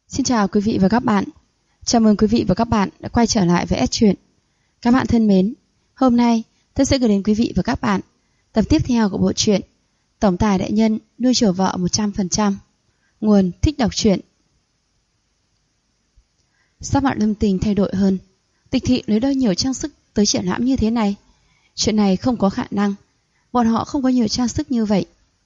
Xin chào quý vị và các bạn. Chào mừng quý vị và các bạn đã quay trở lại với S Truyện. Các bạn thân mến, hôm nay tôi sẽ gửi đến quý vị và các bạn tập tiếp theo của bộ truyện Tổng tài đại nhân nuôi chiều vợ 100%. Nguồn Thích đọc truyện. Sắc mặt Lâm Tình thay đổi hơn. Tịch thị lấy đâu nhiều trang sức tới triển lãm như thế này? Chuyện này không có khả năng. Bọn họ không có nhiều trang sức như vậy.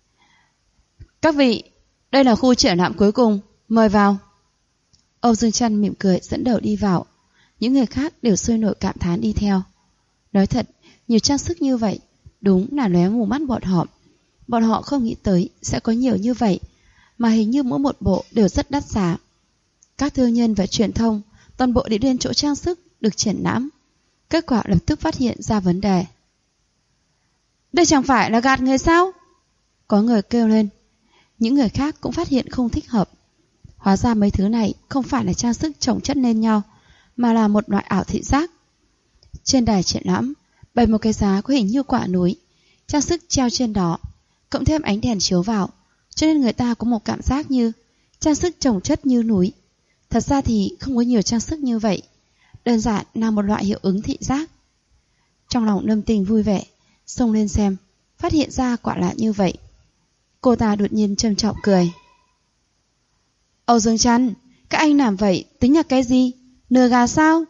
Các vị, đây là khu triển lãm cuối cùng, mời vào. Âu Dương Trăn mỉm cười dẫn đầu đi vào. Những người khác đều sôi nổi cảm thán đi theo. Nói thật, nhiều trang sức như vậy đúng là lóe mù mắt bọn họ. Bọn họ không nghĩ tới sẽ có nhiều như vậy, mà hình như mỗi một bộ đều rất đắt giá. Các thương nhân và truyền thông toàn bộ đi đến chỗ trang sức được triển lãm. Kết quả lập tức phát hiện ra vấn đề. Đây chẳng phải là gạt người sao? Có người kêu lên. Những người khác cũng phát hiện không thích hợp. Hóa ra mấy thứ này không phải là trang sức chồng chất lên nhau, mà là một loại ảo thị giác. Trên đài triển lãm bày một cái giá có hình như quả núi, trang sức treo trên đó, cộng thêm ánh đèn chiếu vào, cho nên người ta có một cảm giác như trang sức chồng chất như núi. Thật ra thì không có nhiều trang sức như vậy, đơn giản là một loại hiệu ứng thị giác. Trong lòng Lâm Tình vui vẻ, xông lên xem, phát hiện ra quả là như vậy. Cô ta đột nhiên trầm trọng cười. Âu Dương Trăn, các anh làm vậy tính là cái gì? Lừa gạt sao?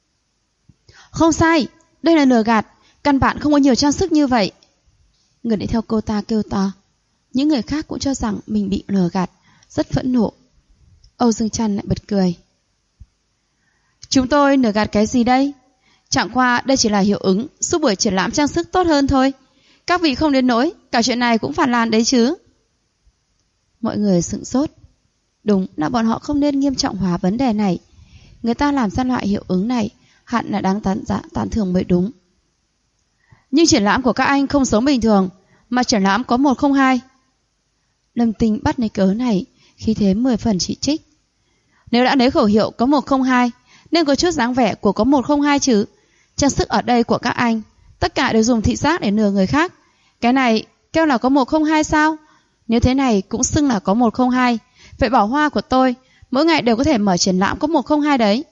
Không sai, đây là lừa gạt, căn bản không có nhiều trang sức như vậy. Người đi theo cô ta kêu to. Những người khác cũng cho rằng mình bị lừa gạt, rất phẫn nộ. Âu Dương Trăn lại bật cười. Chúng tôi lừa gạt cái gì đây? Chẳng qua đây chỉ là hiệu ứng giúp buổi triển lãm trang sức tốt hơn thôi. Các vị không đến nỗi cả chuyện này cũng phản nàn đấy chứ. Mọi người sửng sốt. Đúng là bọn họ không nên nghiêm trọng hóa vấn đề này. Người ta làm ra loại hiệu ứng này hẳn là đáng tán thưởng mới đúng. Nhưng triển lãm của các anh không giống bình thường, mà triển lãm có 102. Lâm Tinh bắt lấy cớ này, khí thế 10 phần chỉ trích. Nếu đã lấy khẩu hiệu có 102, nên có chút dáng vẻ của có 102 chứ. Trang sức ở đây của các anh tất cả đều dùng thị giác để lừa người khác. Cái này kêu là có 102 sao? Nếu thế này cũng xưng là có 102, vậy Bảo Hoa của tôi mỗi ngày đều có thể mở triển lãm có 102 đấy.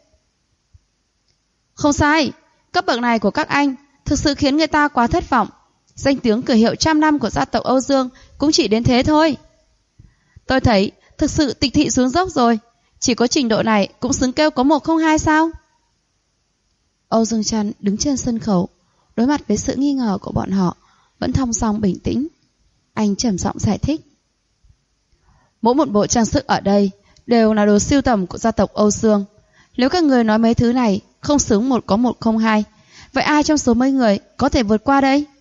Không sai, cấp bậc này của các anh thực sự khiến người ta quá thất vọng. Danh tiếng cửa hiệu trăm năm của gia tộc Âu Dương cũng chỉ đến thế thôi. Tôi thấy thực sự tịch thị xuống dốc rồi. Chỉ có trình độ này cũng xứng kêu có 102 sao? Âu Dương Trăn đứng trên sân khấu, đối mặt với sự nghi ngờ của bọn họ, vẫn thong dong bình tĩnh. Anh trầm giọng giải thích. Mỗi một bộ trang sức ở đây đều là đồ sưu tầm của gia tộc Âu Dương. Nếu các người nói mấy thứ này không xứng có 102, vậy ai trong số mấy người có thể vượt qua đây?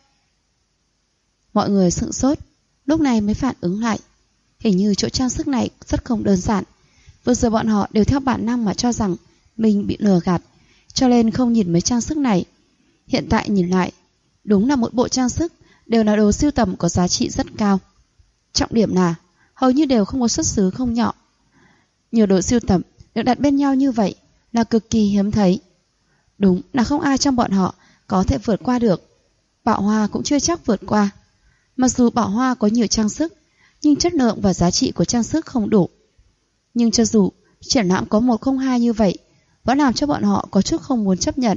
Mọi người sững sốt, lúc này mới phản ứng lại. Hình như chỗ trang sức này rất không đơn giản. Vừa giờ bọn họ đều theo bản năng mà cho rằng mình bị lừa gạt, cho nên không nhìn mấy trang sức này. Hiện tại nhìn lại, đúng là mỗi bộ trang sức đều là đồ sưu tầm có giá trị rất cao. Trọng điểm là hầu như đều không có xuất xứ không nhỏ. Nhiều đồ sưu tầm được đặt bên nhau như vậy là cực kỳ hiếm thấy. Đúng là không ai trong bọn họ có thể vượt qua được. Bảo Hoa cũng chưa chắc vượt qua. Mặc dù Bảo Hoa có nhiều trang sức, nhưng chất lượng và giá trị của trang sức không đủ. Nhưng cho dù triển lãm có 102 như vậy, vẫn làm cho bọn họ có chút không muốn chấp nhận.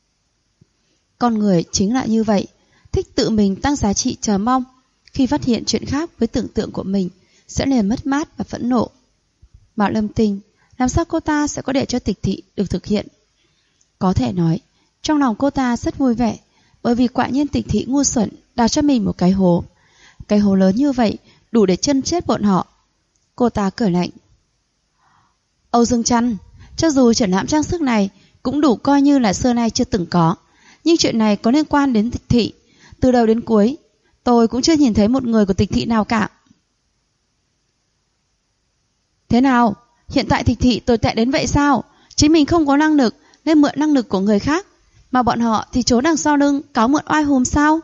Con người chính là như vậy, thích tự mình tăng giá trị chờ mong. Khi phát hiện chuyện khác với tưởng tượng của mình sẽ liền mất mát và phẫn nộ. Bảo Lâm Tình, làm sao cô ta sẽ có để cho tịch thị được thực hiện? Có thể nói, trong lòng cô ta rất vui vẻ, bởi vì quả nhiên tịch thị ngu xuẩn đào cho mình một cái hố. Cái hố lớn như vậy đủ để chân chết bọn họ. Cô ta cười lạnh. Âu Dương Trăn, cho dù triển lãm trang sức này cũng đủ coi như là xưa nay chưa từng có, nhưng chuyện này có liên quan đến tịch thị. Từ đầu đến cuối tôi cũng chưa nhìn thấy một người của tịch thị nào cả. Thế nào? Hiện tại tịch thị tồi tệ đến vậy sao? Chính mình không có năng lực nên mượn năng lực của người khác, mà bọn họ thì trốn đằng sau lưng cáo mượn oai hùm sao?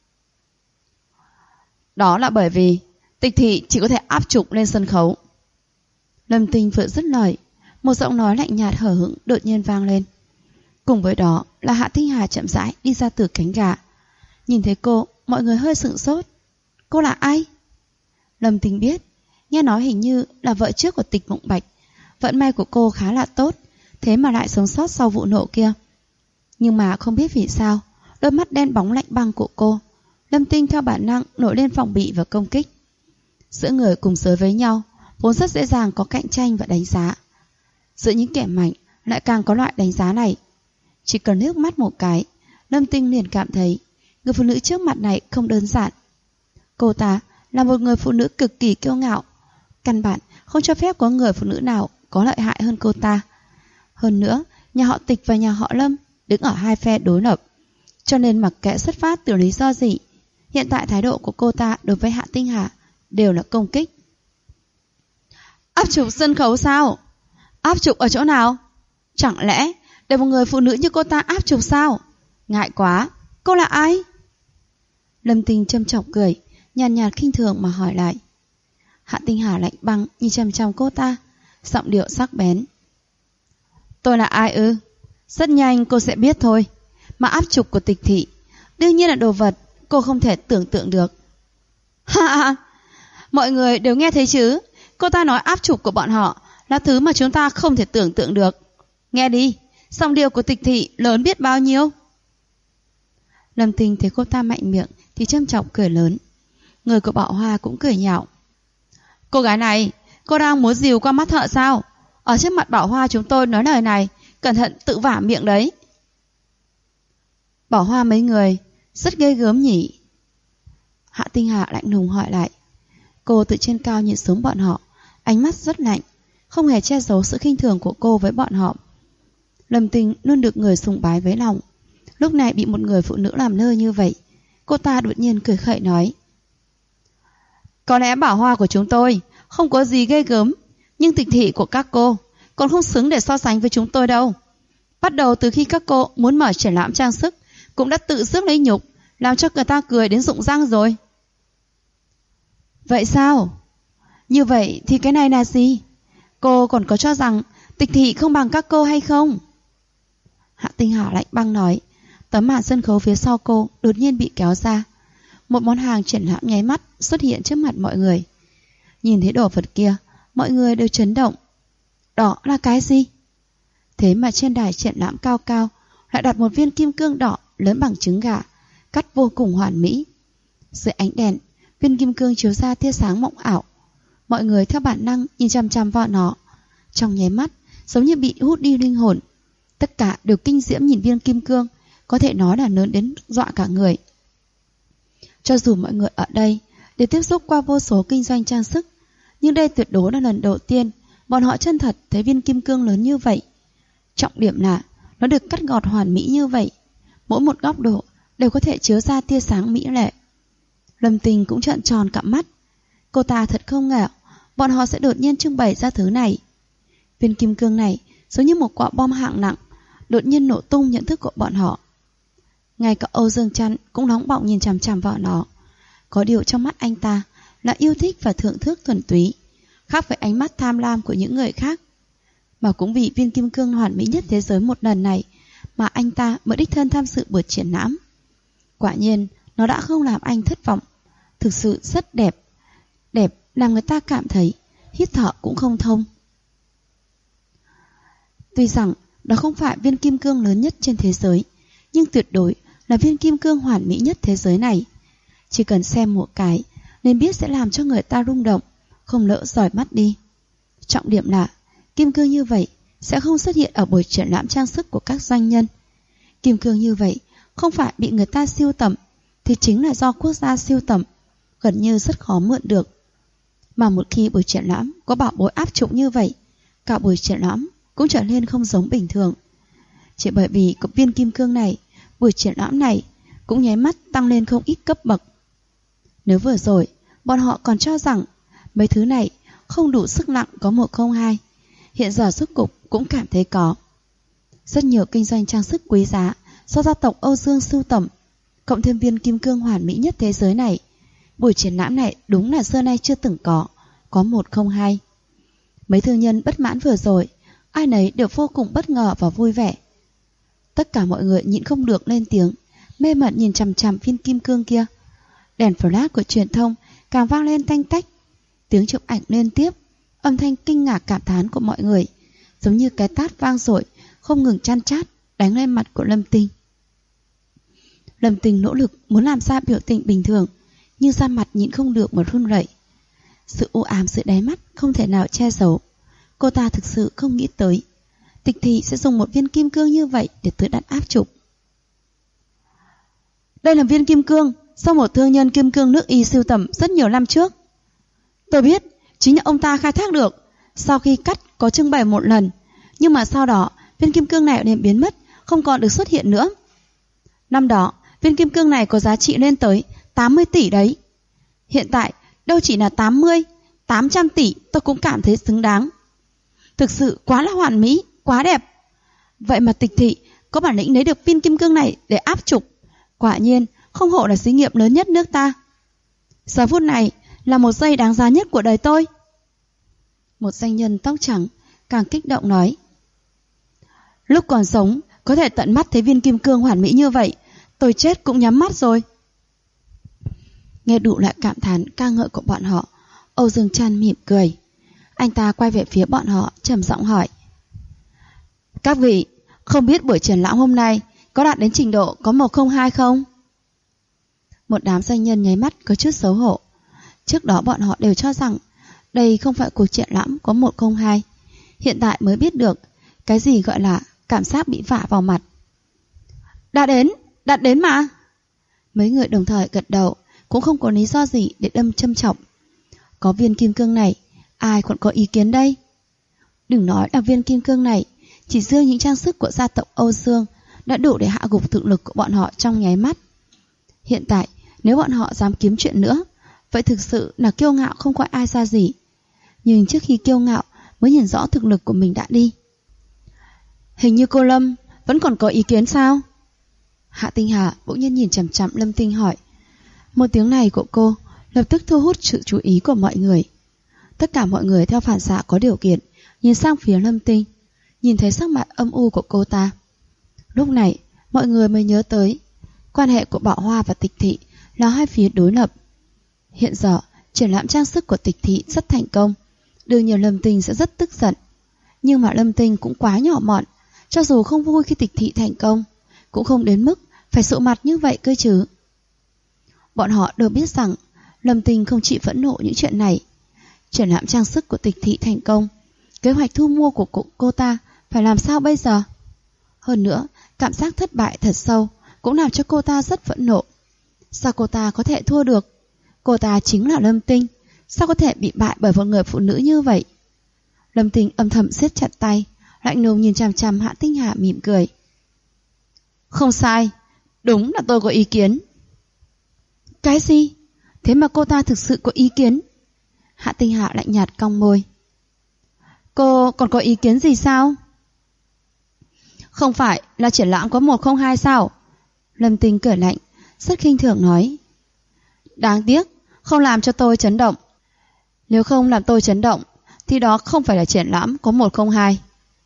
Đó là bởi vì tịch thị chỉ có thể áp trục lên sân khấu. Lâm Tinh vừa dứt lời, một giọng nói lạnh nhạt hờ hững đột nhiên vang lên. Cùng với đó là Hạ Tinh Hà chậm rãi đi ra từ cánh gà. Nhìn thấy cô, mọi người hơi sửng sốt. Cô là ai? Lâm Tinh biết, nghe nói hình như là vợ trước của Tịch Mộng Bạch, Vận may của cô khá là tốt, thế mà lại sống sót sau vụ nổ kia. Nhưng mà không biết vì sao, đôi mắt đen bóng lạnh băng của cô, Lâm Tinh theo bản năng nổi lên phòng bị và công kích. Giữa người cùng giới với nhau, vốn rất dễ dàng có cạnh tranh và đánh giá. Giữa những kẻ mạnh lại càng có loại đánh giá này. Chỉ cần liếc mắt một cái, Lâm Tinh liền cảm thấy người phụ nữ trước mặt này không đơn giản. Cô ta là một người phụ nữ cực kỳ kiêu ngạo, căn bản không cho phép có người phụ nữ nào có lợi hại hơn cô ta. Hơn nữa, nhà họ Tịch và nhà họ Lâm đứng ở hai phe đối lập, cho nên mặc kệ xuất phát từ lý do gì, hiện tại thái độ của cô ta đối với Hạ Tinh Hà đều là công kích. Áp trục sân khấu sao? Áp trục ở chỗ nào? Chẳng lẽ để một người phụ nữ như cô ta áp trục sao? Ngại quá, cô là ai? Lâm Tinh châm chọc cười, nhàn nhạt khinh thường mà hỏi lại. Hạ Tinh Hà lạnh băng nhìn chằm chằm cô ta, giọng điệu sắc bén. Tôi là ai ư? Rất nhanh cô sẽ biết thôi. Mà áp trục của Tịch thị đương nhiên là đồ vật cô không thể tưởng tượng được. Ha ha, mọi người đều nghe thấy chứ? Cô ta nói áp trục của bọn họ là thứ mà chúng ta không thể tưởng tượng được. Nghe đi, giọng điệu của Tịch thị lớn biết bao nhiêu. Lâm Tinh thấy cô ta mạnh miệng thì châm chọc cười lớn. Người của Bảo Hoa cũng cười nhạo. Cô gái này, cô đang muốn dìu qua mắt thợ sao? Ở trước mặt Bảo Hoa chúng tôi nói lời này, cẩn thận tự vả miệng đấy. Bảo Hoa mấy người rất ghê gớm nhỉ? Hạ Tinh Hà lạnh lùng hỏi lại. Cô từ trên cao nhìn xuống bọn họ, ánh mắt rất lạnh, không hề che giấu sự khinh thường của cô với bọn họ. Lâm Tinh luôn được người sùng bái với lòng, lúc này bị một người phụ nữ làm lơ như vậy, cô ta đột nhiên cười khẩy nói. Có lẽ Bảo Hoa của chúng tôi không có gì ghê gớm, nhưng Tịch thị của các cô còn không xứng để so sánh với chúng tôi đâu. Bắt đầu từ khi các cô muốn mở triển lãm trang sức, cũng đã tự rước lấy nhục, làm cho người ta cười đến rụng răng rồi. Vậy sao? Như vậy thì cái này là gì? Cô còn có cho rằng Tịch thị không bằng các cô hay không? Hạ Tinh Hà lạnh băng nói. Tấm màn sân khấu phía sau cô đột nhiên bị kéo ra. Một món hàng triển lãm nháy mắt xuất hiện trước mặt mọi người. Nhìn thấy đồ vật kia, mọi người đều chấn động. Đó là cái gì? Thế mà trên đài triển lãm cao cao lại đặt một viên kim cương đỏ lớn bằng trứng gà, cắt vô cùng hoàn mỹ. Dưới ánh đèn, viên kim cương chiếu ra tia sáng mộng ảo. Mọi người theo bản năng nhìn chằm chằm vào nó. Trong nháy mắt, giống như bị hút đi linh hồn. Tất cả đều kinh diễm nhìn viên kim cương, có thể nói là lớn đến dọa cả người. Cho dù mọi người ở đây đều tiếp xúc qua vô số kinh doanh trang sức, nhưng đây tuyệt đối là lần đầu tiên bọn họ chân thật thấy viên kim cương lớn như vậy. Trọng điểm là nó được cắt gọt hoàn mỹ như vậy, mỗi một góc độ đều có thể chiếu ra tia sáng mỹ lệ. Lâm Tinh cũng trợn tròn cặp mắt. Cô ta thật không ngờ bọn họ sẽ đột nhiên trưng bày ra thứ này. Viên kim cương này giống như một quả bom hạng nặng, đột nhiên nổ tung nhận thức của bọn họ. Ngay cả Âu Dương Trăn cũng nóng bỏng nhìn chằm chằm vào nó. Có điều trong mắt anh ta là yêu thích và thưởng thức thuần túy, khác với ánh mắt tham lam của những người khác. Mà cũng vì viên kim cương hoàn mỹ nhất thế giới một lần này mà anh ta mới đích thân tham dự buổi triển lãm. Quả nhiên nó đã không làm anh thất vọng. Thực sự rất đẹp, đẹp làm người ta cảm thấy hít thở cũng không thông. Tuy rằng đó không phải viên kim cương lớn nhất trên thế giới, nhưng tuyệt đối là viên kim cương hoàn mỹ nhất thế giới này. Chỉ cần xem một cái nên biết sẽ làm cho người ta rung động, không lỡ dòi mắt đi. Trọng điểm là kim cương như vậy sẽ không xuất hiện ở buổi triển lãm trang sức của các doanh nhân. Kim cương như vậy không phải bị người ta sưu tầm thì chính là do quốc gia sưu tầm, gần như rất khó mượn được. Mà một khi buổi triển lãm có bảo bối áp trục như vậy, cả buổi triển lãm cũng trở nên không giống bình thường. Chỉ bởi vì có viên kim cương này, buổi triển lãm này cũng nháy mắt tăng lên không ít cấp bậc. Nếu vừa rồi bọn họ còn cho rằng mấy thứ này không đủ sức nặng có 102, hiện giờ rốt cục cũng cảm thấy có. Rất nhiều kinh doanh trang sức quý giá do gia tộc Âu Dương sưu tầm, cộng thêm viên kim cương hoàn mỹ nhất thế giới này, buổi triển lãm này đúng là xưa nay chưa từng có 102. Mấy thương nhân bất mãn vừa rồi, ai nấy đều vô cùng bất ngờ và vui vẻ. Tất cả mọi người nhịn không được lên tiếng, mê mẩn nhìn chằm chằm viên kim cương kia. Đèn flash của truyền thông càng vang lên tanh tách, tiếng chụp ảnh liên tiếp, âm thanh kinh ngạc cảm thán của mọi người giống như cái tát vang dội, không ngừng chan chát, đánh lên mặt của Lâm Tinh. Lâm Tinh nỗ lực muốn làm ra biểu tình bình thường, nhưng da mặt nhịn không được một run rẩy. Sự u ám dưới đáy mắt không thể nào che giấu. Cô ta thực sự không nghĩ tới Tịch Thị sẽ dùng một viên kim cương như vậy để tới đặt áp trục. Đây là viên kim cương do một thương nhân kim cương nước Y sưu tầm rất nhiều năm trước. Tôi biết chính là ông ta khai thác được. Sau khi cắt có trưng bày một lần, nhưng mà sau đó viên kim cương này liền biến mất, không còn được xuất hiện nữa. Năm đó viên kim cương này có giá trị lên tới 80 tỷ đấy. Hiện tại đâu chỉ là 80, 800 tỷ tôi cũng cảm thấy xứng đáng. Thực sự quá là hoàn mỹ, quá đẹp. Vậy mà Tịch Thị có bản lĩnh lấy được viên kim cương này để áp trục. Quả nhiên không hổ là xí nghiệp lớn nhất nước ta. Giờ phút này là một giây đáng giá nhất của đời tôi. Một doanh nhân tóc trắng càng kích động nói. Lúc còn sống có thể tận mắt thấy viên kim cương hoàn mỹ như vậy, tôi chết cũng nhắm mắt rồi. Nghe đủ loại cảm thán ca ngợi của bọn họ, Âu Dương Trăn mỉm cười. Anh ta quay về phía bọn họ trầm giọng hỏi. Các vị, không biết buổi triển lãm hôm nay có đạt đến trình độ có 102 không? Một đám doanh nhân nháy mắt có chút xấu hổ. Trước đó bọn họ đều cho rằng đây không phải cuộc triển lãm có 102. Hiện tại mới biết được cái gì gọi là cảm giác bị vả vào mặt. Đạt đến mà. Mấy người đồng thời gật đầu, cũng không có lý do gì để đâm châm chọc. Có viên kim cương này, ai còn có ý kiến đây? Đừng nói là viên kim cương này, chỉ riêng những trang sức của gia tộc Âu Dương đã đủ để hạ gục thực lực của bọn họ trong nháy mắt. Hiện tại, nếu bọn họ dám kiếm chuyện nữa, vậy thực sự là kiêu ngạo không coi ai ra gì. Nhưng trước khi kiêu ngạo mới nhìn rõ thực lực của mình đã đi. Hình như cô Lâm vẫn còn có ý kiến sao? Hạ Tinh Hà bỗng nhiên nhìn chằm chằm Lâm Tinh hỏi. Một tiếng này của cô lập tức thu hút sự chú ý của mọi người. Tất cả mọi người theo phản xạ có điều kiện nhìn sang phía Lâm Tinh, nhìn thấy sắc mặt âm u của cô ta. Lúc này mọi người mới nhớ tới quan hệ của Bảo Hoa và Tịch Thị là hai phía đối lập. Hiện giờ triển lãm trang sức của Tịch Thị rất thành công, đương nhiên Lâm Tinh sẽ rất tức giận. Nhưng mà Lâm Tinh cũng quá nhỏ mọn, cho dù không vui khi Tịch Thị thành công, cũng không đến mức phải sụ mặt như vậy cơ chứ. Bọn họ đều biết rằng Lâm Tinh không chỉ phẫn nộ những chuyện này. Triển lãm trang sức của Tịch Thị thành công, kế hoạch thu mua của cô ta phải làm sao bây giờ? Hơn nữa, cảm giác thất bại thật sâu cũng làm cho cô ta rất phẫn nộ. Sao cô ta có thể thua được? Cô ta chính là Lâm Tinh, sao có thể bị bại bởi một người phụ nữ như vậy? Lâm Tinh âm thầm siết chặt tay, lạnh lùng nhìn chằm chằm Hạ Tinh Hà mỉm cười. Không sai, đúng là tôi có ý kiến. Cái gì? Thế mà cô ta thực sự có ý kiến? Hạ Tinh Hà lạnh nhạt cong môi. Cô còn có ý kiến gì sao? Không phải là triển lãm có 102 sao? Lâm Tinh cười lạnh, rất khinh thường nói. Đáng tiếc, không làm cho tôi chấn động. Nếu không làm tôi chấn động, thì đó không phải là triển lãm có 102.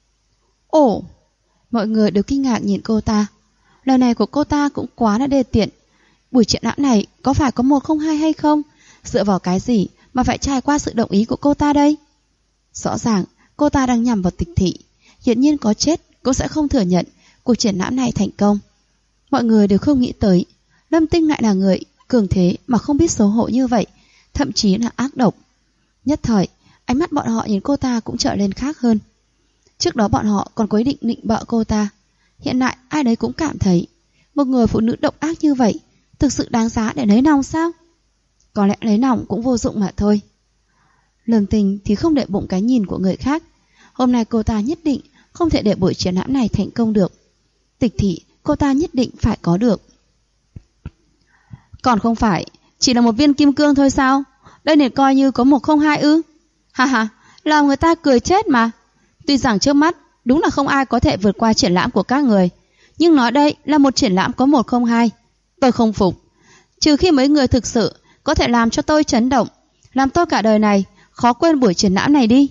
Ồ, mọi người đều kinh ngạc nhìn cô ta. Lời này của cô ta cũng quá là đê tiện. Buổi triển lãm này có phải có 102 hay không? Dựa vào cái gì mà phải trải qua sự đồng ý của cô ta đây? Rõ ràng cô ta đang nhằm vào Tịch Thị, hiển nhiên có chết cũng sẽ không thừa nhận cuộc triển lãm này thành công. Mọi người đều không nghĩ tới Lâm Tinh lại là người cường thế mà không biết xấu hổ như vậy, thậm chí là ác độc. Nhất thời, ánh mắt bọn họ nhìn cô ta cũng trở lên khác hơn. Trước đó bọn họ còn có ý định nịnh bợ cô ta. Hiện tại ai đấy cũng cảm thấy một người phụ nữ độc ác như vậy thực sự đáng giá để lấy lòng sao? Có lẽ lấy lòng cũng vô dụng mà thôi. Lâm Tinh thì không để bụng cái nhìn của người khác. Hôm nay cô ta nhất định không thể để buổi triển lãm này thành công được. Tịch Thị cô ta nhất định phải có được. Còn không phải chỉ là một viên kim cương thôi sao? Đây này coi như có 102 ư? Ha ha, làm người ta cười chết mà. Tuy rằng trước mắt đúng là không ai có thể vượt qua triển lãm của các người, nhưng nói đây là một triển lãm có 102, tôi không phục. Trừ khi mấy người thực sự có thể làm cho tôi chấn động, làm tôi cả đời này khó quên buổi triển lãm này đi.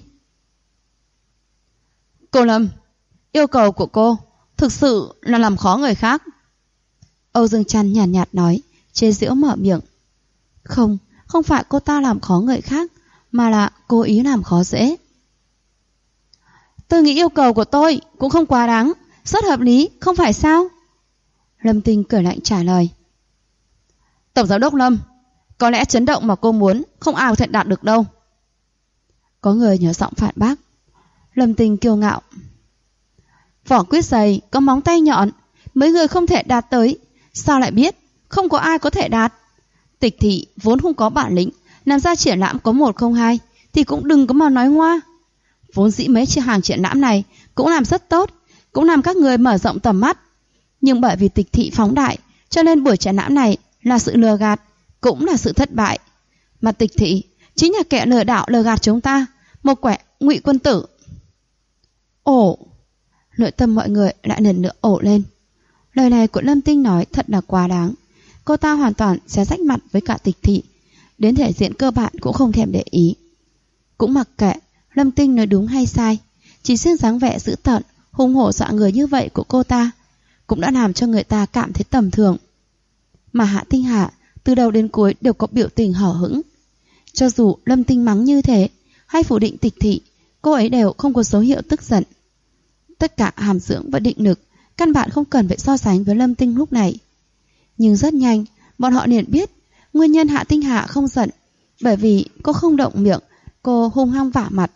Cô Lâm, yêu cầu của cô thực sự là làm khó người khác. Âu Dương Trăn nhàn nhạt nói, chế giễu mở miệng. Không phải cô ta làm khó người khác, mà là cố ý làm khó dễ. Tôi nghĩ yêu cầu của tôi cũng không quá đáng, rất hợp lý, không phải sao? Lâm Tinh cười lạnh trả lời. Tổng giám đốc Lâm, có lẽ chấn động mà cô muốn không ai có thể đạt được đâu. Có người nhỏ giọng phản bác. Lâm Tinh kiêu ngạo. Vỏ quýt dày, có móng tay nhọn, mấy người không thể đạt tới, sao lại biết không có ai có thể đạt? Tịch thị vốn không có bản lĩnh, làm ra triển lãm có 1 không 2 thì cũng đừng có mà nói ngoa. Vốn dĩ mấy hàng triển lãm này cũng làm rất tốt, cũng làm các người mở rộng tầm mắt. Nhưng bởi vì tịch thị phóng đại, cho nên buổi triển lãm này là sự lừa gạt, cũng là sự thất bại. Mà tịch thị chính là kẻ lừa đảo lừa gạt chúng ta, một quẻ ngụy quân tử. Ồ, nội tâm mọi người lại lần nữa ổ lên. Lời này của Lâm Tinh nói thật là quá đáng. Cô ta hoàn toàn xé rách mặt với cả tịch thị, đến thể diện cơ bản cũng không thèm để ý. Cũng mặc kệ Lâm Tinh nói đúng hay sai, chỉ riêng dáng vẻ dữ tợn, hung hổ dọa người như vậy của cô ta cũng đã làm cho người ta cảm thấy tầm thường. Mà Hạ Tinh Hà từ đầu đến cuối đều có biểu tình hở hững. Cho dù Lâm Tinh mắng như thế hay phủ định tịch thị, cô ấy đều không có dấu hiệu tức giận. Tất cả hàm dưỡng và định lực căn bản không cần phải so sánh với Lâm Tinh lúc này. Nhưng rất nhanh bọn họ liền biết nguyên nhân Hạ Tinh Hà không giận, bởi vì cô không động miệng, cô hung hăng vả mặt.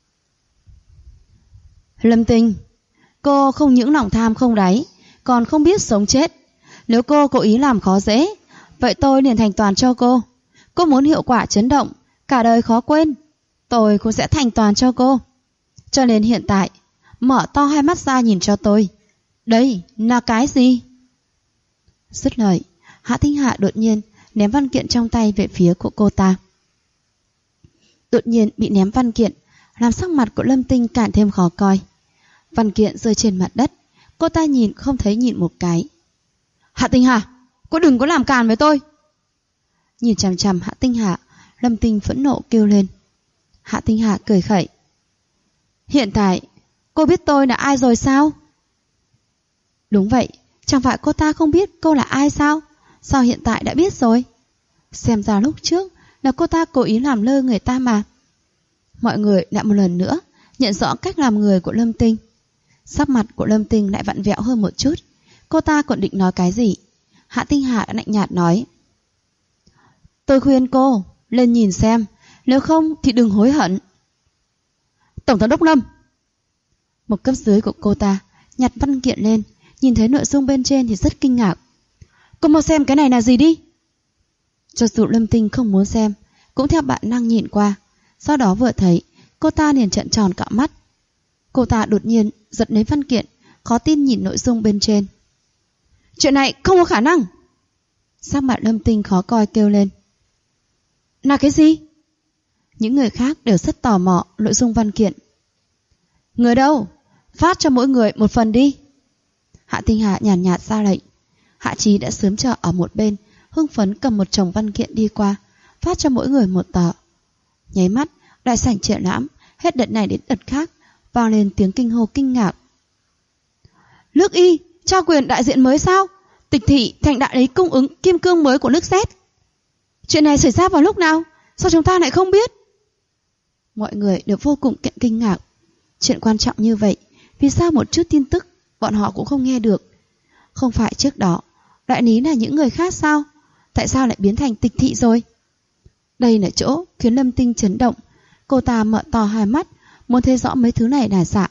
Lâm Tinh, cô không những lòng tham không đáy, còn không biết sống chết. Nếu cô cố ý làm khó dễ, vậy tôi liền thành toàn cho cô. Cô muốn hiệu quả chấn động, cả đời khó quên, tôi cũng sẽ thành toàn cho cô. Cho nên hiện tại, mở to hai mắt ra nhìn cho tôi. Đây là cái gì? Dứt lời, Hạ Tinh Hạ đột nhiên ném văn kiện trong tay về phía của cô ta. Đột nhiên bị ném văn kiện, làm sắc mặt của Lâm Tinh càng thêm khó coi. Văn kiện rơi trên mặt đất, cô ta nhìn không thấy nhìn một cái. Hạ Tinh Hà, cô đừng có làm càn với tôi. Nhìn chằm chằm Hạ Tinh Hà, Lâm Tinh phẫn nộ kêu lên. Hạ Tinh Hà cười khẩy. Hiện tại, cô biết tôi là ai rồi sao? Đúng vậy, chẳng phải cô ta không biết cô là ai sao? Sao hiện tại đã biết rồi? Xem ra lúc trước là cô ta cố ý làm lơ người ta mà. Mọi người lại một lần nữa nhận rõ cách làm người của Lâm Tinh. Sắc mặt của Lâm Tinh lại vặn vẹo hơn một chút. Cô ta còn định nói cái gì, Hạ Tinh Hà đã lạnh nhạt nói. Tôi khuyên cô lên nhìn xem, nếu không thì đừng hối hận. Tổng giám đốc Lâm. Một cấp dưới của cô ta nhặt văn kiện lên, nhìn thấy nội dung bên trên thì rất kinh ngạc. Cô mau xem cái này là gì đi. Cho dù Lâm Tinh không muốn xem, cũng theo bản năng nhìn qua. Sau đó vừa thấy, cô ta liền trợn tròn cả mắt. Cô ta đột nhiên giật lấy văn kiện, khó tin nhìn nội dung bên trên. Chuyện này không có khả năng. Sắc mặt Lâm Tinh khó coi kêu lên. Là cái gì? Những người khác đều rất tò mò nội dung văn kiện. Người đâu? Phát cho mỗi người một phần đi. Hạ Tinh Hà nhàn nhạt ra lệnh. Hạ Chí đã sớm chờ ở một bên, hưng phấn cầm một chồng văn kiện đi qua, phát cho mỗi người một tờ. Nháy mắt, đại sảnh triển lãm hết đợt này đến đợt khác vang lên tiếng kinh hô kinh ngạc. Nước Y trao quyền đại diện mới sao? Tịch thị thành đại lý cung ứng kim cương mới của nước Z. Chuyện này xảy ra vào lúc nào? Sao chúng ta lại không biết? Mọi người đều vô cùng kinh ngạc. Chuyện quan trọng như vậy, vì sao một chút tin tức bọn họ cũng không nghe được? Không phải trước đó đại lý là những người khác sao? Tại sao lại biến thành tịch thị rồi? Đây là chỗ khiến Lâm Tinh chấn động. Cô ta mở to hai mắt, muốn thấy rõ mấy thứ này là giả.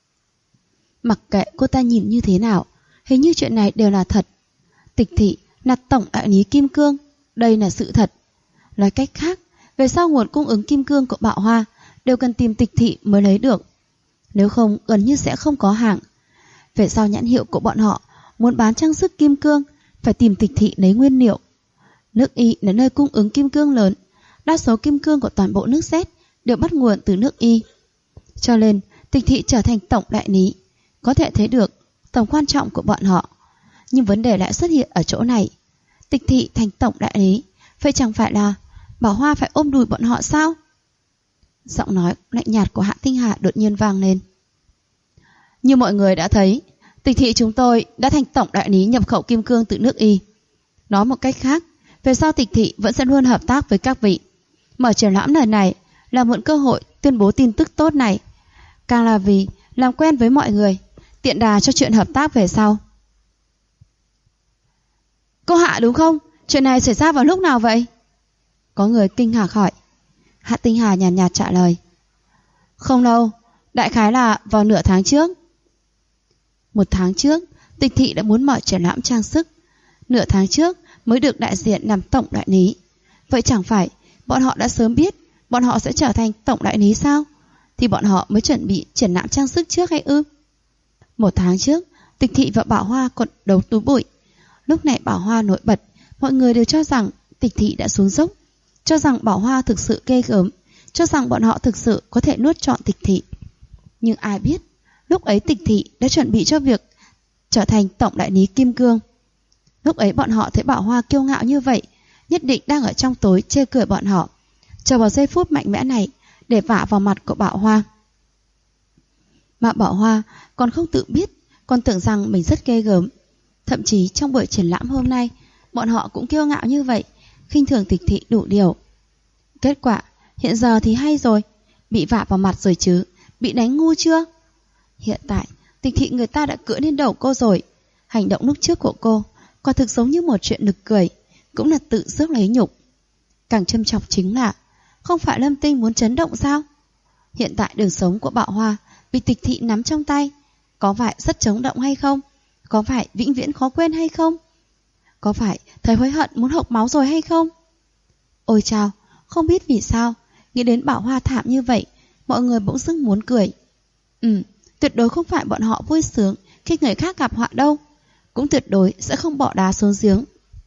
Mặc kệ cô ta nhìn như thế nào, hình như chuyện này đều là thật. Tịch thị là tổng đại lý kim cương, đây là sự thật. Nói cách khác, về sau nguồn cung ứng kim cương của Bạo Hoa đều cần tìm tịch thị mới lấy được. Nếu không gần như sẽ không có hàng. Về sau nhãn hiệu của bọn họ muốn bán trang sức kim cương phải tìm tịch thị lấy nguyên liệu. Nước Y là nơi cung ứng kim cương lớn, đa số kim cương của toàn bộ nước Z đều bắt nguồn từ nước Y. Cho nên tịch thị trở thành tổng đại lý, có thể thấy được tầm quan trọng của bọn họ. Nhưng vấn đề lại xuất hiện ở chỗ này. Tịch thị thành tổng đại lý, vậy chẳng phải là Bảo Hoa phải ôm đùi bọn họ sao? Giọng nói lạnh nhạt của Hạ Tinh Hà đột nhiên vang lên. Như mọi người đã thấy, tịch thị chúng tôi đã thành tổng đại lý nhập khẩu kim cương từ nước Y. Nói một cách khác, về sau tịch thị vẫn sẽ luôn hợp tác với các vị. Mở triển lãm lần này là mượn cơ hội tuyên bố tin tức tốt này. Càng là vì làm quen với mọi người, tiện đà cho chuyện hợp tác về sau. Cô Hạ đúng không? Chuyện này xảy ra vào lúc nào vậy? Có người kinh ngạc hỏi. Hạ Tinh Hà nhàn nhạt trả lời. Không lâu, đại khái là vào nửa tháng trước. 1 tháng trước, Tịch thị đã muốn mở triển lãm trang sức. Nửa tháng trước mới được đại diện làm tổng đại lý. Vậy chẳng phải bọn họ đã sớm biết bọn họ sẽ trở thành tổng đại lý sao? Thì bọn họ mới chuẩn bị triển lãm trang sức trước hay ư? 1 tháng trước, Tịch thị và Bảo Hoa còn đấu túi bụi. Lúc này Bảo Hoa nổi bật, mọi người đều cho rằng Tịch thị đã xuống dốc, cho rằng Bảo Hoa thực sự ghê gớm, cho rằng bọn họ thực sự có thể nuốt trọn Tịch thị. Nhưng ai biết, lúc ấy Tịch thị đã chuẩn bị cho việc trở thành tổng đại lý kim cương. Lúc ấy bọn họ thấy Bảo Hoa kiêu ngạo như vậy, nhất định đang ở trong tối chê cười bọn họ, chờ vào giây phút mạnh mẽ này để vả vào mặt của Bảo Hoa. Mà Bảo Hoa còn không tự biết, còn tưởng rằng mình rất ghê gớm. Thậm chí trong buổi triển lãm hôm nay, bọn họ cũng kiêu ngạo như vậy, khinh thường Tịch thị đủ điều. Kết quả, hiện giờ thì hay rồi, bị vả vào mặt rồi chứ, bị đánh ngu chưa? Hiện tại, Tịch thị người ta đã cưỡi lên đầu cô rồi. Hành động lúc trước của cô quả thực giống như một chuyện nực cười, cũng là tự rước lấy nhục. Càng châm chọc chính là, không phải Lâm Tinh muốn chấn động sao? Hiện tại đường sống của Bảo Hoa bị Tịch thị nắm trong tay, có phải rất chấn động hay không? Có phải vĩnh viễn khó quên hay không? Có phải thấy hối hận muốn hộc máu rồi hay không? Ôi chao, không biết vì sao, nghĩ đến Bảo Hoa thảm như vậy, mọi người bỗng dưng muốn cười. Tuyệt đối không phải bọn họ vui sướng khi người khác gặp họa đâu, cũng tuyệt đối sẽ không bỏ đá xuống giếng.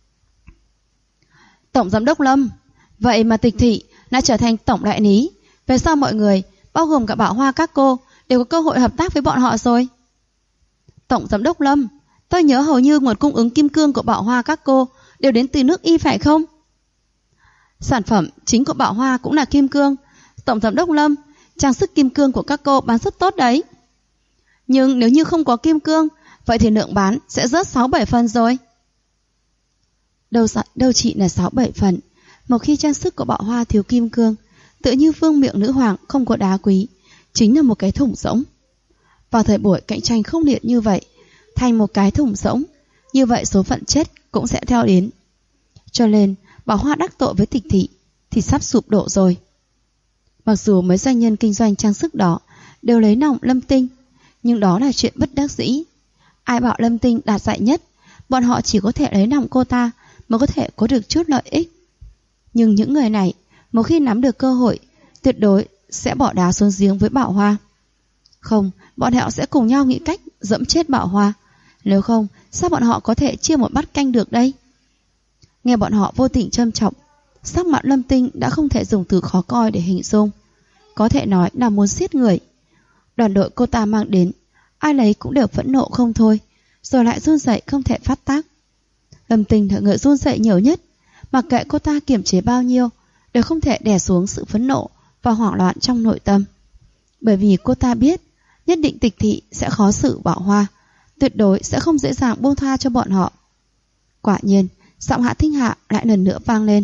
Tổng giám đốc Lâm, vậy mà Tịch thị đã trở thành tổng đại lý, về sau mọi người, bao gồm cả Bảo Hoa các cô, đều có cơ hội hợp tác với bọn họ rồi. Tổng giám đốc Lâm, tôi nhớ hầu như nguồn cung ứng kim cương của Bảo Hoa các cô đều đến từ nước Y phải không? Sản phẩm chính của Bảo Hoa cũng là kim cương. Tổng giám đốc Lâm, trang sức kim cương của các cô bán rất tốt đấy. Nhưng nếu như không có kim cương, vậy thì lượng bán sẽ rớt 6-7 phần rồi. Đâu chỉ là 6-7 phần. Một khi trang sức của Bảo Hoa thiếu kim cương, tựa như vương miện nữ hoàng không có đá quý, chính là một cái thùng rỗng. Vào thời buổi cạnh tranh khốc liệt như vậy, thành một cái thùng rỗng, như vậy số phận chết cũng sẽ theo đến. Cho nên Bảo Hoa đắc tội với Tịch thị thì sắp sụp đổ rồi. Mặc dù mấy doanh nhân kinh doanh trang sức đó đều lấy lòng Lâm Tinh, nhưng đó là chuyện bất đắc dĩ. Ai bảo Lâm Tinh đạt giải nhất, bọn họ chỉ có thể lấy lòng cô ta mới có thể có được chút lợi ích. Nhưng những người này, một khi nắm được cơ hội, tuyệt đối sẽ bỏ đá xuống giếng với Bảo Hoa. Không, bọn họ sẽ cùng nhau nghĩ cách dẫm chết Bảo Hoa. Nếu không, sao bọn họ có thể chia một bát canh được đây? Nghe bọn họ vô tình châm chọc, sắc mặt Lâm Tinh đã không thể dùng từ khó coi để hình dung, có thể nói là muốn giết người. Đoàn đội cô ta mang đến, ai lấy cũng đều phẫn nộ không thôi, rồi lại run rẩy không thể phát tác. Lâm Tinh là người run rẩy nhiều nhất, mặc kệ cô ta kiềm chế bao nhiêu, đều không thể đè xuống sự phẫn nộ và hoảng loạn trong nội tâm. Bởi vì cô ta biết, nhất định Tịch thị sẽ khó xử Bảo Hoa, tuyệt đối sẽ không dễ dàng buông tha cho bọn họ. Quả nhiên, giọng Hạ Tinh Hà lại lần nữa vang lên.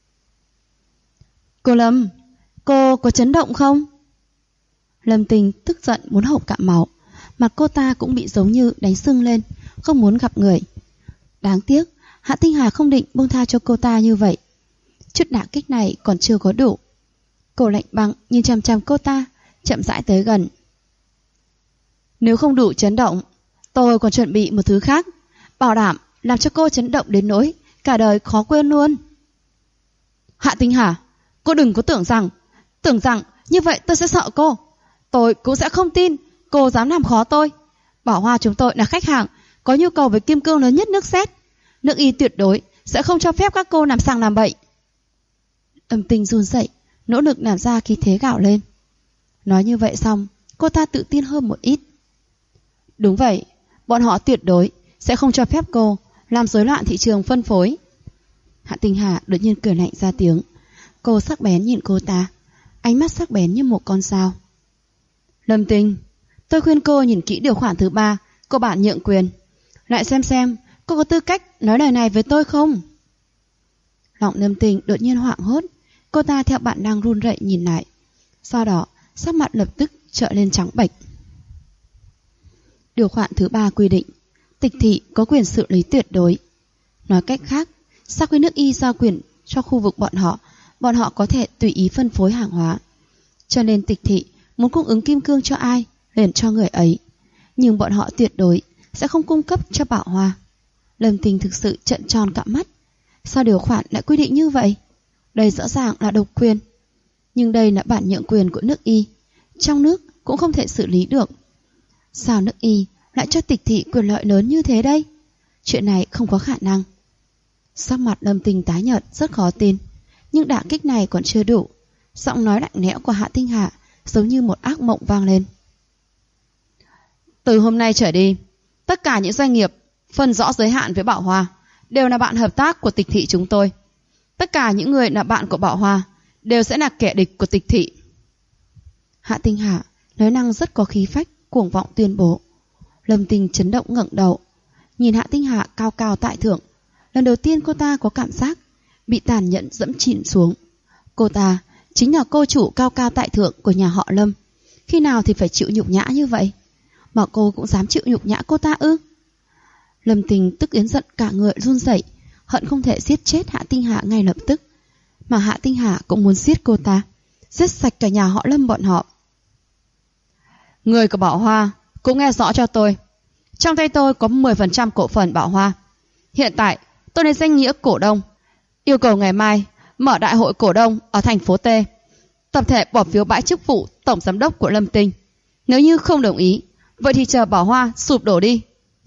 Cô Lâm, cô có chấn động không? Lâm Tinh tức giận muốn hộc cạn máu, mặt cô ta cũng bị giống như đánh sưng lên, không muốn gặp người. Đáng tiếc, Hạ Tinh Hà không định buông tha cho cô ta như vậy. Chút đả kích này còn chưa có đủ. Cô lạnh băng nhìn chằm chằm cô ta, chậm rãi tới gần. Nếu không đủ chấn động, tôi còn chuẩn bị một thứ khác, bảo đảm làm cho cô chấn động đến nỗi cả đời khó quên luôn. Hạ Tinh Hà, cô đừng có tưởng rằng như vậy tôi sẽ sợ cô. Tôi cũng sẽ không tin cô dám làm khó tôi. Bảo Hoa chúng tôi là khách hàng có nhu cầu về kim cương lớn nhất nước Z. Nước Y tuyệt đối sẽ không cho phép các cô làm sàng làm bậy. Âm Tinh run rẩy, nỗ lực làm ra khí thế gào lên. Nói như vậy xong, cô ta tự tin hơn một ít. Đúng vậy, bọn họ tuyệt đối sẽ không cho phép cô làm rối loạn thị trường phân phối. Hạ Tinh Hà đột nhiên cười lạnh ra tiếng. Cô sắc bén nhìn cô ta, ánh mắt sắc bén như một con dao. Lâm Tinh, tôi khuyên cô nhìn kỹ điều khoản thứ 3 của bản nhượng quyền, lại xem cô có tư cách nói lời này với tôi không. Lòng Lâm Tinh đột nhiên hoảng hốt, cô ta theo bản năng run rẩy nhìn lại, sau đó sắc mặt lập tức trở lên trắng bệch. Điều khoản thứ 3 quy định, tịch thị có quyền xử lý tuyệt đối. Nói cách khác, sau khi nước Y giao quyền cho khu vực bọn họ có thể tùy ý phân phối hàng hóa. Cho nên tịch thị muốn cung ứng kim cương cho ai, liền cho người ấy. Nhưng bọn họ tuyệt đối sẽ không cung cấp cho Bảo Hoa. Lâm Tinh thực sự trợn tròn cả mắt. Sao điều khoản lại quy định như vậy? Đây rõ ràng là độc quyền. Nhưng đây là bản nhượng quyền của nước Y. Trong nước cũng không thể xử lý được. Sao nước Y lại cho tịch thị quyền lợi lớn như thế đây? Chuyện này không có khả năng. Sắc mặt Lâm Tinh tái nhợt, rất khó tin. Nhưng đả kích này còn chưa đủ. Giọng nói lạnh lẽo của Hạ Tinh Hà giống như một ác mộng vang lên. Từ hôm nay trở đi, tất cả những doanh nghiệp phân rõ giới hạn với Bảo Hoa đều là bạn hợp tác của tịch thị chúng tôi. Tất cả những người là bạn của Bảo Hoa đều sẽ là kẻ địch của tịch thị. Hạ Tinh Hà nói năng rất có khí phách, cuồng vọng tuyên bố. Lâm Tinh chấn động ngẩng đầu, nhìn Hạ Tinh Hà cao cao tại thượng. Lần đầu tiên cô ta có cảm giác bị tàn nhẫn dẫm chìm xuống. Cô ta chính là cô chủ cao cao tại thượng của nhà họ Lâm. Khi nào thì phải chịu nhục nhã như vậy? Mà cô cũng dám chịu nhục nhã cô ta ư? Lâm Tinh tức đến giận cả người run rẩy, hận không thể giết chết Hạ Tinh Hà ngay lập tức. Mà Hạ Tinh Hà cũng muốn giết cô ta, giết sạch cả nhà họ Lâm bọn họ. Người của Bảo Hoa cũng nghe rõ cho tôi. Trong tay tôi có 10% cổ phần Bảo Hoa. Hiện tại tôi lấy danh nghĩa cổ đông, yêu cầu ngày mai mở đại hội cổ đông ở thành phố T. Tập thể bỏ phiếu bãi chức vụ tổng giám đốc của Lâm Tinh. Nếu như không đồng ý, vậy thì chờ Bảo Hoa sụp đổ đi.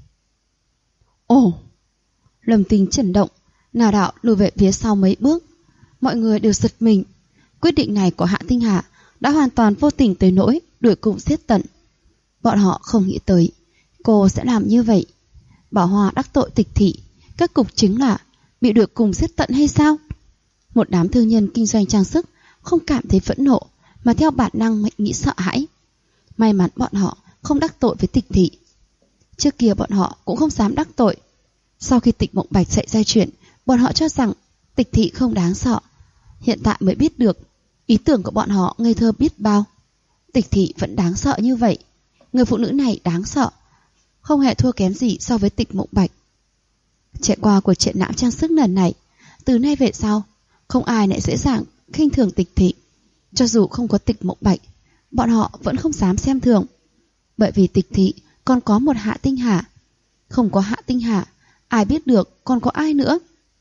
Ồ! Lâm Tinh chấn động, nào đạo lùi về phía sau mấy bước. Mọi người đều giật mình. Quyết định này của Hạ Tinh Hà đã hoàn toàn vô tình tới nỗi đuổi cùng giết tận. Bọn họ không nghĩ tới cô sẽ làm như vậy. Bảo Hoa đắc tội tịch thị, kết cục chính là bị đuổi cùng giết tận hay sao? Một đám thương nhân kinh doanh trang sức không cảm thấy phẫn nộ, mà theo bản năng nghĩ sợ hãi. May mắn bọn họ không đắc tội với tịch thị. Trước kia bọn họ cũng không dám đắc tội. Sau khi Tịch Mộng Bạch xảy ra chuyện, bọn họ cho rằng tịch thị không đáng sợ. Hiện tại mới biết được ý tưởng của bọn họ ngây thơ biết bao. Tịch thị vẫn đáng sợ như vậy. Người phụ nữ này đáng sợ, không hề thua kém gì so với Tịch Mộng Bạch. Trải qua cuộc triển lãm trang sức lần này, từ nay về sau không ai lại dễ dàng khinh thường tịch thị. Cho dù không có Tịch Mộng Bạch, bọn họ vẫn không dám xem thường. Bởi vì tịch thị còn có một Hạ Tinh Hà. Không có Hạ Tinh Hà, ai biết được còn có ai nữa.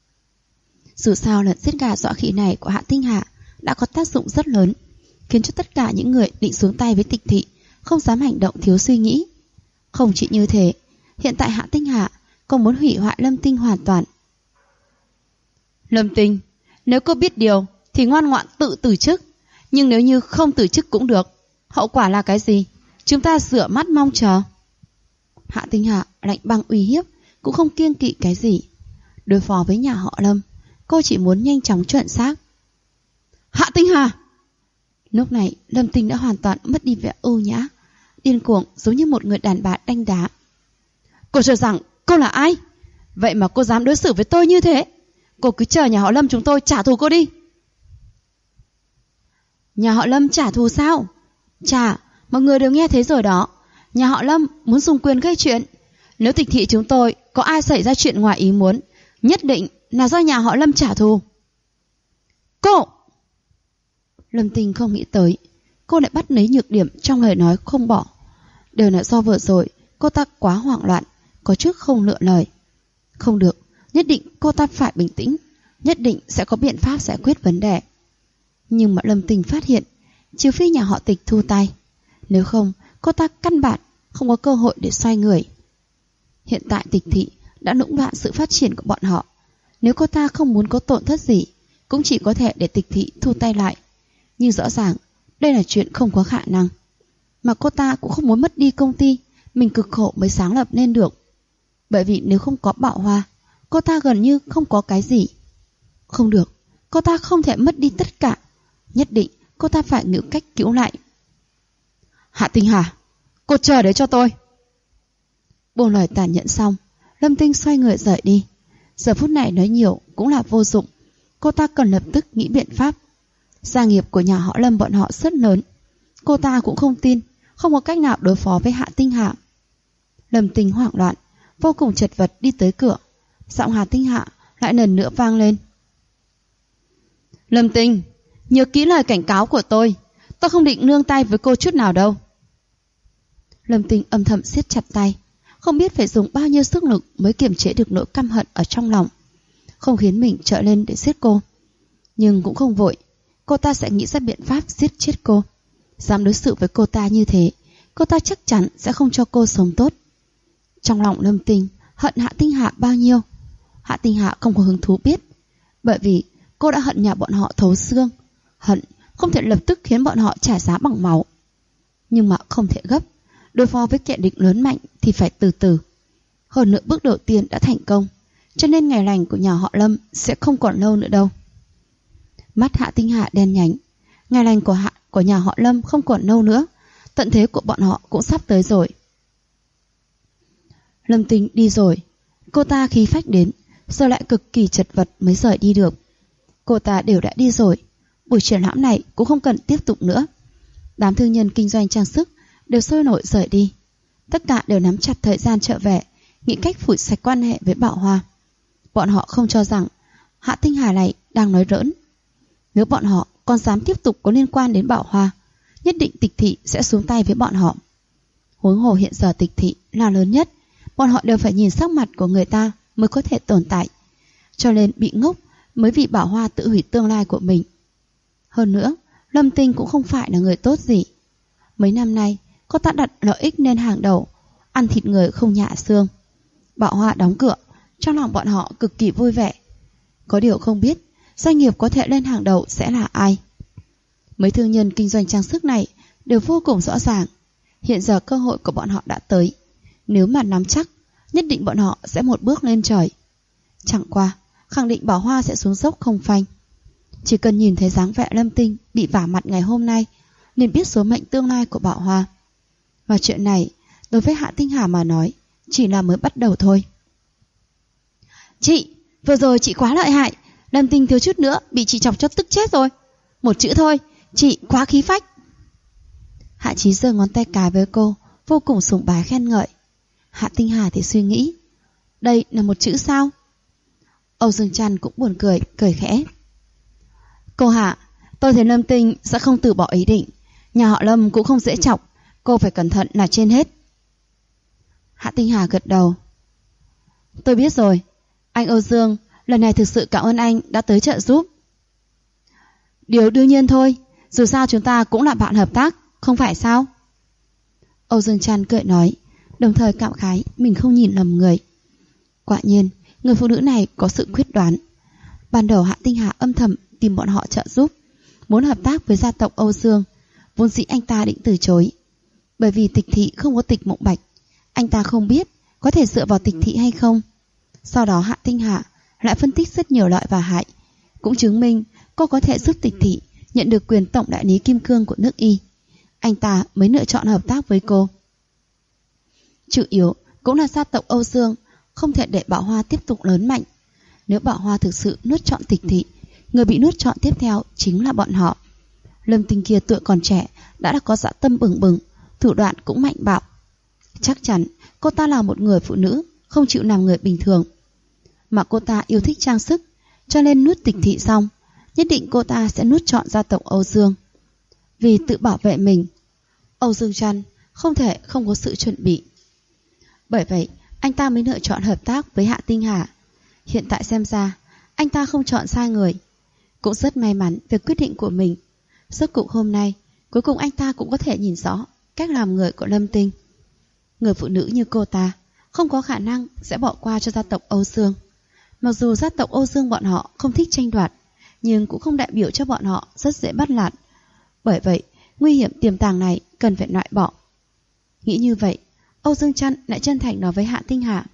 Dù sao lần giết gà dọa khỉ này của Hạ Tinh Hà đã có tác dụng rất lớn, khiến cho tất cả những người định xuống tay với tịch thị không dám hành động thiếu suy nghĩ. Không chỉ như thế, hiện tại Hạ Tinh Hà còn muốn hủy hoại Lâm Tinh hoàn toàn. Lâm Tinh, nếu cô biết điều thì ngoan ngoãn tự từ chức. Nhưng nếu như không từ chức cũng được. Hậu quả là cái gì? Chúng ta rửa mắt mong chờ. Hạ Tinh Hà lạnh băng uy hiếp, cũng không kiêng kỵ cái gì. Đối phó với nhà họ Lâm, cô chỉ muốn nhanh chóng chuẩn xác. Hạ Tinh Hà! Lúc này Lâm Tinh đã hoàn toàn mất đi vẻ ưu nhã, điên cuồng giống như một người đàn bà đanh đá. Cô cho rằng cô là ai? Vậy mà cô dám đối xử với tôi như thế? Cô cứ chờ nhà họ Lâm chúng tôi trả thù cô đi. Nhà họ Lâm trả thù sao? Chà, mọi người đều nghe thấy rồi đó. Nhà họ Lâm muốn dùng quyền gây chuyện. Nếu tịch thị chúng tôi có ai xảy ra chuyện ngoài ý muốn, nhất định là do nhà họ Lâm trả thù. Cô! Lâm Tinh không nghĩ tới cô lại bắt lấy nhược điểm trong lời nói không bỏ. Đều là do vừa rồi cô ta quá hoảng loạn, có chút không lựa lời. Không được, nhất định cô ta phải bình tĩnh, nhất định sẽ có biện pháp giải quyết vấn đề. Nhưng mà Lâm Tinh phát hiện, trừ phi nhà họ Tịch thu tay, nếu không cô ta căn bản không có cơ hội để xoay người. Hiện tại Tịch thị đã lũng đoạn sự phát triển của bọn họ. Nếu cô ta không muốn có tổn thất gì, cũng chỉ có thể để Tịch thị thu tay lại. Nhưng rõ ràng đây là chuyện không có khả năng. Mà cô ta cũng không muốn mất đi công ty mình cực khổ mới sáng lập nên được. Bởi vì nếu không có Bảo Hoa, cô ta gần như không có cái gì. Không được, cô ta không thể mất đi tất cả. Nhất định cô ta phải nghĩ cách cứu lại. Hạ Tinh Hà, cô chờ đấy cho tôi. Buông lời tàn nhẫn xong, Lâm Tinh xoay người rời đi. Giờ phút này nói nhiều cũng là vô dụng. Cô ta cần lập tức nghĩ biện pháp. Gia nghiệp của nhà họ Lâm bọn họ rất lớn. Cô ta cũng không tin không có cách nào đối phó với Hạ Tinh Hà. Lâm Tinh hoảng loạn, vô cùng chật vật đi tới cửa. Giọng Hạ Tinh Hạ lại lần nữa vang lên. Lâm Tinh, nhớ kỹ lời cảnh cáo của tôi không định nương tay với cô chút nào đâu. Lâm Tinh âm thầm siết chặt tay, không biết phải dùng bao nhiêu sức lực mới kiềm chế được nỗi căm hận ở trong lòng, không khiến mình trợn lên để giết cô. Nhưng cũng không vội, cô ta sẽ nghĩ ra biện pháp giết chết cô. Dám đối xử với cô ta như thế, cô ta chắc chắn sẽ không cho cô sống tốt. Trong lòng Lâm Tinh hận Hạ Tinh Hạ bao nhiêu, Hạ Tinh Hạ không có hứng thú biết, bởi vì cô đã hận nhà bọn họ thấu xương, hận không thể lập tức khiến bọn họ trả giá bằng máu. Nhưng mà không thể gấp, đối phó với kẻ địch lớn mạnh thì phải từ từ. Hơn nữa bước đầu tiên đã thành công, cho nên ngày lành của nhà họ Lâm sẽ không còn lâu nữa đâu. Mắt Hạ Tinh Hạ đen nhánh, ngày lành của nhà họ Lâm không còn lâu nữa, tận thế của bọn họ cũng sắp tới rồi. Lâm Tinh đi rồi, cô ta khí phách đến, giờ lại cực kỳ chật vật mới rời đi được. Cô ta đều đã đi rồi, buổi triển lãm này cũng không cần tiếp tục nữa. Đám thương nhân kinh doanh trang sức đều sôi nổi rời đi, tất cả đều nắm chặt thời gian trở về, nghĩ cách phủi sạch quan hệ với Bảo Hoa. Bọn họ không cho rằng Hạ Tinh Hà này đang nói giỡn. Nếu bọn họ còn dám tiếp tục có liên quan đến Bảo Hoa, nhất định Tịch Thị sẽ xuống tay với bọn họ. Huống hồ hiện giờ Tịch Thị là lớn nhất, bọn họ đều phải nhìn sắc mặt của người ta mới có thể tồn tại, cho nên bị ngốc mới vì Bảo Hoa tự hủy tương lai của mình. Hơn nữa, Lâm Tinh cũng không phải là người tốt gì. Mấy năm nay, cô ta đặt lợi ích lên hàng đầu, ăn thịt người không nhả xương. Bảo Hoa đóng cửa, trong lòng bọn họ cực kỳ vui vẻ. Có điều không biết, doanh nghiệp có thể lên hàng đầu sẽ là ai. Mấy thương nhân kinh doanh trang sức này đều vô cùng rõ ràng, hiện giờ cơ hội của bọn họ đã tới. Nếu mà nắm chắc, nhất định bọn họ sẽ một bước lên trời. Chẳng qua, khẳng định Bảo Hoa sẽ xuống dốc không phanh. Chỉ cần nhìn thấy dáng vẻ Lâm Tinh bị vả mặt ngày hôm nay, liền biết số mệnh tương lai của Bảo Hoa. Và chuyện này, đối với Hạ Tinh Hà mà nói, chỉ là mới bắt đầu thôi. Chị, vừa rồi chị quá lợi hại, Lâm Tinh thiếu chút nữa bị chị chọc cho tức chết rồi. Một chữ thôi, chị quá khí phách. Hạ Chí giơ ngón tay cái với cô, vô cùng sùng bái khen ngợi. Hạ Tinh Hà thì suy nghĩ, đây là một chữ sao? Âu Dương Trăn cũng buồn cười, cười khẽ. Cô Hạ, tôi thấy Lâm Tinh sẽ không từ bỏ ý định. Nhà họ Lâm cũng không dễ chọc, cô phải cẩn thận là trên hết. Hạ Tinh Hà gật đầu. Tôi biết rồi, anh Âu Dương, lần này thực sự cảm ơn anh đã tới trợ giúp. Điều đương nhiên thôi, dù sao chúng ta cũng là bạn hợp tác, không phải sao? Âu Dương Trăn cười nói, đồng thời cảm khái mình không nhìn lầm người. Quả nhiên, người phụ nữ này có sự quyết đoán. Ban đầu Hạ Tinh Hà âm thầm tìm bọn họ trợ giúp, muốn hợp tác với gia tộc Âu Dương. Vốn dĩ anh ta định từ chối, bởi vì Tịch Thị không có Tịch Mộng Bạch, anh ta không biết có thể dựa vào Tịch Thị hay không. Sau đó Hạ Tinh Hà lại phân tích rất nhiều lợi và hại, cũng chứng minh cô có thể giúp Tịch Thị nhận được quyền tổng đại lý kim cương của nước Y. Anh ta mới lựa chọn hợp tác với cô. Chủ yếu cũng là gia tộc Âu Dương không thể để Bảo Hoa tiếp tục lớn mạnh. Nếu Bảo Hoa thực sự nuốt trọn Tịch Thị, người bị nuốt trọn tiếp theo chính là bọn họ. Lâm Tinh kia tuổi còn trẻ đã có dã tâm bừng bừng, thủ đoạn cũng mạnh bạo. Chắc chắn cô ta là một người phụ nữ không chịu làm người bình thường. Mà cô ta yêu thích trang sức, cho nên nuốt Tịch Thị xong, nhất định cô ta sẽ nuốt trọn gia tộc Âu Dương. Vì tự bảo vệ mình, Âu Dương Trăn không thể không có sự chuẩn bị. Bởi vậy, anh ta mới lựa chọn hợp tác với Hạ Tinh Hà. Hiện tại xem ra, anh ta không chọn sai người. Cũng rất may mắn về quyết định của mình. Rốt cuộc hôm nay, cuối cùng anh ta cũng có thể nhìn rõ cách làm người của Lâm Tinh. Người phụ nữ như cô ta không có khả năng sẽ bỏ qua cho gia tộc Âu Dương. Mặc dù gia tộc Âu Dương bọn họ không thích tranh đoạt, nhưng cũng không đại biểu cho bọn họ rất dễ bắt nạt. Bởi vậy, nguy hiểm tiềm tàng này cần phải loại bỏ. Nghĩ như vậy, Âu Dương Trăn lại chân thành nói với Hạ Tinh Hà.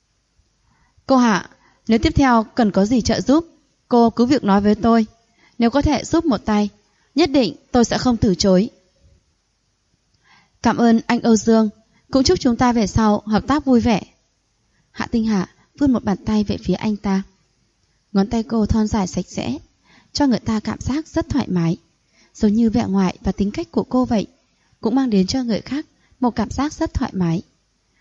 Cô Hạ, nếu tiếp theo cần có gì trợ giúp, cô cứ việc nói với tôi. Nếu có thể giúp một tay, nhất định tôi sẽ không từ chối. Cảm ơn anh Âu Dương, cũng chúc chúng ta về sau hợp tác vui vẻ. Hạ Tinh Hà vươn một bàn tay về phía anh ta. Ngón tay cô thon dài sạch sẽ, cho người ta cảm giác rất thoải mái. Giống như vẻ ngoài và tính cách của cô vậy, cũng mang đến cho người khác một cảm giác rất thoải mái.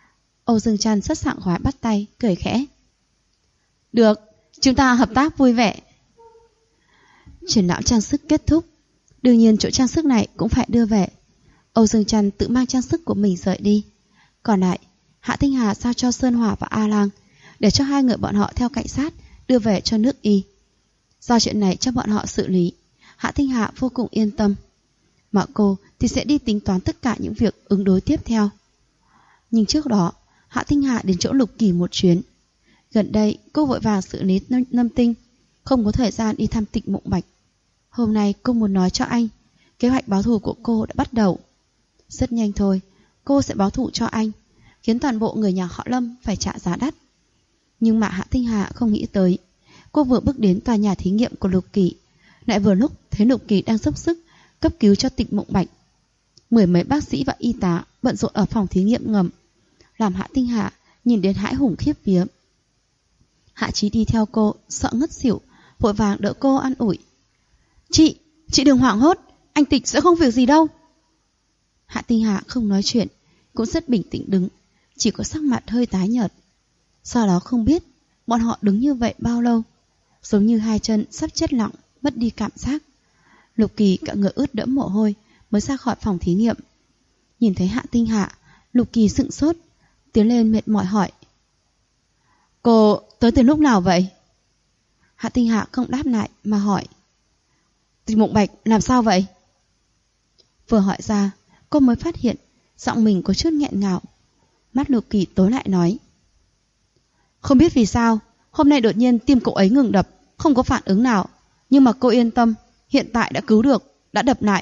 Âu Dương Trăn rất sảng khoái bắt tay, cười khẽ. Được, chúng ta hợp tác vui vẻ. Triển lãm trang sức kết thúc. Đương nhiên chỗ trang sức này cũng phải đưa về. Âu Dương Trăn tự mang trang sức của mình rời đi. Còn lại, Hạ Tinh Hà giao cho Sơn Hòa và A Lang, để cho hai người bọn họ theo cảnh sát đưa về cho nước Y. Giao chuyện này cho bọn họ xử lý, Hạ Tinh Hà vô cùng yên tâm. Mà cô thì sẽ đi tính toán tất cả những việc ứng đối tiếp theo. Nhưng trước đó, Hạ Tinh Hà đến chỗ Lục Kỳ một chuyến. Gần đây cô vội vàng xử lý Lâm Tinh, không có thời gian đi thăm Tịch Mộng Bạch. Hôm nay cô muốn nói cho anh, kế hoạch báo thù của cô đã bắt đầu. Rất nhanh thôi, cô sẽ báo thù cho anh, khiến toàn bộ người nhà họ Lâm phải trả giá đắt. Nhưng mà Hạ Tinh Hà không nghĩ tới, cô vừa bước đến tòa nhà thí nghiệm của Lục Kỳ, lại vừa lúc thấy Lục Kỳ đang dốc sức cấp cứu cho Tịch Mộng Bạch. Mười mấy bác sĩ và y tá bận rộn ở phòng thí nghiệm ngầm, làm Hạ Tinh Hà nhìn đến hãi hùng khiếp vía. Hạ Chí đi theo cô, sợ ngất xỉu, vội vàng đỡ cô an ủi. Chị đừng hoảng hốt, anh Tịch sẽ không việc gì đâu. Hạ Tinh Hà không nói chuyện, cũng rất bình tĩnh đứng, chỉ có sắc mặt hơi tái nhợt. Sau đó không biết bọn họ đứng như vậy bao lâu, giống như hai chân sắp chết lặng, mất đi cảm giác. Lục Kỳ cả người ướt đẫm mồ hôi mới ra khỏi phòng thí nghiệm. Nhìn thấy Hạ Tinh Hà, Lục Kỳ sững sốt, tiến lên mệt mỏi hỏi. Cô tới từ lúc nào vậy? Hạ Tinh Hà không đáp lại mà hỏi. Tịch Mộng Bạch làm sao vậy? Vừa hỏi ra, cô mới phát hiện giọng mình có chút nghẹn ngào. Mắt Lục Kỳ tối lại nói. Không biết vì sao, hôm nay đột nhiên tim cậu ấy ngừng đập, không có phản ứng nào. Nhưng mà cô yên tâm, hiện tại đã cứu được, đã đập lại.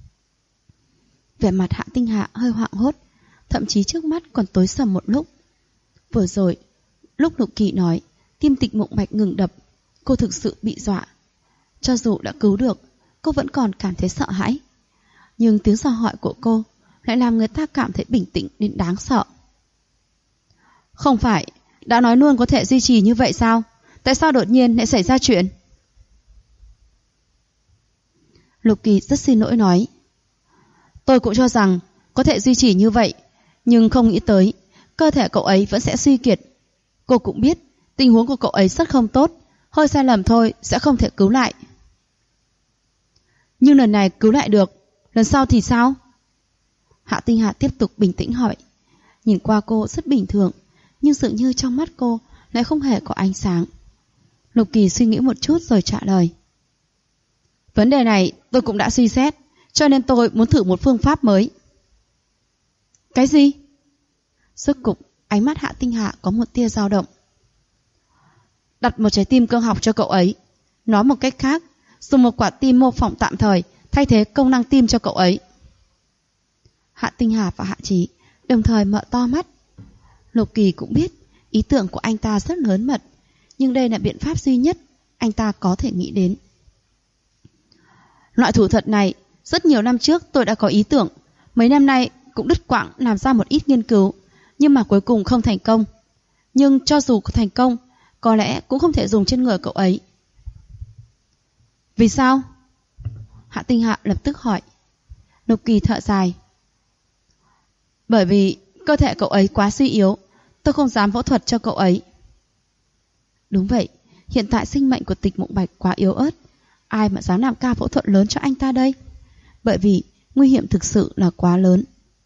Vẻ mặt Hạ Tinh Hà hơi hoảng hốt, thậm chí trước mắt còn tối sầm một lúc. Vừa rồi, lúc Lục Kỳ nói tim Tịch Mộng Bạch ngừng đập, cô thực sự bị dọa. Cho dù đã cứu được, cô vẫn còn cảm thấy sợ hãi. Nhưng tiếng dò hỏi của cô lại làm người ta cảm thấy bình tĩnh đến đáng sợ. Không phải, đã nói luôn có thể duy trì như vậy sao? Tại sao đột nhiên lại xảy ra chuyện? Lục Kỳ rất xin lỗi nói. Tôi cũng cho rằng có thể duy trì như vậy, nhưng không nghĩ tới cơ thể cậu ấy vẫn sẽ suy kiệt. Cô cũng biết tình huống của cậu ấy rất không tốt, hơi sai lầm thôi sẽ không thể cứu lại. Nhưng lần này cứu lại được, lần sau thì sao? Hạ Tinh Hà tiếp tục bình tĩnh hỏi. Nhìn qua cô rất bình thường, nhưng dường như trong mắt cô lại không hề có ánh sáng. Lục Kỳ suy nghĩ một chút rồi trả lời. Vấn đề này tôi cũng đã suy xét, cho nên tôi muốn thử một phương pháp mới. Cái gì? Rốt cục, ánh mắt Hạ Tinh Hà có một tia dao động. Đặt một trái tim cơ học cho cậu ấy. Nói một cách khác, dùng một quả tim mô phỏng tạm thời thay thế công năng tim cho cậu ấy. Hạ Tinh Hà và Hạ Chí đồng thời mở to mắt. Lục Kỳ cũng biết ý tưởng của anh ta rất lớn mật, nhưng đây là biện pháp duy nhất anh ta có thể nghĩ đến. Loại thủ thuật này rất nhiều năm trước tôi đã có ý tưởng, mấy năm nay cũng đứt quãng làm ra một ít nghiên cứu, nhưng mà cuối cùng không thành công. Nhưng cho dù có thành công, có lẽ cũng không thể dùng trên người cậu ấy. Vì sao? Hạ Tinh Hạ lập tức hỏi. Lục Kỳ thở dài. Bởi vì cơ thể cậu ấy quá suy yếu, tôi không dám phẫu thuật cho cậu ấy. Đúng vậy, hiện tại sinh mệnh của Tịch Mộng Bạch quá yếu ớt, ai mà dám làm ca phẫu thuật lớn cho anh ta đây? Bởi vì nguy hiểm thực sự là quá lớn.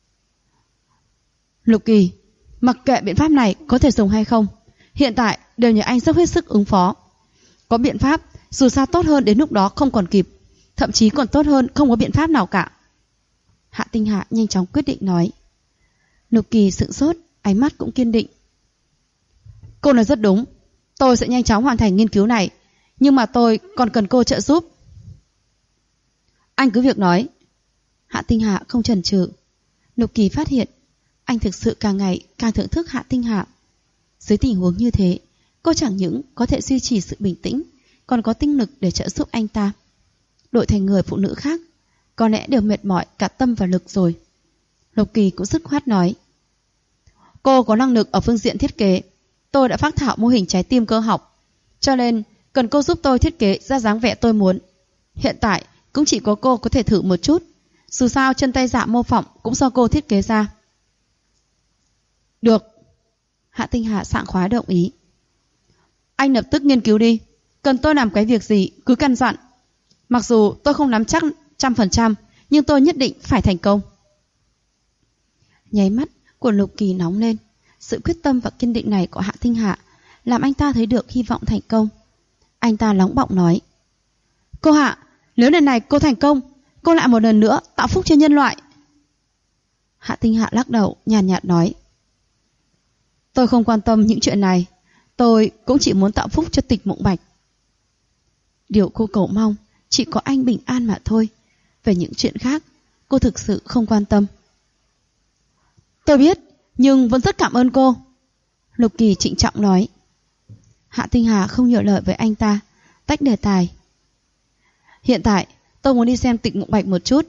Lục Kỳ, mặc kệ biện pháp này có thể dùng hay không, hiện tại đều nhờ anh dốc hết sức ứng phó. Có biện pháp dù sao tốt hơn đến lúc đó không còn kịp, thậm chí còn tốt hơn không có biện pháp nào cả. Hạ Tinh Hạ nhanh chóng quyết định nói. Lục Kỳ sững sốt, ánh mắt cũng kiên định. Cô nói rất đúng, tôi sẽ nhanh chóng hoàn thành nghiên cứu này, nhưng mà tôi còn cần cô trợ giúp. Anh cứ việc nói. Hạ Tinh Hạ không chần chừ. Lục Kỳ phát hiện anh thực sự càng ngày càng thưởng thức Hạ Tinh Hạ. Dưới tình huống như thế, cô chẳng những có thể duy trì sự bình tĩnh, còn có tinh lực để trợ giúp anh ta. Đổi thành người phụ nữ khác, có lẽ đều mệt mỏi cả tâm và lực rồi. Lục Kỳ cũng dứt khoát nói. Cô có năng lực ở phương diện thiết kế, tôi đã phác thảo mô hình trái tim cơ học, cho nên cần cô giúp tôi thiết kế ra dáng vẻ tôi muốn. Hiện tại cũng chỉ có cô có thể thử một chút, dù sao chân tay dạ mô phỏng cũng do cô thiết kế ra. Được, Hạ Tinh Hà sảng khoái đồng ý. Anh lập tức nghiên cứu đi. Cần tôi làm cái việc gì cứ căn dặn. Mặc dù tôi không nắm chắc 100%, nhưng tôi nhất định phải thành công. Nháy mắt của Lục Kỳ nóng lên. Sự quyết tâm và kiên định này của Hạ Tinh Hà làm anh ta thấy được hy vọng thành công. Anh ta nóng bỏng nói: Cô Hạ, nếu lần này cô thành công, cô lại một lần nữa tạo phúc cho nhân loại. Hạ Tinh Hạ lắc đầu nhàn nhạt nói: Tôi không quan tâm những chuyện này. Tôi cũng chỉ muốn tạo phúc cho Tịch Mộng Bạch. Điều cô cầu mong chỉ có anh bình an mà thôi. Về những chuyện khác, cô thực sự không quan tâm. Tôi biết, nhưng vẫn rất cảm ơn cô. Lục Kỳ trịnh trọng nói. Hạ Tinh Hà không nhiều lời với anh ta, tách đề tài. Hiện tại, tôi muốn đi xem Tịch Mộng Bạch một chút.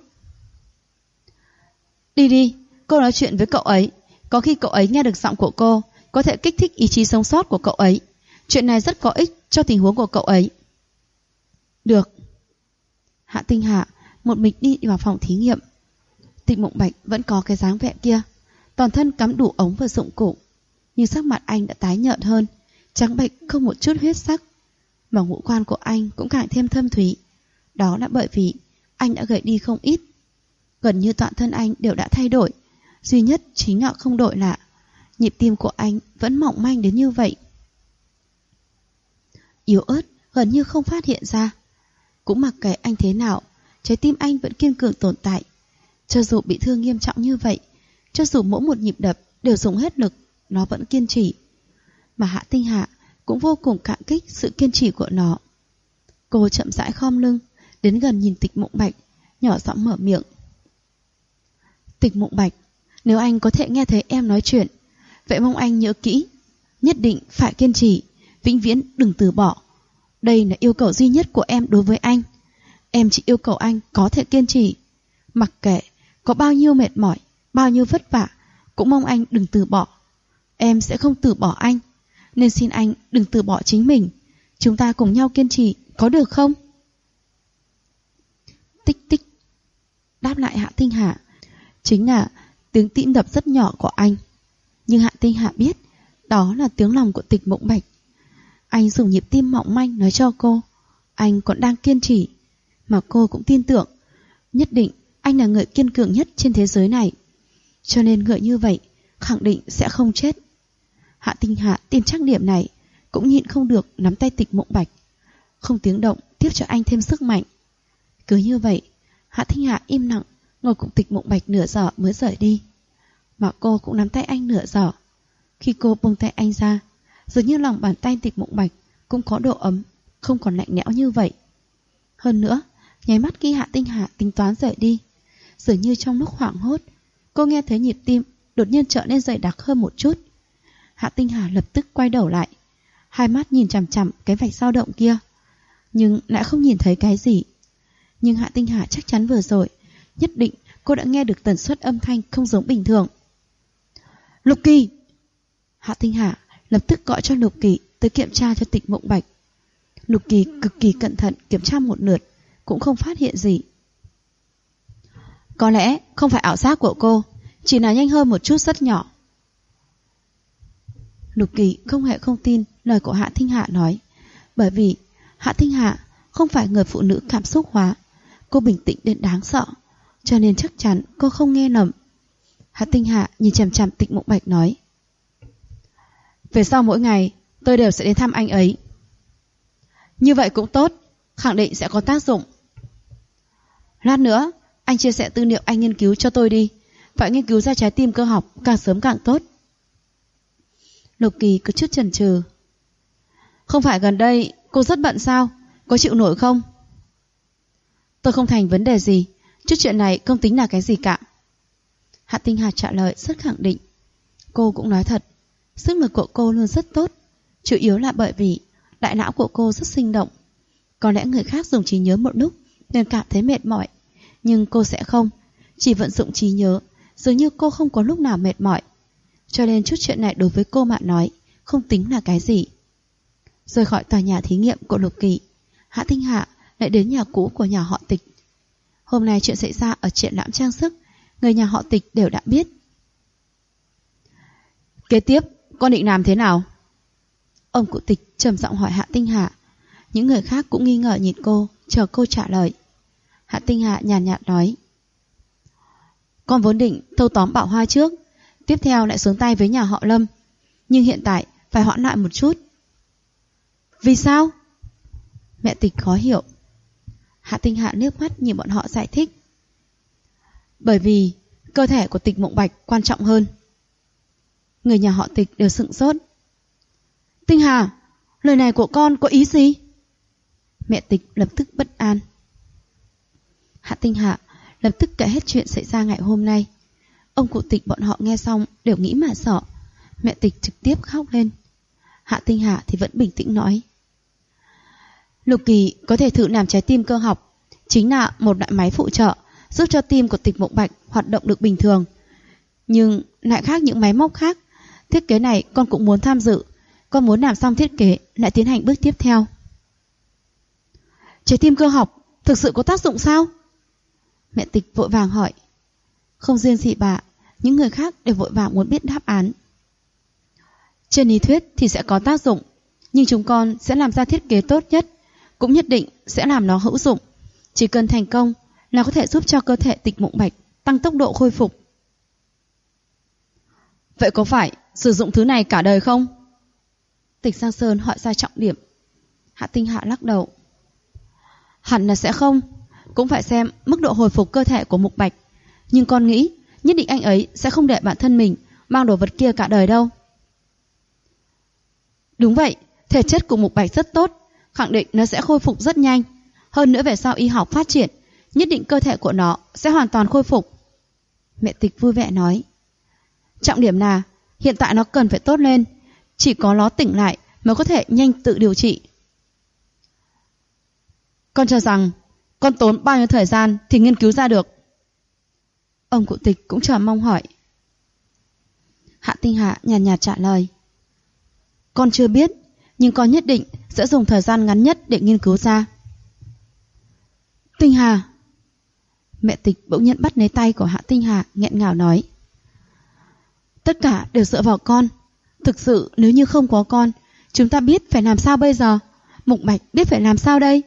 Đi đi, cô nói chuyện với cậu ấy. Có khi cậu ấy nghe được giọng của cô, có thể kích thích ý chí sống sót của cậu ấy. Chuyện này rất có ích cho tình huống của cậu ấy. Được. Hạ Tinh Hà một mình đi vào phòng thí nghiệm. Tịch Mộng Bạch vẫn có cái dáng vẻ kia, toàn thân cắm đủ ống và dụng cụ, nhưng sắc mặt anh đã tái nhợt hơn, trắng bệch không một chút huyết sắc, mà ngũ quan của anh cũng càng thêm thâm thúy. Đó là bởi vì anh đã gầy đi không ít. Gần như toàn thân anh đều đã thay đổi, duy nhất chính là không đổi lạ, nhịp tim của anh vẫn mỏng manh đến như vậy. Yếu ớt, gần như không phát hiện ra. Cũng mặc kệ anh thế nào, trái tim anh vẫn kiên cường tồn tại. Cho dù bị thương nghiêm trọng như vậy, cho dù mỗi một nhịp đập đều dùng hết lực, nó vẫn kiên trì. Mà Hạ Tinh Hạ cũng vô cùng cảm kích sự kiên trì của nó. Cô chậm rãi khom lưng, đến gần nhìn Tịch Mộng Bạch, nhỏ giọng mở miệng. Tịch Mộng Bạch, nếu anh có thể nghe thấy em nói chuyện, vậy mong anh nhớ kỹ, nhất định phải kiên trì, vĩnh viễn đừng từ bỏ. Đây là yêu cầu duy nhất của em đối với anh. Em chỉ yêu cầu anh có thể kiên trì. Mặc kệ có bao nhiêu mệt mỏi, bao nhiêu vất vả, cũng mong anh đừng từ bỏ. Em sẽ không từ bỏ anh, nên xin anh đừng từ bỏ chính mình. Chúng ta cùng nhau kiên trì, có được không? Tích tích, đáp lại Hạ Tinh Hà chính là tiếng tim đập rất nhỏ của anh. Nhưng Hạ Tinh Hà biết đó là tiếng lòng của Tịch Mộng Bạch. Anh dùng nhịp tim mỏng manh nói cho cô anh còn đang kiên trì, mà cô cũng tin tưởng nhất định anh là người kiên cường nhất trên thế giới này. Cho nên người như vậy khẳng định sẽ không chết. Hạ Tinh Hà tin chắc điểm này, cũng nhịn không được nắm tay Tịch Mộng Bạch, không tiếng động tiếp cho anh thêm sức mạnh. Cứ như vậy, Hạ Tinh Hà im lặng ngồi cùng Tịch Mộng Bạch nửa giờ mới rời đi. Mà cô cũng nắm tay anh nửa giờ. Khi cô buông tay anh ra, dường như lòng bàn tay Tịch Mộng Bạch cũng có độ ấm, không còn lạnh lẽo như vậy. Hơn nữa, nháy mắt khi Hạ Tinh Hà tính toán rời đi, dường như trong lúc hoảng hốt, cô nghe thấy nhịp tim đột nhiên trở nên dày đặc hơn một chút. Hạ Tinh Hà lập tức quay đầu lại, hai mắt nhìn chằm chằm cái vạch dao động kia, nhưng lại không nhìn thấy cái gì. Nhưng Hạ Tinh Hà chắc chắn vừa rồi, nhất định cô đã nghe được tần suất âm thanh không giống bình thường. Lục Kỳ! Hạ Tinh Hà lập tức gọi cho Lục Kỳ tới kiểm tra cho Tịch Mộng Bạch. Lục Kỳ cực kỳ cẩn thận kiểm tra một lượt, cũng không phát hiện gì. Có lẽ không phải ảo giác của cô, chỉ là nhanh hơn một chút rất nhỏ. Lục Kỳ không hề không tin lời của Hạ Tinh Hạ nói, bởi vì Hạ Tinh Hạ không phải người phụ nữ cảm xúc hóa. Cô bình tĩnh đến đáng sợ, cho nên chắc chắn cô không nghe lầm. Hạ Tinh Hạ nhìn chằm chằm Tịch Mộng Bạch nói, về sau mỗi ngày tôi đều sẽ đến thăm anh ấy. Như vậy cũng tốt, khẳng định sẽ có tác dụng. Lát nữa anh chia sẻ tư liệu anh nghiên cứu cho tôi đi. Phải nghiên cứu ra trái tim cơ học càng sớm càng tốt. Lục Kỳ có chút chần chừ. Không phải gần đây cô rất bận sao? Có chịu nổi không? Tôi không thành vấn đề gì, chút chuyện này không tính là cái gì cả. Hạ Tinh Hà trả lời rất khẳng định. Cô cũng nói thật, sức lực của cô luôn rất tốt, chủ yếu là bởi vì đại não của cô rất sinh động. Có lẽ người khác dùng trí nhớ một lúc nên cảm thấy mệt mỏi, nhưng cô sẽ không, chỉ vận dụng trí nhớ, dường như cô không có lúc nào mệt mỏi. Cho nên chút chuyện này đối với cô mà nói không tính là cái gì. Rời khỏi tòa nhà thí nghiệm của Lục Kỳ, Hạ Tinh Hạ lại đến nhà cũ của nhà họ Tịch. Hôm nay chuyện xảy ra ở triển lãm trang sức, người nhà họ Tịch đều đã biết. Kế tiếp, con định làm thế nào? Ông cụ Tịch trầm giọng hỏi Hạ Tinh Hạ. Những người khác cũng nghi ngờ nhìn cô, chờ cô trả lời. Hạ Tinh Hạ nhàn nhạt nói: con vốn định thâu tóm Bảo Hoa trước, tiếp theo lại xuống tay với nhà họ Lâm, nhưng hiện tại phải hoãn lại một chút. Vì sao? Mẹ Tịch khó hiểu. Hạ Tinh Hạ nước mắt nhìn bọn họ giải thích. Bởi vì cơ thể của Tịch Mộng Bạch quan trọng hơn. Người nhà họ Tịch đều sững sốt. Tinh Hà, lời này của con có ý gì? Mẹ Tịch lập tức bất an. Hạ Tinh Hạ lập tức kể hết chuyện xảy ra ngày hôm nay. Ông cụ Tịch bọn họ nghe xong đều nghĩ mà sợ. Mẹ Tịch trực tiếp khóc lên. Hạ Tinh Hạ thì vẫn bình tĩnh nói: Lục Kỳ có thể thử làm trái tim cơ học, chính là một loại máy phụ trợ giúp cho tim của Tịch Mộng Bạch hoạt động được bình thường. Nhưng lại khác những máy móc khác. Thiết kế này con cũng muốn tham dự. Con muốn làm xong thiết kế lại tiến hành bước tiếp theo. Trái tim cơ học thực sự có tác dụng sao? Mẹ Tịch vội vàng hỏi. Không riêng gì bà, những người khác đều vội vàng muốn biết đáp án. Trên lý thuyết thì sẽ có tác dụng, nhưng chúng con sẽ làm ra thiết kế tốt nhất, cũng nhất định sẽ làm nó hữu dụng. Chỉ cần thành công là có thể giúp cho cơ thể Tịch Mộng Bạch tăng tốc độ khôi phục. Vậy có phải sử dụng thứ này cả đời không? Tịch Giang Sơn hỏi ra trọng điểm. Hạ Tinh Hạ lắc đầu. Hẳn là sẽ không. Cũng phải xem mức độ hồi phục cơ thể của Mục Bạch. Nhưng con nghĩ nhất định anh ấy sẽ không để bản thân mình mang đồ vật kia cả đời đâu. Đúng vậy, thể chất của Mục Bạch rất tốt, khẳng định nó sẽ khôi phục rất nhanh. Hơn nữa về sau y học phát triển, nhất định cơ thể của nó sẽ hoàn toàn khôi phục. Mẹ Tịch vui vẻ nói. Trọng điểm là hiện tại nó cần phải tốt lên, chỉ có nó tỉnh lại mới có thể nhanh tự điều trị. Con cho rằng con tốn bao nhiêu thời gian thì nghiên cứu ra được? Ông cụ Tịch cũng chờ mong hỏi. Hạ Tinh Hạ nhàn nhạt trả lời. Con chưa biết, nhưng con nhất định sẽ dùng thời gian ngắn nhất để nghiên cứu ra. Tinh Hà. Mẹ Tịch bỗng nhiên bắt lấy tay của Hạ Tinh Hà, nghẹn ngào nói. Tất cả đều dựa vào con. Thực sự nếu như không có con, chúng ta biết phải làm sao bây giờ? Mục Bạch biết phải làm sao đây?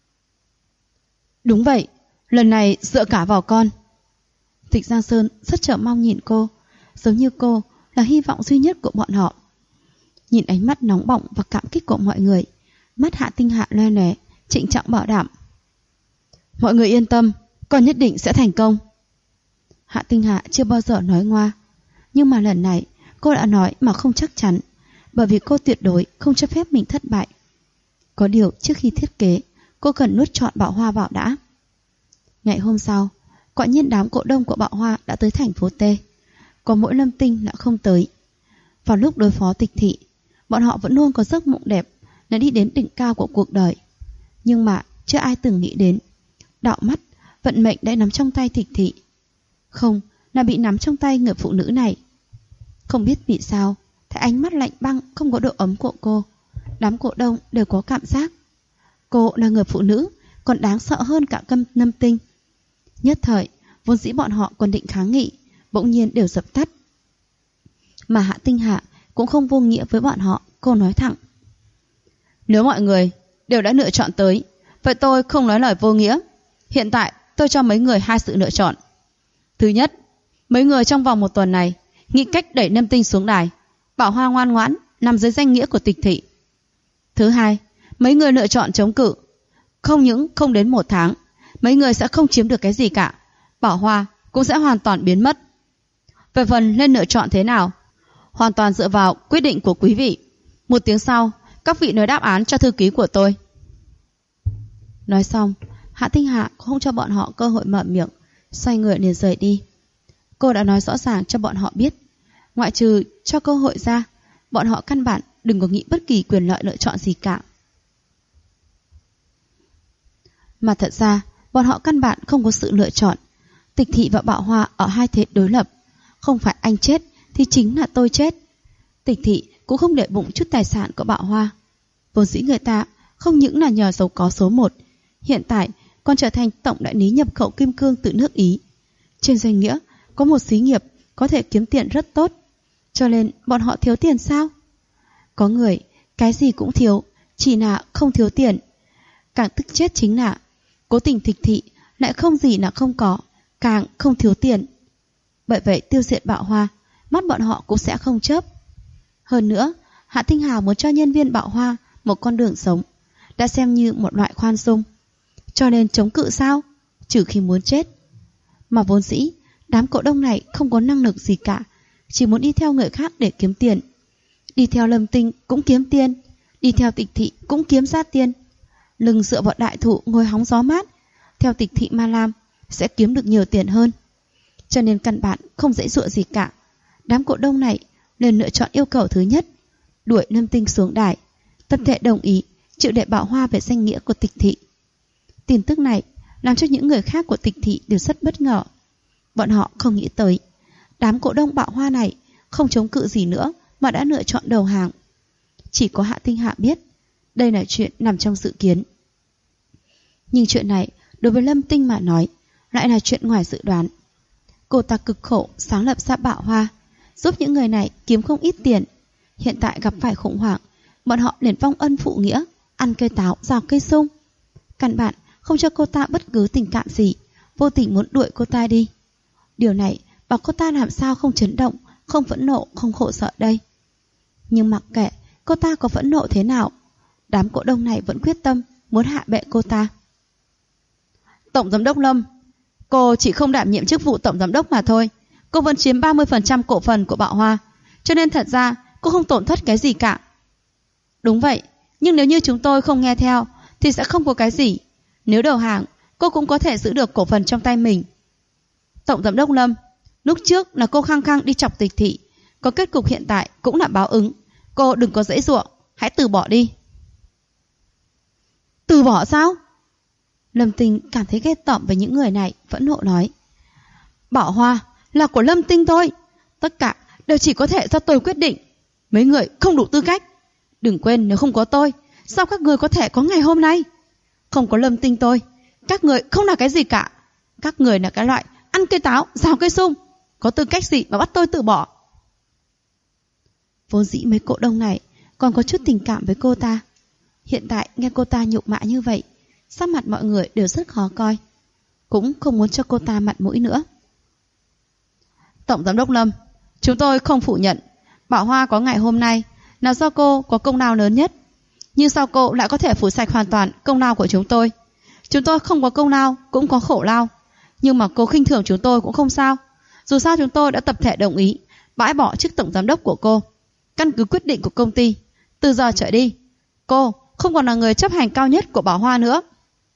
Đúng vậy, lần này dựa cả vào con. Tịch Giang Sơn rất chờ mong nhìn cô, giống như cô là hy vọng duy nhất của bọn họ. Nhìn ánh mắt nóng bỏng và cảm kích của mọi người, mắt Hạ Tinh Hạ loe loé, trịnh trọng bảo đảm. Mọi người yên tâm, con nhất định sẽ thành công. Hạ Tinh Hạ chưa bao giờ nói ngoa, nhưng mà lần này cô đã nói mà không chắc chắn, bởi vì cô tuyệt đối không cho phép mình thất bại. Có điều trước khi thiết kế, cô cần nuốt trọn Bảo Hoa vào đã. Ngày hôm sau, quả nhiên đám cổ đông của Bảo Hoa đã tới thành phố T, còn mỗi Lâm Tinh đã không tới. Vào lúc đối phó Tịch Thị, bọn họ vẫn luôn có giấc mộng đẹp là đi đến đỉnh cao của cuộc đời. Nhưng mà chưa ai từng nghĩ đến, đạo mắt vận mệnh đã nắm trong tay Tịch Thị. Không, là bị nắm trong tay người phụ nữ này. Không biết vì sao, thấy ánh mắt lạnh băng không có độ ấm của cô, đám cổ đông đều có cảm giác cô là người phụ nữ còn đáng sợ hơn cả Lâm Tinh. Nhất thời, vốn dĩ bọn họ còn định kháng nghị, bỗng nhiên đều dập tắt. Mà Hạ Tinh Hạ cũng không vô nghĩa với bọn họ, cô nói thẳng. Nếu mọi người đều đã lựa chọn tới, vậy tôi không nói lời vô nghĩa. Hiện tại tôi cho mấy người hai sự lựa chọn. Thứ nhất, mấy người trong vòng 1 tuần này nghĩ cách đẩy Lâm Tinh xuống đài, Bảo Hoa ngoan ngoãn nằm dưới danh nghĩa của Tịch Thị. Thứ hai, mấy người lựa chọn chống cự. Không những không đến 1 tháng, mấy người sẽ không chiếm được cái gì cả, Bảo Hoa cũng sẽ hoàn toàn biến mất. Về phần nên lựa chọn thế nào, hoàn toàn dựa vào quyết định của quý vị. 1 tiếng sau, các vị nói đáp án cho thư ký của tôi. Nói xong, Hạ Tinh Hạ không cho bọn họ cơ hội mở miệng, xoay người liền rời đi. Cô đã nói rõ ràng cho bọn họ biết, ngoại trừ cho cơ hội ra, bọn họ căn bản đừng có nghĩ bất kỳ quyền lợi lựa chọn gì cả. Mà thật ra, bọn họ căn bản không có sự lựa chọn. Tịch Thị và Bảo Hoa ở hai thế đối lập. Không phải anh chết thì chính là tôi chết. Tịch Thị cũng không để bụng chút tài sản của Bảo Hoa. Vốn dĩ người ta không những là nhờ giàu có số 1, hiện tại còn trở thành tổng đại lý nhập khẩu kim cương từ nước Ý. Trên danh nghĩa có một xí nghiệp có thể kiếm tiền rất tốt. Cho nên bọn họ thiếu tiền sao? Có người cái gì cũng thiếu, chỉ là không thiếu tiền. Càng tức chết chính là Cố Tình Tịch Thị lại không gì là không có, càng không thiếu tiền. Bởi vậy tiêu diệt Bạo Hoa, mắt bọn họ cũng sẽ không chớp. Hơn nữa, Hạ Tinh Hà muốn cho nhân viên Bạo Hoa một con đường sống, đã xem như một loại khoan dung. Cho nên chống cự sao? Trừ khi muốn chết. Mà vốn dĩ đám cổ đông này không có năng lực gì cả, chỉ muốn đi theo người khác để kiếm tiền. Đi theo Lâm Tinh cũng kiếm tiền, đi theo Tịch Thị cũng kiếm ra tiền. Lưng dựa vào đại thụ ngồi hóng gió mát, theo Tịch Thị mà làm sẽ kiếm được nhiều tiền hơn. Cho nên căn bản không dễ dụa gì cả. Đám cổ đông này liền lựa chọn yêu cầu thứ nhất, đuổi Lâm Tinh xuống đài, tập thể đồng ý chịu để Bạo Hoa về danh nghĩa của Tịch Thị. Tin tức này làm cho những người khác của Tịch Thị đều rất bất ngờ. Bọn họ không nghĩ tới đám cổ đông Bạo Hoa này không chống cự gì nữa mà đã lựa chọn đầu hàng. Chỉ có Hạ Tinh Hạ biết đây là chuyện nằm trong dự kiến. Nhưng chuyện này đối với Lâm Tinh mà nói lại là chuyện ngoài dự đoán. Cô ta cực khổ sáng lập ra Bạo Hoa, giúp những người này kiếm không ít tiền. Hiện tại gặp phải khủng hoảng, bọn họ liền vong ân phụ nghĩa, ăn cây táo rào cây sung. Căn bản không cho cô ta bất cứ tình cảm gì, vô tình muốn đuổi cô ta đi. Điều này bảo cô ta làm sao không chấn động, không phẫn nộ, không khổ sở đây. Nhưng mặc kệ cô ta có phẫn nộ thế nào, đám cổ đông này vẫn quyết tâm muốn hạ bệ cô ta. Tổng giám đốc Lâm, cô chỉ không đảm nhiệm chức vụ tổng giám đốc mà thôi. Cô vẫn chiếm 30% cổ phần của Bạo Hoa, cho nên thật ra cô không tổn thất cái gì cả. Đúng vậy, nhưng nếu như chúng tôi không nghe theo thì sẽ không có cái gì. Nếu đầu hàng, cô cũng có thể giữ được cổ phần trong tay mình. Tổng giám đốc Lâm, lúc trước là cô khăng khăng đi chọc Tịch Thị, có kết cục hiện tại cũng là báo ứng. Cô đừng có giãy giụa, hãy từ bỏ đi. Từ bỏ sao? Lâm Tinh cảm thấy ghét tởm với những người này, phẫn nộ nói. Bạo Hoa là của Lâm Tinh thôi, tất cả đều chỉ có thể do tôi quyết định. Mấy người không đủ tư cách. Đừng quên nếu không có tôi, sao các người có thể có ngày hôm nay? Không có Lâm Tinh tôi, các người không là cái gì cả. Các người là cái loại ăn cây táo, rào cây sung. Có tư cách gì mà bắt tôi từ bỏ? Vốn dĩ mấy cổ đông này còn có chút tình cảm với cô ta. Hiện tại nghe cô ta nhục mạ như vậy, sắc mặt mọi người đều rất khó coi, cũng không muốn cho cô ta mặt mũi nữa. Tổng giám đốc Lâm, chúng tôi không phủ nhận Bạo Hoa có ngày hôm nay là do cô có công lao lớn nhất. Nhưng sao cô lại có thể phủ sạch hoàn toàn công lao của chúng tôi? Chúng tôi không có công lao cũng có khổ lao. Nhưng mà cô khinh thường chúng tôi cũng không sao. Dù sao chúng tôi đã tập thể đồng ý bãi bỏ chức tổng giám đốc của cô. Căn cứ quyết định của công ty, từ giờ trở đi, cô không còn là người chấp hành cao nhất của Bạo Hoa nữa.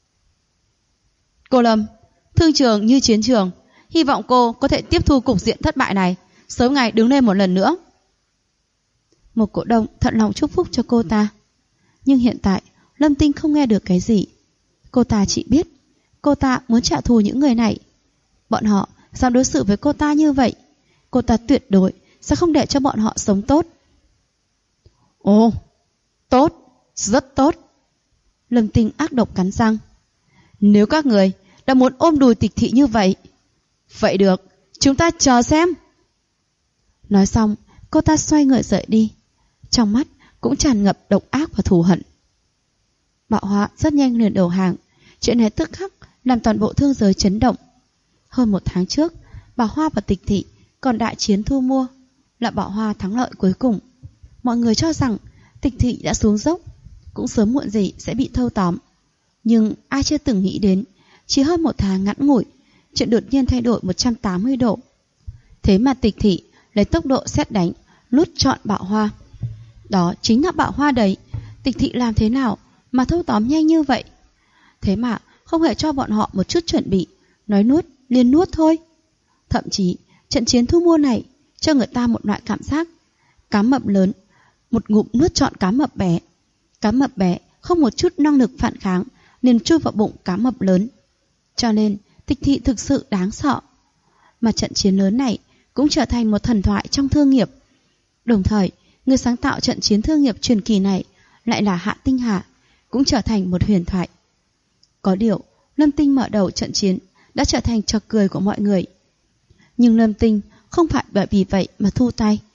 Cô Lâm, thương trường như chiến trường, hy vọng cô có thể tiếp thu cục diện thất bại này, sớm ngày đứng lên một lần nữa. Một cổ đông thận lòng chúc phúc cho cô ta. Nhưng hiện tại Lâm Tinh không nghe được cái gì. Cô ta chỉ biết cô ta muốn trả thù những người này. Bọn họ dám đối xử với cô ta như vậy, cô ta tuyệt đối sẽ không để cho bọn họ sống tốt. Ồ, tốt, rất tốt. Lâm Tinh ác độc cắn răng. Nếu các người đã muốn ôm đùi Tịch Thị như vậy, vậy được, chúng ta chờ xem. Nói xong, cô ta xoay người rời đi, trong mắt cũng tràn ngập độc ác và thù hận. Bạo Hoa rất nhanh liền đầu hàng. Chuyện này tức khắc làm toàn bộ thương giới chấn động. Hơn 1 tháng trước, Bạo Hoa và Tịch Thị còn đại chiến thu mua, là Bạo Hoa thắng lợi cuối cùng. Mọi người cho rằng Tịch Thị đã xuống dốc, cũng sớm muộn gì sẽ bị thâu tóm. Nhưng ai chưa từng nghĩ đến, chỉ hơn 1 tháng ngắn ngủi, chuyện đột nhiên thay đổi 180 độ. Thế mà Tịch Thị lấy tốc độ sét đánh lút trọn Bạo Hoa. Đó chính là Bạo Hoa đấy. Tịch Thị làm thế nào mà thâu tóm nhanh như vậy? Thế mà không hề cho bọn họ một chút chuẩn bị, nói nuốt liền nuốt thôi. Thậm chí trận chiến thu mua này cho người ta một loại cảm giác cá mập lớn một ngụm nuốt trọn cá mập bé. Cá mập bé không một chút năng lực phản kháng, liền chui vào bụng cá mập lớn. Cho nên Tịch Thị thực sự đáng sợ. Mà trận chiến lớn này cũng trở thành một thần thoại trong thương nghiệp. Đồng thời, người sáng tạo trận chiến thương nghiệp truyền kỳ này lại là Hạ Tinh Hà, cũng trở thành một huyền thoại. Có điều, Lâm Tinh mở đầu trận chiến đã trở thành trò cười của mọi người. Nhưng Lâm Tinh không phải bởi vì vậy mà thu tay.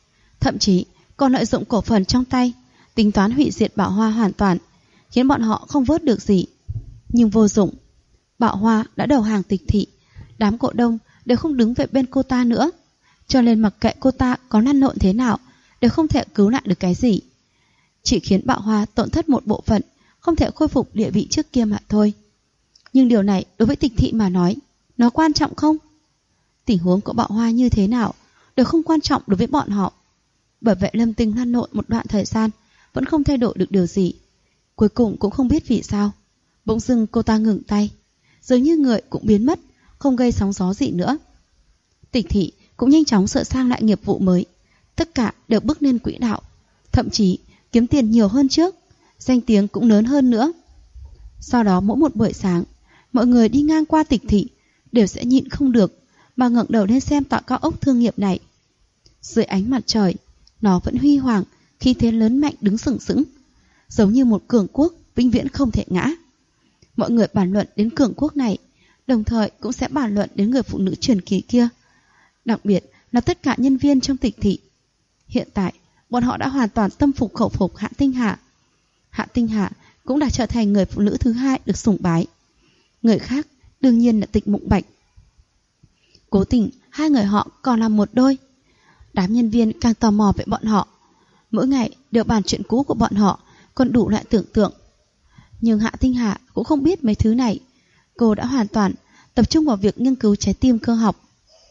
thậm chí còn lợi dụng cổ phần trong tay, tính toán hủy diệt Bảo Hoa hoàn toàn, khiến bọn họ không vớt được gì. Nhưng vô dụng, Bảo Hoa đã đầu hàng Tịch Thị, đám cổ đông đều không đứng về bên cô ta nữa, cho nên mặc kệ cô ta có lăn lộn thế nào đều không thể cứu lại được cái gì. Chỉ khiến Bảo Hoa tổn thất một bộ phận, không thể khôi phục địa vị trước kia mà thôi. Nhưng điều này đối với Tịch Thị mà nói, nó quan trọng không? Tình huống của Bảo Hoa như thế nào đều không quan trọng đối với bọn họ. Bởi vậy Lâm Tinh lăn lộn một đoạn thời gian vẫn không thay đổi được điều gì. Cuối cùng cũng không biết vì sao, bỗng dưng cô ta ngừng tay, dường như người cũng biến mất, không gây sóng gió gì nữa. Tịch Thị cũng nhanh chóng sửa sang lại nghiệp vụ mới, tất cả đều bước lên quỹ đạo, thậm chí kiếm tiền nhiều hơn trước, danh tiếng cũng lớn hơn nữa. Sau đó mỗi một buổi sáng, mọi người đi ngang qua Tịch Thị đều sẽ nhịn không được mà ngẩng đầu lên xem tòa cao ốc thương nghiệp này. Dưới ánh mặt trời, nó vẫn huy hoàng, khí thế lớn mạnh đứng sừng sững, giống như một cường quốc vĩnh viễn không thể ngã. Mọi người bàn luận đến cường quốc này, đồng thời cũng sẽ bàn luận đến người phụ nữ truyền kỳ kia, đặc biệt là tất cả nhân viên trong Tịch Thị. Hiện tại, bọn họ đã hoàn toàn tâm phục khẩu phục Hạ Tinh Hà. Hạ Tinh Hà cũng đã trở thành người phụ nữ thứ hai được sủng bái. Người khác đương nhiên là Tịch Mộng Bạch. Cố tình hai người họ còn là một đôi. Đám nhân viên càng tò mò về bọn họ, mỗi ngày đều bàn chuyện cũ của bọn họ, còn đủ loại tưởng tượng. Nhưng Hạ Tinh Hà cũng không biết mấy thứ này. Cô đã hoàn toàn tập trung vào việc nghiên cứu trái tim cơ học.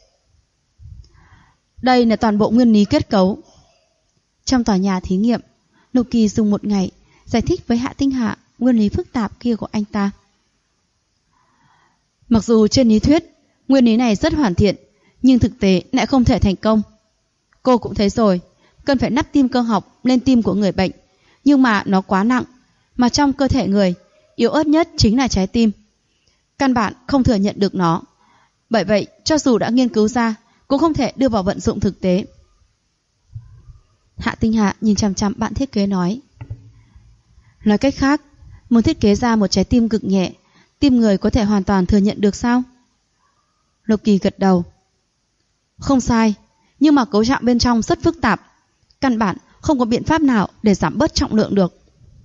Đây là toàn bộ nguyên lý kết cấu. Trong tòa nhà thí nghiệm, Lục Kỳ dùng một ngày giải thích với Hạ Tinh Hà nguyên lý phức tạp kia của anh ta. Mặc dù trên lý thuyết nguyên lý này rất hoàn thiện, nhưng thực tế lại không thể thành công. Cô cũng thấy rồi, cần phải nắp tim cơ học lên tim của người bệnh, nhưng mà nó quá nặng, mà trong cơ thể người, yếu ớt nhất chính là trái tim. Căn bản không thừa nhận được nó. Bởi vậy, cho dù đã nghiên cứu ra, cũng không thể đưa vào vận dụng thực tế. Hạ Tinh Hà nhìn chằm chằm bạn thiết kế nói. Nói cách khác, muốn thiết kế ra một trái tim cực nhẹ, tim người có thể hoàn toàn thừa nhận được sao? Lục Kỳ gật đầu. Không sai, nhưng mà cấu trạng bên trong rất phức tạp, căn bản không có biện pháp nào để giảm bớt trọng lượng được.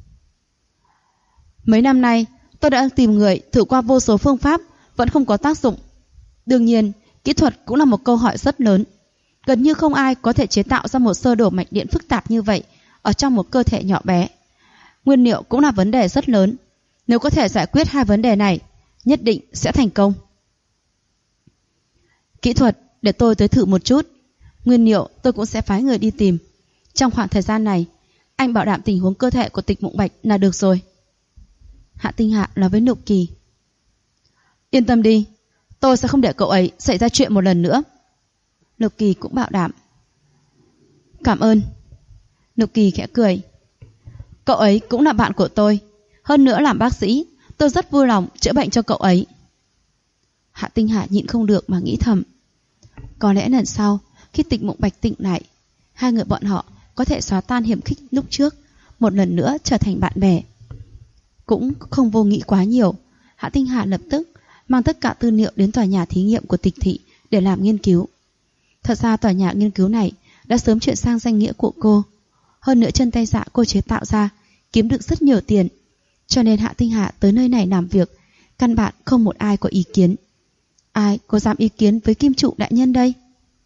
Mấy năm nay, tôi đã tìm người thử qua vô số phương pháp, vẫn không có tác dụng. Đương nhiên, kỹ thuật cũng là một câu hỏi rất lớn. Gần như không ai có thể chế tạo ra một sơ đồ mạch điện phức tạp như vậy ở trong một cơ thể nhỏ bé. Nguyên liệu cũng là vấn đề rất lớn. Nếu có thể giải quyết hai vấn đề này, nhất định sẽ thành công. Kỹ thuật để tôi tới thử một chút. Nguyên liệu tôi cũng sẽ phái người đi tìm. Trong khoảng thời gian này, anh bảo đảm tình huống cơ thể của Tịch Mộng Bạch là được rồi. Hạ Tinh Hạ nói với Lục Kỳ. Yên tâm đi, tôi sẽ không để cậu ấy xảy ra chuyện một lần nữa. Lục Kỳ cũng bảo đảm. Cảm ơn. Lục Kỳ khẽ cười. Cậu ấy cũng là bạn của tôi. Hơn nữa làm bác sĩ, tôi rất vui lòng chữa bệnh cho cậu ấy. Hạ Tinh Hạ nhịn không được mà nghĩ thầm. Có lẽ lần sau, khi Tịch Mộng Bạch tỉnh lại, hai người bọn họ có thể xóa tan hiểm khích lúc trước, một lần nữa trở thành bạn bè. Cũng không vô nghĩ quá nhiều, Hạ Tinh Hạ lập tức mang tất cả tư liệu đến tòa nhà thí nghiệm của Tịch Thị để làm nghiên cứu. Thật ra tòa nhà nghiên cứu này đã sớm chuyển sang danh nghĩa của cô. Hơn nữa chân tay dạ cô chế tạo ra kiếm được rất nhiều tiền, cho nên Hạ Tinh Hạ tới nơi này làm việc, căn bản không một ai có ý kiến. Ai có dám ý kiến với Kim Trụ đại nhân đây?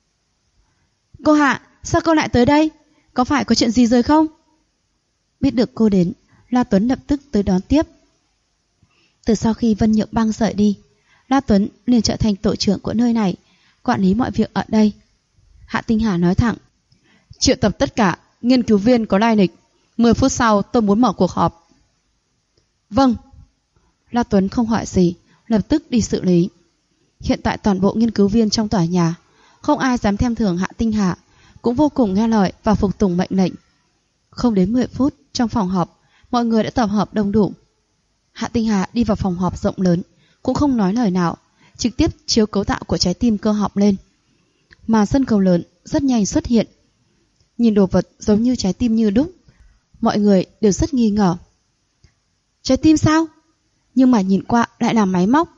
Cô Hạ, sao cô lại tới đây? Có phải có chuyện gì rồi không? Biết được cô đến, La Tuấn lập tức tới đón tiếp. Từ sau khi Vân Nhược Băng rời đi, La Tuấn liền trở thành tổ trưởng của nơi này, quản lý mọi việc ở đây. Hạ Tinh Hà nói thẳng. Triệu tập tất cả nghiên cứu viên có lai lịch. 10 phút sau tôi muốn mở cuộc họp. Vâng. La Tuấn không hỏi gì, lập tức đi xử lý. Hiện tại toàn bộ nghiên cứu viên trong tòa nhà, không ai dám xem thường Hạ Tinh Hà, cũng vô cùng nghe lời và phục tùng mệnh lệnh. Không đến 10 phút, trong phòng họp, mọi người đã tập hợp đông đủ. Hạ Tinh Hà đi vào phòng họp rộng lớn, cũng không nói lời nào, trực tiếp chiếu cấu tạo của trái tim cơ học lên. Mà sân khấu lớn rất nhanh xuất hiện. Nhìn đồ vật giống như trái tim như đúc, mọi người đều rất nghi ngờ. Trái tim sao? Nhưng mà nhìn qua lại là máy móc.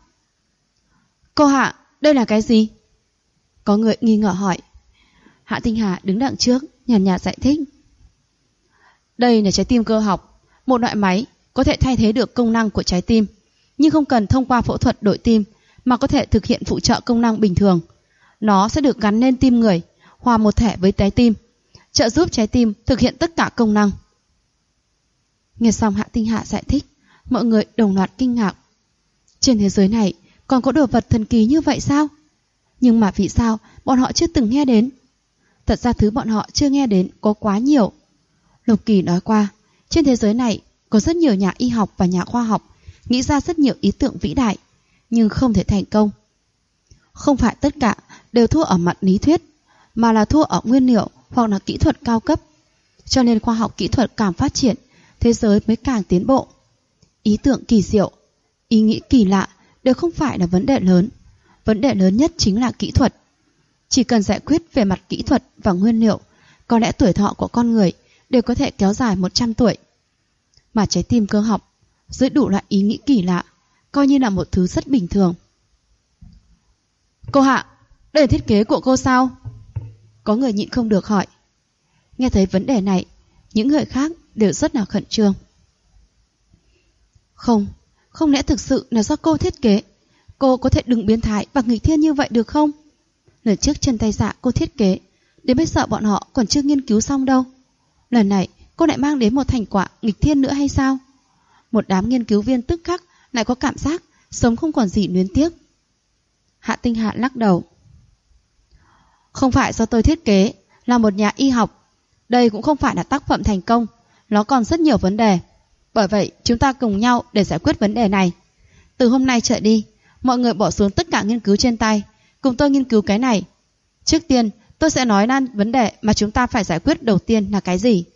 Cô Hạ, đây là cái gì? Có người nghi ngờ hỏi. Hạ Tinh Hà đứng đằng trước, nhàn nhạt giải thích. Đây là trái tim cơ học, một loại máy có thể thay thế được công năng của trái tim, nhưng không cần thông qua phẫu thuật đổi tim mà có thể thực hiện phụ trợ công năng bình thường. Nó sẽ được gắn lên tim người, hòa một thể với trái tim, trợ giúp trái tim thực hiện tất cả công năng. Nghe xong Hạ Tinh Hạ giải thích, mọi người đồng loạt kinh ngạc. Trên thế giới này còn có đồ vật thần kỳ như vậy sao? Nhưng mà vì sao bọn họ chưa từng nghe đến? Thật ra thứ bọn họ chưa nghe đến có quá nhiều. Lục Kỳ nói qua, trên thế giới này có rất nhiều nhà y học và nhà khoa học nghĩ ra rất nhiều ý tưởng vĩ đại, nhưng không thể thành công. Không phải tất cả đều thua ở mặt lý thuyết, mà là thua ở nguyên liệu hoặc là kỹ thuật cao cấp. Cho nên khoa học kỹ thuật càng phát triển, thế giới mới càng tiến bộ. Ý tưởng kỳ diệu, ý nghĩ kỳ lạ đều không phải là vấn đề lớn. Vấn đề lớn nhất chính là kỹ thuật. Chỉ cần giải quyết về mặt kỹ thuật và nguyên liệu, có lẽ tuổi thọ của con người đều có thể kéo dài 100 tuổi. Mà trái tim cơ học, dưới đủ loại ý nghĩ kỳ lạ, coi như là một thứ rất bình thường. Cô Hạ, đây là thiết kế của cô sao? Có người nhịn không được hỏi. Nghe thấy vấn đề này, những người khác đều rất là khẩn trương. Không lẽ thực sự là do cô thiết kế? Cô có thể đừng biến thái và nghịch thiên như vậy được không? Lần trước chân tay dạ cô thiết kế, đến bây giờ bọn họ còn chưa nghiên cứu xong đâu. Lần này cô lại mang đến một thành quả nghịch thiên nữa hay sao? Một đám nghiên cứu viên tức khắc lại có cảm giác sống không còn gì luyến tiếc. Hạ Tinh Hạ lắc đầu. Không phải do tôi thiết kế, là một nhà y học. Đây cũng không phải là tác phẩm thành công, nó còn rất nhiều vấn đề. Bởi vậy chúng ta cùng nhau để giải quyết vấn đề này. Từ hôm nay trở đi, mọi người bỏ xuống tất cả nghiên cứu trên tay, cùng tôi nghiên cứu cái này. Trước tiên tôi sẽ nói ra vấn đề mà chúng ta phải giải quyết đầu tiên là cái gì.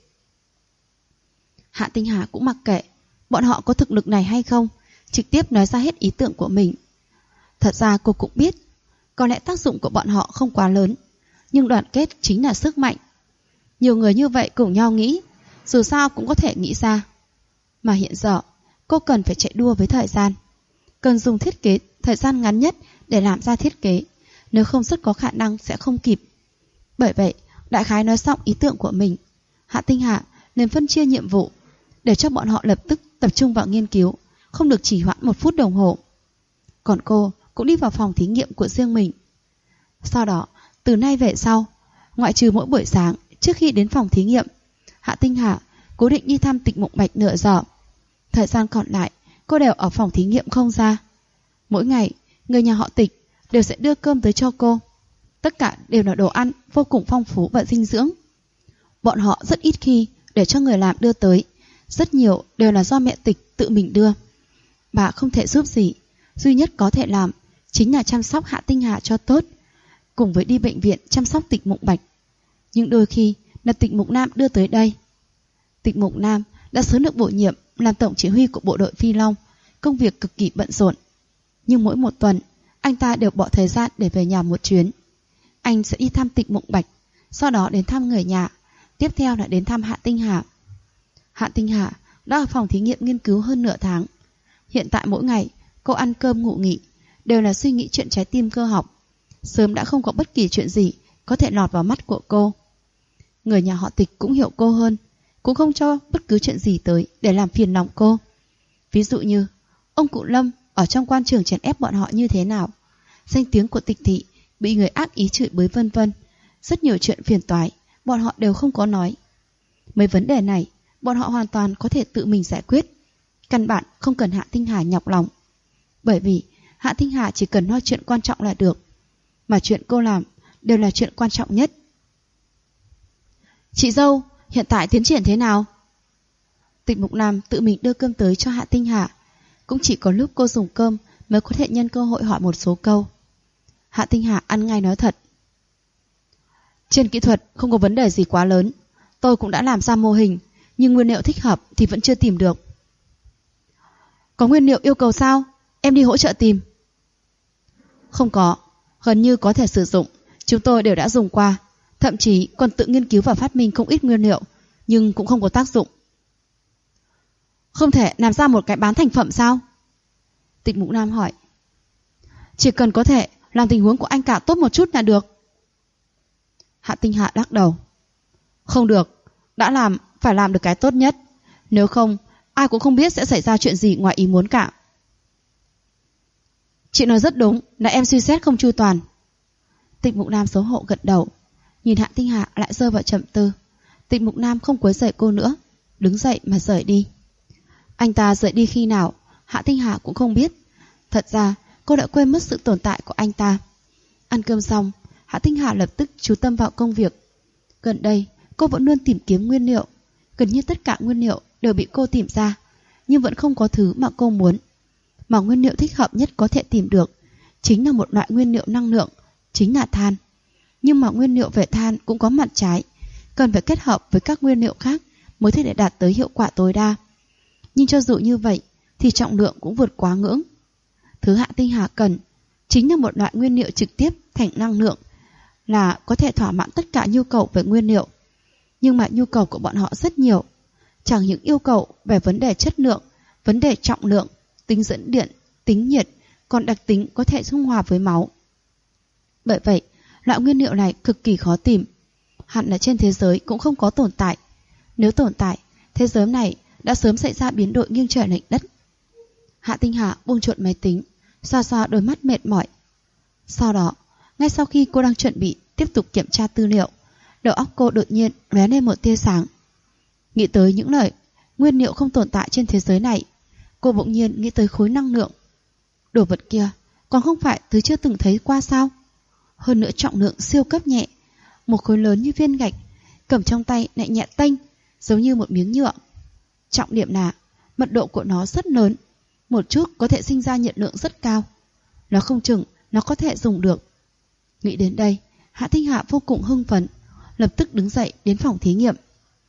Hạ Tinh Hà cũng mặc kệ bọn họ có thực lực này hay không, trực tiếp nói ra hết ý tưởng của mình. Thật ra cô cũng biết, có lẽ tác dụng của bọn họ không quá lớn, nhưng đoàn kết chính là sức mạnh. Nhiều người như vậy cùng nhau nghĩ, dù sao cũng có thể nghĩ ra. Mà hiện giờ, cô cần phải chạy đua với thời gian, cần dùng thiết kế thời gian ngắn nhất để làm ra thiết kế, nếu không rất có khả năng sẽ không kịp. Bởi vậy, đại khái nói xong ý tưởng của mình, Hạ Tinh Hạ liền phân chia nhiệm vụ, để cho bọn họ lập tức tập trung vào nghiên cứu, không được chỉ hoãn 1 phút đồng hồ. Còn cô cũng đi vào phòng thí nghiệm của riêng mình. Sau đó, từ nay về sau, ngoại trừ mỗi buổi sáng trước khi đến phòng thí nghiệm, Hạ Tinh Hạ cố định đi thăm Tịch Mộng Bạch nửa giờ. Thời gian còn lại, cô đều ở phòng thí nghiệm không ra. Mỗi ngày, người nhà họ Tịch đều sẽ đưa cơm tới cho cô. Tất cả đều là đồ ăn vô cùng phong phú và dinh dưỡng. Bọn họ rất ít khi để cho người làm đưa tới, rất nhiều đều là do mẹ Tịch tự mình đưa. Bà không thể giúp gì, duy nhất có thể làm chính là chăm sóc Hạ Tinh Hà cho tốt, cùng với đi bệnh viện chăm sóc Tịch Mộng Bạch. Nhưng đôi khi là Tịch Mục Nam đưa tới đây. Tịch Mục Nam đã sớm được bổ nhiệm làm tổng chỉ huy của bộ đội Phi Long, công việc cực kỳ bận rộn. Nhưng mỗi một tuần, anh ta đều bỏ thời gian để về nhà một chuyến. Anh sẽ đi thăm Tịch Mộng Bạch, sau đó đến thăm người nhà, tiếp theo là đến thăm Hạ Tinh Hà. Hạ Tinh Hà đã ở phòng thí nghiệm nghiên cứu hơn nửa tháng. Hiện tại mỗi ngày, cô ăn cơm ngủ nghỉ, đều là suy nghĩ chuyện trái tim cơ học. Sớm đã không có bất kỳ chuyện gì có thể lọt vào mắt của cô. Người nhà họ Tịch cũng hiểu cô hơn, cũng không cho bất cứ chuyện gì tới để làm phiền lòng cô. Ví dụ như ông cụ Lâm ở trong quan trường chèn ép bọn họ như thế nào, danh tiếng của Tịch thị bị người ác ý chửi bới vân vân. Rất nhiều chuyện phiền toái bọn họ đều không có nói. Mấy vấn đề này bọn họ hoàn toàn có thể tự mình giải quyết, căn bản không cần Hạ Tinh Hà nhọc lòng. Bởi vì Hạ Tinh Hà chỉ cần nói chuyện quan trọng là được, mà chuyện cô làm đều là chuyện quan trọng nhất. Chị dâu, hiện tại tiến triển thế nào? Tịch Mục Nam tự mình đưa cơm tới cho Hạ Tinh Hà. Cũng chỉ có lúc cô dùng cơm mới có thể nhân cơ hội hỏi một số câu. Hạ Tinh Hà ăn ngay nói thật. Trên kỹ thuật không có vấn đề gì quá lớn, tôi cũng đã làm ra mô hình, nhưng nguyên liệu thích hợp thì vẫn chưa tìm được. Có nguyên liệu yêu cầu sao? Em đi hỗ trợ tìm. Không có, gần như có thể sử dụng, chúng tôi đều đã dùng qua, thậm chí còn tự nghiên cứu và phát minh không ít nguyên liệu, nhưng cũng không có tác dụng. Không thể làm ra một cái bán thành phẩm sao? Tịch Mục Nam hỏi. Chỉ cần có thể làm tình huống của anh cả tốt một chút là được. Hạ Tinh Hạ lắc đầu. Không được, đã làm, phải làm được cái tốt nhất. Nếu không, ai cũng không biết sẽ xảy ra chuyện gì ngoài ý muốn cả. Chị nói rất đúng, là em suy xét không chu toàn. Tịch Mục Nam xấu hổ gật đầu. Nhìn Hạ Tinh Hà lại rơi vào trầm tư. Tịch Mục Nam không quấy rầy cô nữa, đứng dậy mà rời đi. Anh ta rời đi khi nào, Hạ Tinh Hà cũng không biết. Thật ra cô đã quên mất sự tồn tại của anh ta. Ăn cơm xong, Hạ Tinh Hà lập tức chú tâm vào công việc. Gần đây cô vẫn luôn tìm kiếm nguyên liệu. Gần như tất cả nguyên liệu đều bị cô tìm ra, nhưng vẫn không có thứ mà cô muốn. Mà nguyên liệu thích hợp nhất có thể tìm được chính là một loại nguyên liệu năng lượng, chính là than. Nhưng mà nguyên liệu về than cũng có mặt trái, cần phải kết hợp với các nguyên liệu khác mới thể để đạt tới hiệu quả tối đa. Nhưng cho dù như vậy thì trọng lượng cũng vượt quá ngưỡng. Thứ Hạ Tinh Hà cần chính là một loại nguyên liệu trực tiếp thành năng lượng, là có thể thỏa mãn tất cả nhu cầu về nguyên liệu. Nhưng mà nhu cầu của bọn họ rất nhiều, chẳng những yêu cầu về vấn đề chất lượng, vấn đề trọng lượng, tính dẫn điện, tính nhiệt, còn đặc tính có thể dung hòa với máu. Bởi vậy, loại nguyên liệu này cực kỳ khó tìm. Hẳn là trên thế giới cũng không có tồn tại. Nếu tồn tại, thế giới này đã sớm xảy ra biến đổi nghiêng trời lệch đất. Hạ Tinh Hà buông chuột máy tính, xoa xoa đôi mắt mệt mỏi. Sau đó, ngay sau khi cô đang chuẩn bị tiếp tục kiểm tra tư liệu, đầu óc cô đột nhiên lóe lên một tia sáng. Nghĩ tới những lời nguyên liệu không tồn tại trên thế giới này, cô bỗng nhiên nghĩ tới khối năng lượng. Đồ vật kia còn không phải thứ chưa từng thấy qua sao? Hơn nữa trọng lượng siêu cấp nhẹ, một khối lớn như viên gạch, cầm trong tay lại nhẹ tênh, giống như một miếng nhựa. Trọng điểm là mật độ của nó rất lớn, một chút có thể sinh ra nhiệt lượng rất cao. Nó không chừng nó có thể dùng được. Nghĩ đến đây, Hạ Tinh Hà vô cùng hưng phấn, lập tức đứng dậy đến phòng thí nghiệm.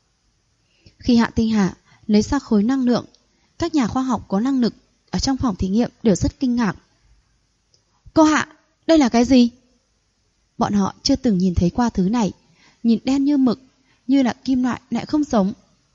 Khi Hạ Tinh Hà lấy ra khối năng lượng, các nhà khoa học có năng lực ở trong phòng thí nghiệm đều rất kinh ngạc. Cô Hạ, đây là cái gì? Bọn họ chưa từng nhìn thấy qua thứ này, nhìn đen như mực, như là kim loại lại không giống.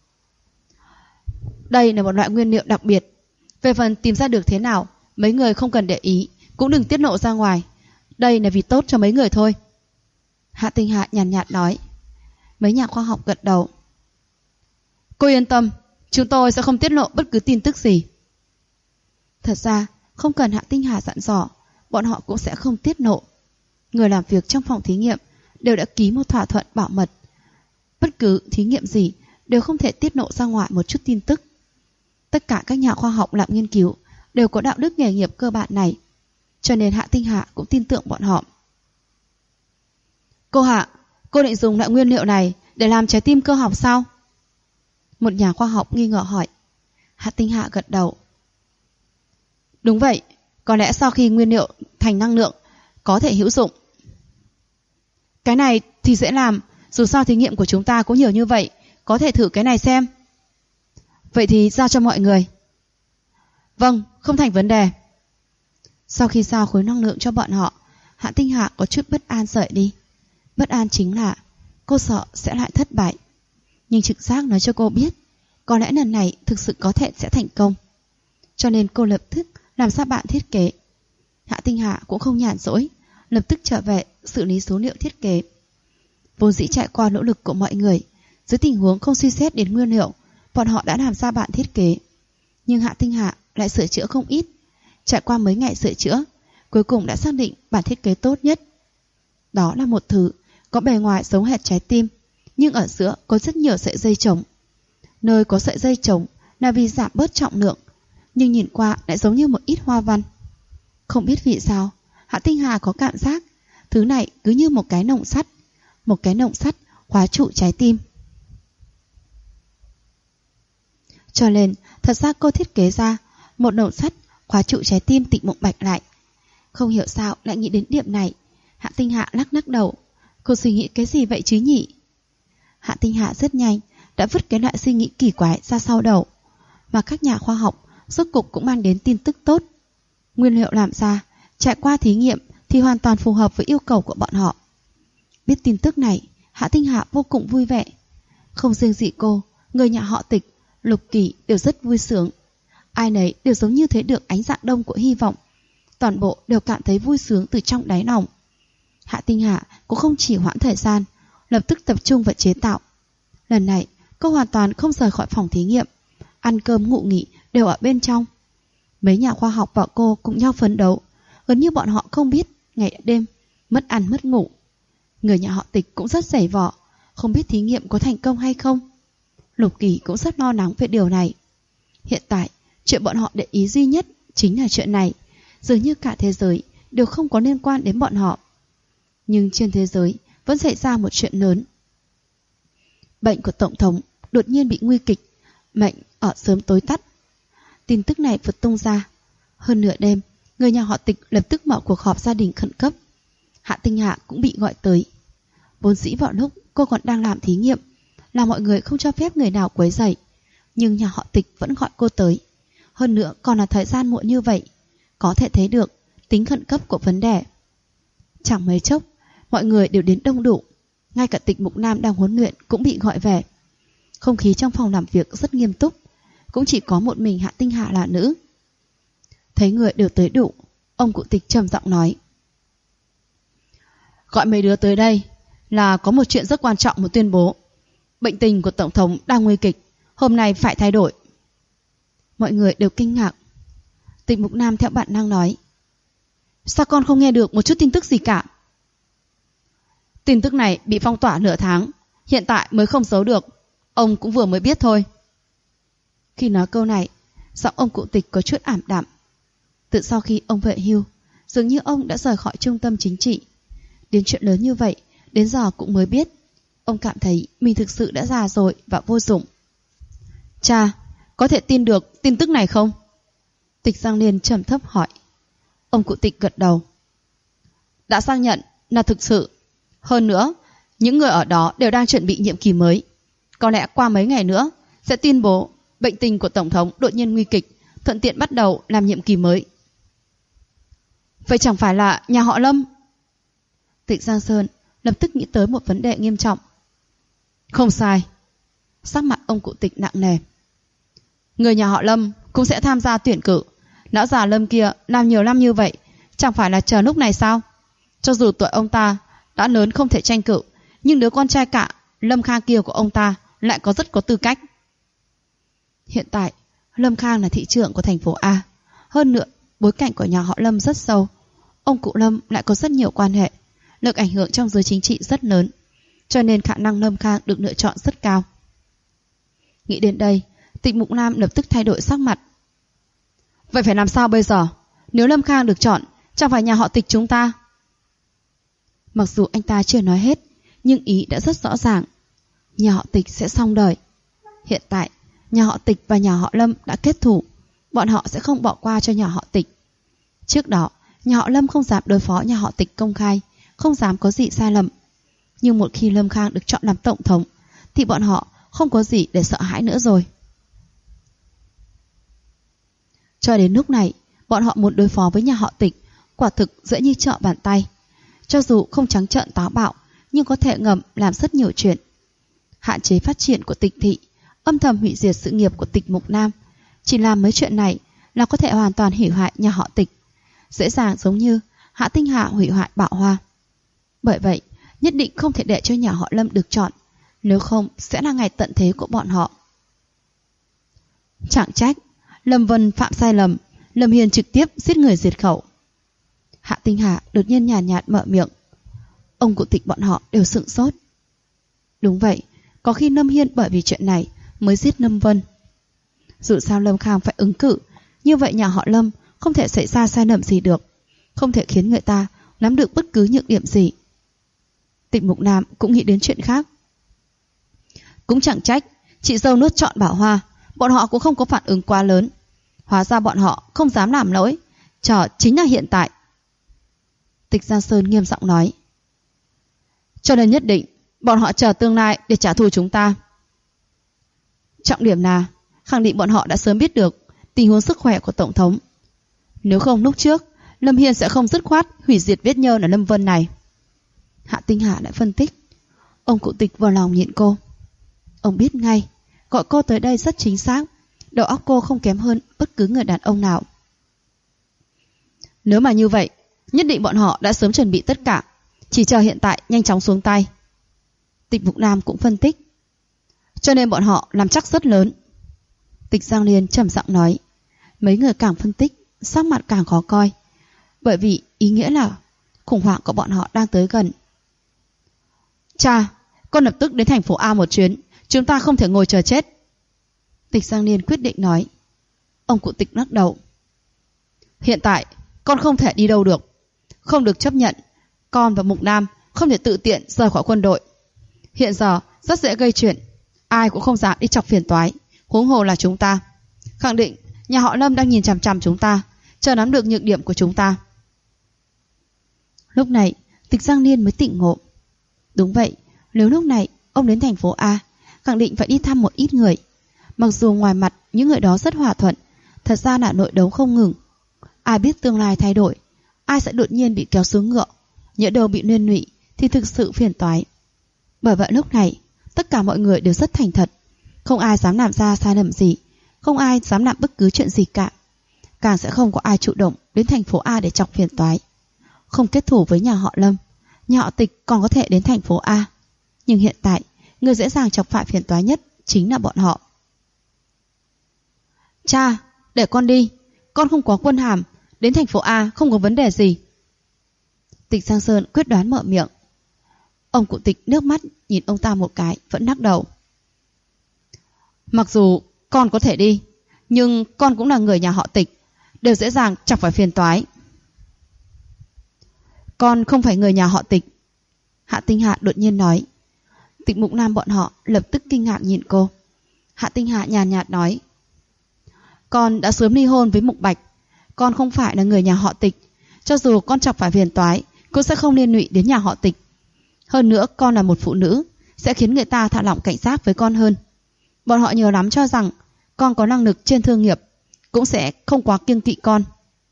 Đây là một loại nguyên liệu đặc biệt. Về phần tìm ra được thế nào, mấy người không cần để ý, cũng đừng tiết lộ ra ngoài. Đây là vì tốt cho mấy người thôi. Hạ Tinh Hà nhàn nhạt nói. Mấy nhà khoa học gật đầu. Cô yên tâm, chúng tôi sẽ không tiết lộ bất cứ tin tức gì. Thật ra, không cần Hạ Tinh Hà dặn dò, bọn họ cũng sẽ không tiết lộ. Người làm việc trong phòng thí nghiệm đều đã ký một thỏa thuận bảo mật. Bất cứ thí nghiệm gì đều không thể tiết lộ ra ngoài một chút tin tức. Tất cả các nhà khoa học làm nghiên cứu đều có đạo đức nghề nghiệp cơ bản này, cho nên Hạ Tinh Hà cũng tin tưởng bọn họ. Cô Hạ, cô định dùng loại nguyên liệu này để làm trái tim cơ học sao? Một nhà khoa học nghi ngờ hỏi. Hạ Tinh Hà gật đầu. Đúng vậy, có lẽ sau khi nguyên liệu thành năng lượng có thể hữu dụng. Cái này thì dễ làm, dù sao thí nghiệm của chúng ta cũng nhiều như vậy, có thể thử cái này xem. Vậy thì giao cho mọi người. Vâng, không thành vấn đề. Sau khi giao khối năng lượng cho bọn họ, Hạ Tinh Hà có chút bất an rời đi. Bất an chính là cô sợ sẽ lại thất bại. Nhưng trực giác nói cho cô biết có lẽ lần này thực sự có thể sẽ thành công. Cho nên cô lập tức làm ra bản thiết kế. Hạ Tinh Hà cũng không nhàn rỗi, lập tức trở về xử lý số liệu thiết kế. Vốn dĩ trải qua nỗ lực của mọi người, dưới tình huống không suy xét đến nguyên liệu, bọn họ đã làm ra bản thiết kế. Nhưng Hạ Tinh Hà lại sửa chữa không ít. Trải qua mấy ngày sửa chữa, cuối cùng đã xác định bản thiết kế tốt nhất. Đó là một thứ có bề ngoài giống hệt trái tim, nhưng ở giữa có rất nhiều sợi dây trống. Nơi có sợi dây trống là vì giảm bớt trọng lượng, nhưng nhìn qua lại giống như một ít hoa văn. Không biết vì sao, Hạ Tinh Hà có cảm giác thứ này cứ như một cái nòng sắt, một cái nòng sắt khóa trụ trái tim. Cho nên, thật ra cô thiết kế ra một nòng sắt khóa trụ trái tim Tịch Mộng Bạch lại. Không hiểu sao lại nghĩ đến điểm này. Hạ Tinh Hà lắc đầu. Cô suy nghĩ cái gì vậy chứ nhỉ? Hạ Tinh Hà rất nhanh đã vứt cái loại suy nghĩ kỳ quái ra sau đầu. Mà các nhà khoa học rốt cục cũng mang đến tin tức tốt. Nguyên liệu làm ra, trải qua thí nghiệm thì hoàn toàn phù hợp với yêu cầu của bọn họ. Biết tin tức này, Hạ Tinh Hà vô cùng vui vẻ. Không riêng gì cô, người nhà họ Tịch, Lục Kỳ đều rất vui sướng. Ai nấy đều giống như thấy được ánh dạng đông của hy vọng. Toàn bộ đều cảm thấy vui sướng từ trong đáy lòng. Hạ Tinh Hà cũng không chỉ hoãn thời gian, lập tức tập trung vào chế tạo. Lần này, cô hoàn toàn không rời khỏi phòng thí nghiệm. Ăn cơm ngủ nghỉ đều ở bên trong. Mấy nhà khoa học và cô cùng nhau phấn đấu. Gần như bọn họ không biết ngày đêm, mất ăn mất ngủ. Người nhà họ Tịch cũng rất dày vò, không biết thí nghiệm có thành công hay không. Lục Kỳ cũng rất lo lắng về điều này. Hiện tại, chuyện bọn họ để ý duy nhất chính là chuyện này. Dường như cả thế giới đều không có liên quan đến bọn họ. Nhưng trên thế giới vẫn xảy ra một chuyện lớn. Bệnh của Tổng thống đột nhiên bị nguy kịch, mệnh ở sớm tối tắt. Tin tức này vượt tung ra. Hơn nửa đêm, người nhà họ Tịch lập tức mở cuộc họp gia đình khẩn cấp. Hạ Tinh Hạ cũng bị gọi tới. Vốn dĩ vào lúc cô còn đang làm thí nghiệm là mọi người không cho phép người nào quấy rầy, nhưng nhà họ Tịch vẫn gọi cô tới. Hơn nữa còn là thời gian muộn như vậy, có thể thấy được tính khẩn cấp của vấn đề. Chẳng mấy chốc, mọi người đều đến đông đủ. Ngay cả Tịch Mục Nam đang huấn luyện cũng bị gọi về. Không khí trong phòng làm việc rất nghiêm túc, cũng chỉ có một mình Hạ Tinh Hạ là nữ. Thấy người đều tới đủ, ông cụ Tịch trầm giọng nói: Gọi mấy đứa tới đây là có một chuyện rất quan trọng muốn tuyên bố. Bệnh tình của Tổng thống đang nguy kịch, hôm nay phải thay đổi. Mọi người đều kinh ngạc. Tịch Mục Nam theo bản năng nói: Sao con không nghe được một chút tin tức gì cả? Tin tức này bị phong tỏa nửa tháng, hiện tại mới không giấu được. Ông cũng vừa mới biết thôi. Khi nói câu này, giọng ông cụ Tịch có chút ảm đạm. Từ sau khi ông về hưu, dường như ông đã rời khỏi trung tâm chính trị. Đến chuyện lớn như vậy, đến giờ cũng mới biết. Ông cảm thấy mình thực sự đã già rồi và vô dụng. Cha, có thể tin được tin tức này không? Tịch Giang Liên trầm thấp hỏi. Ông cụ Tịch gật đầu. Đã xác nhận là thực sự. Hơn nữa, những người ở đó đều đang chuẩn bị nhiệm kỳ mới. Có lẽ qua mấy ngày nữa sẽ tuyên bố bệnh tình của Tổng thống đột nhiên nguy kịch, thuận tiện bắt đầu làm nhiệm kỳ mới. Vậy chẳng phải là nhà họ Lâm? Tịch Giang Sơn lập tức nghĩ tới một vấn đề nghiêm trọng. Không sai. Sắc mặt ông cụ Tịch nặng nề. Người nhà họ Lâm cũng sẽ tham gia tuyển cử. Lão già Lâm kia làm nhiều năm như vậy, chẳng phải là chờ lúc này sao? Cho dù tuổi ông ta đã lớn không thể tranh cử, nhưng đứa con trai cả Lâm Khang kia của ông ta lại rất có tư cách. Hiện tại Lâm Khang là thị trưởng của thành phố A. Hơn nữa bối cảnh của nhà họ Lâm rất sâu. Ông cụ Lâm lại có rất nhiều quan hệ, lực ảnh hưởng trong giới chính trị rất lớn, cho nên khả năng Lâm Khang được lựa chọn rất cao. Nghĩ đến đây, Tịch Mục Nam lập tức thay đổi sắc mặt. Vậy phải làm sao bây giờ? Nếu Lâm Khang được chọn, chẳng phải nhà họ Tịch chúng ta? Mặc dù anh ta chưa nói hết, nhưng ý đã rất rõ ràng. Nhà họ Tịch sẽ xong đời. Hiện tại, nhà họ Tịch và nhà họ Lâm đã kết thủ. Bọn họ sẽ không bỏ qua cho nhà họ Tịch. Trước đó, nhà họ Lâm không dám đối phó nhà họ Tịch công khai, không dám có gì sai lầm. Nhưng một khi Lâm Khang được chọn làm tổng thống, thì bọn họ không có gì để sợ hãi nữa rồi. Cho đến lúc này, bọn họ muốn đối phó với nhà họ Tịch quả thực dễ như trở bàn tay. Cho dù không trắng trợn táo bạo, nhưng có thể ngầm làm rất nhiều chuyện. Hạn chế phát triển của Tịch thị, âm thầm hủy diệt sự nghiệp của Tịch Mục Nam. Chỉ làm mấy chuyện này là có thể hoàn toàn hủy hoại nhà họ Tịch, dễ dàng giống như Hạ Tinh Hạ hủy hoại Bảo Hoa. Bởi vậy, nhất định không thể để cho nhà họ Lâm được chọn, nếu không sẽ là ngày tận thế của bọn họ. Chẳng trách Lâm Vân phạm sai lầm, Lâm Hiên trực tiếp giết người diệt khẩu. Hạ Tinh Hạ đột nhiên nhàn nhạt mở miệng. Ông cụ Tịch bọn họ đều sửng sốt. Đúng vậy, có khi Lâm Hiên bởi vì chuyện này mới giết Lâm Vân. Dù sao Lâm Khang phải ứng cử, như vậy nhà họ Lâm không thể xảy ra sai lầm gì được, không thể khiến người ta nắm được bất cứ nhược điểm gì. Tịch Mục Nam cũng nghĩ đến chuyện khác. Cũng chẳng trách chị dâu nuốt trọn Bảo Hoa, bọn họ cũng không có phản ứng quá lớn. Hóa ra bọn họ không dám làm lỗi, chờ chính là hiện tại. Tịch Giang Sơn nghiêm giọng nói. Cho nên nhất định bọn họ chờ tương lai để trả thù chúng ta. Trọng điểm là khẳng định bọn họ đã sớm biết được tình huống sức khỏe của Tổng thống. Nếu không lúc trước, Lâm Hiên sẽ không dứt khoát hủy diệt vết nhơ ở Lâm Vân này. Hạ Tinh Hạ lại phân tích. Ông cụ Tịch vào lòng nhịn cô. Ông biết ngay, gọi cô tới đây rất chính xác. Đầu óc cô không kém hơn bất cứ người đàn ông nào. Nếu mà như vậy, nhất định bọn họ đã sớm chuẩn bị tất cả, chỉ chờ hiện tại nhanh chóng xuống tay. Tịch Mục Nam cũng phân tích. cho nên bọn họ làm chắc rất lớn. Tịch Giang Liên trầm giọng nói. Mấy người càng phân tích, sắc mặt càng khó coi, bởi vì ý nghĩa là khủng hoảng của bọn họ đang tới gần. Cha, con lập tức đến thành phố A một chuyến, chúng ta không thể ngồi chờ chết. Tịch Giang Liên quyết định nói. Ông cụ Tịch lắc đầu. Hiện tại con không thể đi đâu được, không được chấp nhận. Con và Mục Nam không thể tự tiện rời khỏi quân đội. Hiện giờ rất dễ gây chuyện, ai cũng không dám đi chọc phiền toái, huống hồ là chúng ta. Khẳng định nhà họ Lâm đang nhìn chằm chằm chúng ta, chờ nắm được nhược điểm của chúng ta. Lúc này Tịch Giang Liên mới tỉnh ngộ. Đúng vậy, nếu lúc này ông đến thành phố A, khẳng định phải đi thăm một ít người. Mặc dù ngoài mặt những người đó rất hòa thuận, thật ra là nội đấu không ngừng. Ai biết tương lai thay đổi, ai sẽ đột nhiên bị kéo xuống ngựa, nhỡ đâu bị liên lụy thì thực sự phiền toái. Bởi vậy lúc này tất cả mọi người đều rất thành thật, không ai dám làm ra sai lầm gì, không ai dám làm bất cứ chuyện gì cả. Càng sẽ không có ai chủ động đến thành phố A để chọc phiền toái. Không kết thù với nhà họ Lâm, nhà họ Tịch còn có thể đến thành phố A. Nhưng hiện tại người dễ dàng chọc phải phiền toái nhất chính là bọn họ. Cha, để con đi, con không có quân hàm, đến thành phố A không có vấn đề gì. Tịch Giang Sơn quyết đoán mở miệng. Ông cụ Tịch nước mắt nhìn ông ta một cái, vẫn lắc đầu. Mặc dù con có thể đi, nhưng con cũng là người nhà họ Tịch, đều dễ dàng chọc phải phiền toái. Con không phải người nhà họ Tịch. Hạ Tinh Hạ đột nhiên nói. Tịch Mục Nam bọn họ lập tức kinh ngạc nhìn cô. Hạ Tinh Hạ nhàn nhạt nói. Con đã sớm ly hôn với Mục Bạch, con không phải là người nhà họ Tịch. Cho dù con chọc phải phiền toái, cũng sẽ không liên lụy đến nhà họ Tịch. Hơn nữa con là một phụ nữ, sẽ khiến người ta thả lỏng cảnh giác với con hơn. Bọn họ nhiều lắm cho rằng con có năng lực trên thương nghiệp, cũng sẽ không quá kiêng kỵ con.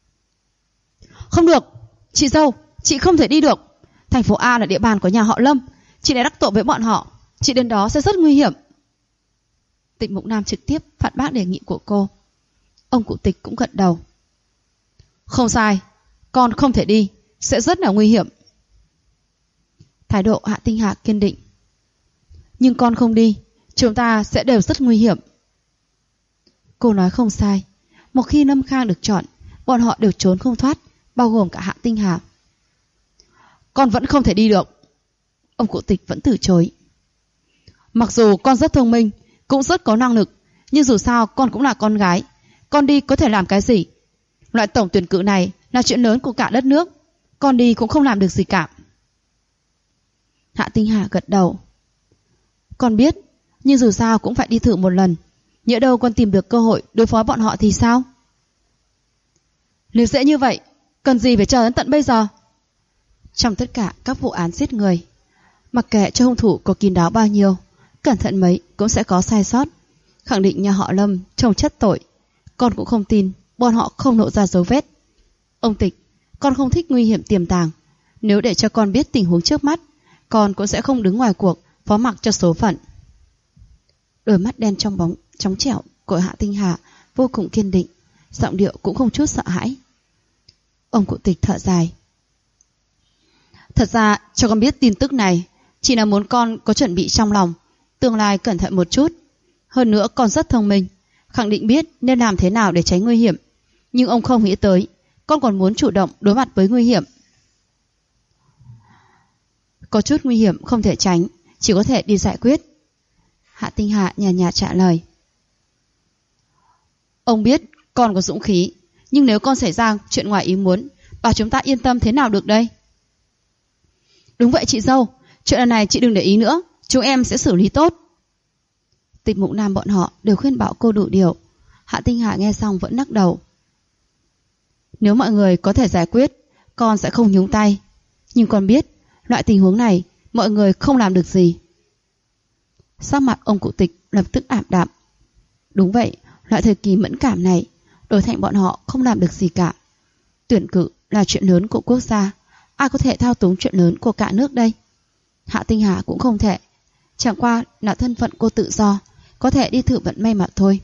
Không được, chị dâu, chị không thể đi được. Thành phố A là địa bàn của nhà họ Lâm, chị đã đắc tội với bọn họ, chị đến đó sẽ rất nguy hiểm. Tịch Mục Nam trực tiếp phản bác đề nghị của cô. Ông cụ Tịch cũng gật đầu. Không sai, con không thể đi, sẽ rất là nguy hiểm. Thái độ Hạ Tinh Hạ kiên định. Nhưng con không đi, chúng ta sẽ đều rất nguy hiểm. Cô nói không sai, một khi Lâm Khang được chọn, bọn họ đều trốn không thoát, bao gồm cả Hạ Tinh Hà. Con vẫn không thể đi được. Ông cụ Tịch vẫn từ chối. Mặc dù con rất thông minh, cũng rất có năng lực, nhưng dù sao con cũng là con gái, con đi có thể làm cái gì? Loại tổng tuyển cử này là chuyện lớn của cả đất nước, con đi cũng không làm được gì cả. Hạ Tinh Hà gật đầu. Con biết, nhưng dù sao cũng phải đi thử một lần, nhỡ đâu con tìm được cơ hội đối phó bọn họ thì sao? Nếu dễ như vậy, cần gì phải chờ đến tận bây giờ? Trong tất cả các vụ án giết người, mặc kệ cho hung thủ có kín đáo bao nhiêu, cẩn thận mấy cũng sẽ có sai sót. Khẳng định nhà họ Lâm trồng chất tội, con cũng không tin bọn họ không lộ ra dấu vết. Ông Tịch, con không thích nguy hiểm tiềm tàng. Nếu để cho con biết tình huống trước mắt, con cũng sẽ không đứng ngoài cuộc phó mặc cho số phận. Đôi mắt đen trong bóng trống trẻo của Hạ Tinh Hà vô cùng kiên định, giọng điệu cũng không chút sợ hãi. Ông cụ Tịch thở dài. Thật ra cho con biết tin tức này chỉ là muốn con có chuẩn bị trong lòng, tương lai cẩn thận một chút. Hơn nữa con rất thông minh, khẳng định biết nên làm thế nào để tránh nguy hiểm. Nhưng ông không nghĩ tới con còn muốn chủ động đối mặt với nguy hiểm. Có chút nguy hiểm không thể tránh, chỉ có thể đi giải quyết. Hạ Tinh Hạ nhàn nhạt trả lời. Ông biết con có dũng khí, nhưng nếu con xảy ra chuyện ngoài ý muốn, bảo chúng ta yên tâm thế nào được đây? Đúng vậy chị dâu, chuyện lần này chị đừng để ý nữa, chúng em sẽ xử lý tốt. Tịch Mục Nam bọn họ đều khuyên bảo cô đủ điều. Hạ Tinh Hạ nghe xong vẫn lắc đầu. Nếu mọi người có thể giải quyết, con sẽ không nhúng tay. Nhưng con biết, loại tình huống này mọi người không làm được gì. Sắc mặt ông cụ Tịch lập tức ảm đạm. Đúng vậy, loại thời kỳ mẫn cảm này, đổi thành bọn họ không làm được gì cả. Tuyển cử là chuyện lớn của quốc gia, ai có thể thao túng chuyện lớn của cả nước đây? Hạ Tinh Hà cũng không thể. Chẳng qua là thân phận cô tự do, có thể đi thử vận may mà thôi.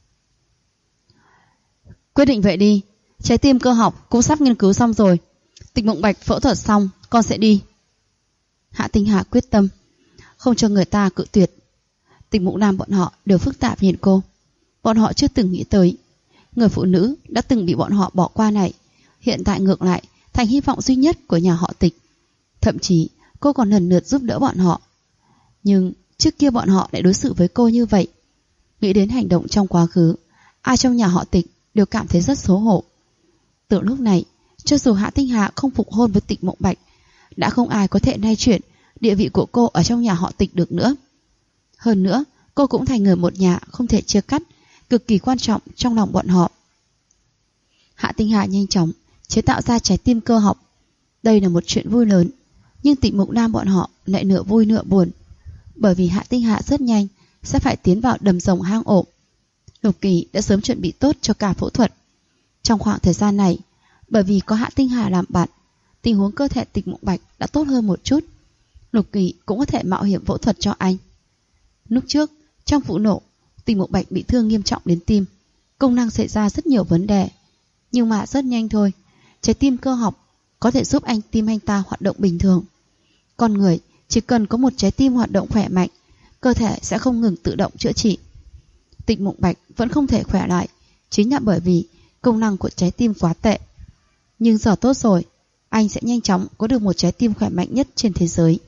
Quyết định vậy đi, trái tim cơ học cũng sắp nghiên cứu xong rồi. Tịch Mộng Bạch phẫu thuật xong, con sẽ đi. Hạ Tinh Hà quyết tâm, không cho người ta cự tuyệt. Tịch Mục Nam bọn họ đều phức tạp nhìn cô. Bọn họ chưa từng nghĩ tới người phụ nữ đã từng bị bọn họ bỏ qua này hiện tại ngược lại thành hy vọng duy nhất của nhà họ Tịch. Thậm chí cô còn lần lượt giúp đỡ bọn họ. Nhưng trước kia bọn họ lại đối xử với cô như vậy. Nghĩ đến hành động trong quá khứ, ai trong nhà họ Tịch đều cảm thấy rất xấu hổ. Từ lúc này, cho dù Hạ Tinh Hà không phục hôn với Tịch Mộng Bạch, đã không ai có thể nay chuyển địa vị của cô ở trong nhà họ Tịch được nữa. Hơn nữa, cô cũng thành người một nhà không thể chia cắt, cực kỳ quan trọng trong lòng bọn họ. Hạ Tinh Hà nhanh chóng chế tạo ra trái tim cơ học. Đây là một chuyện vui lớn, nhưng Tịch Mục Nam bọn họ lại nửa vui nửa buồn, bởi vì Hạ Tinh Hà rất nhanh sẽ phải tiến vào đầm rồng hang ổ. Lục Kỳ đã sớm chuẩn bị tốt cho cả phẫu thuật. Trong khoảng thời gian này, bởi vì có Hạ Tinh Hà làm bạn, tình huống cơ thể Tịch Mộng Bạch đã tốt hơn một chút. Lục Kỳ cũng có thể mạo hiểm phẫu thuật cho anh. Lúc trước, trong vụ nổ, Tịch Mộng Bạch bị thương nghiêm trọng đến tim, công năng xảy ra rất nhiều vấn đề. Nhưng mà rất nhanh thôi, trái tim cơ học có thể giúp tim anh ta hoạt động bình thường. Con người chỉ cần có một trái tim hoạt động khỏe mạnh, cơ thể sẽ không ngừng tự động chữa trị. Tịch Mộng Bạch vẫn không thể khỏe lại, chính là bởi vì công năng của trái tim quá tệ. Nhưng giờ tốt rồi, anh sẽ nhanh chóng có được một trái tim khỏe mạnh nhất trên thế giới.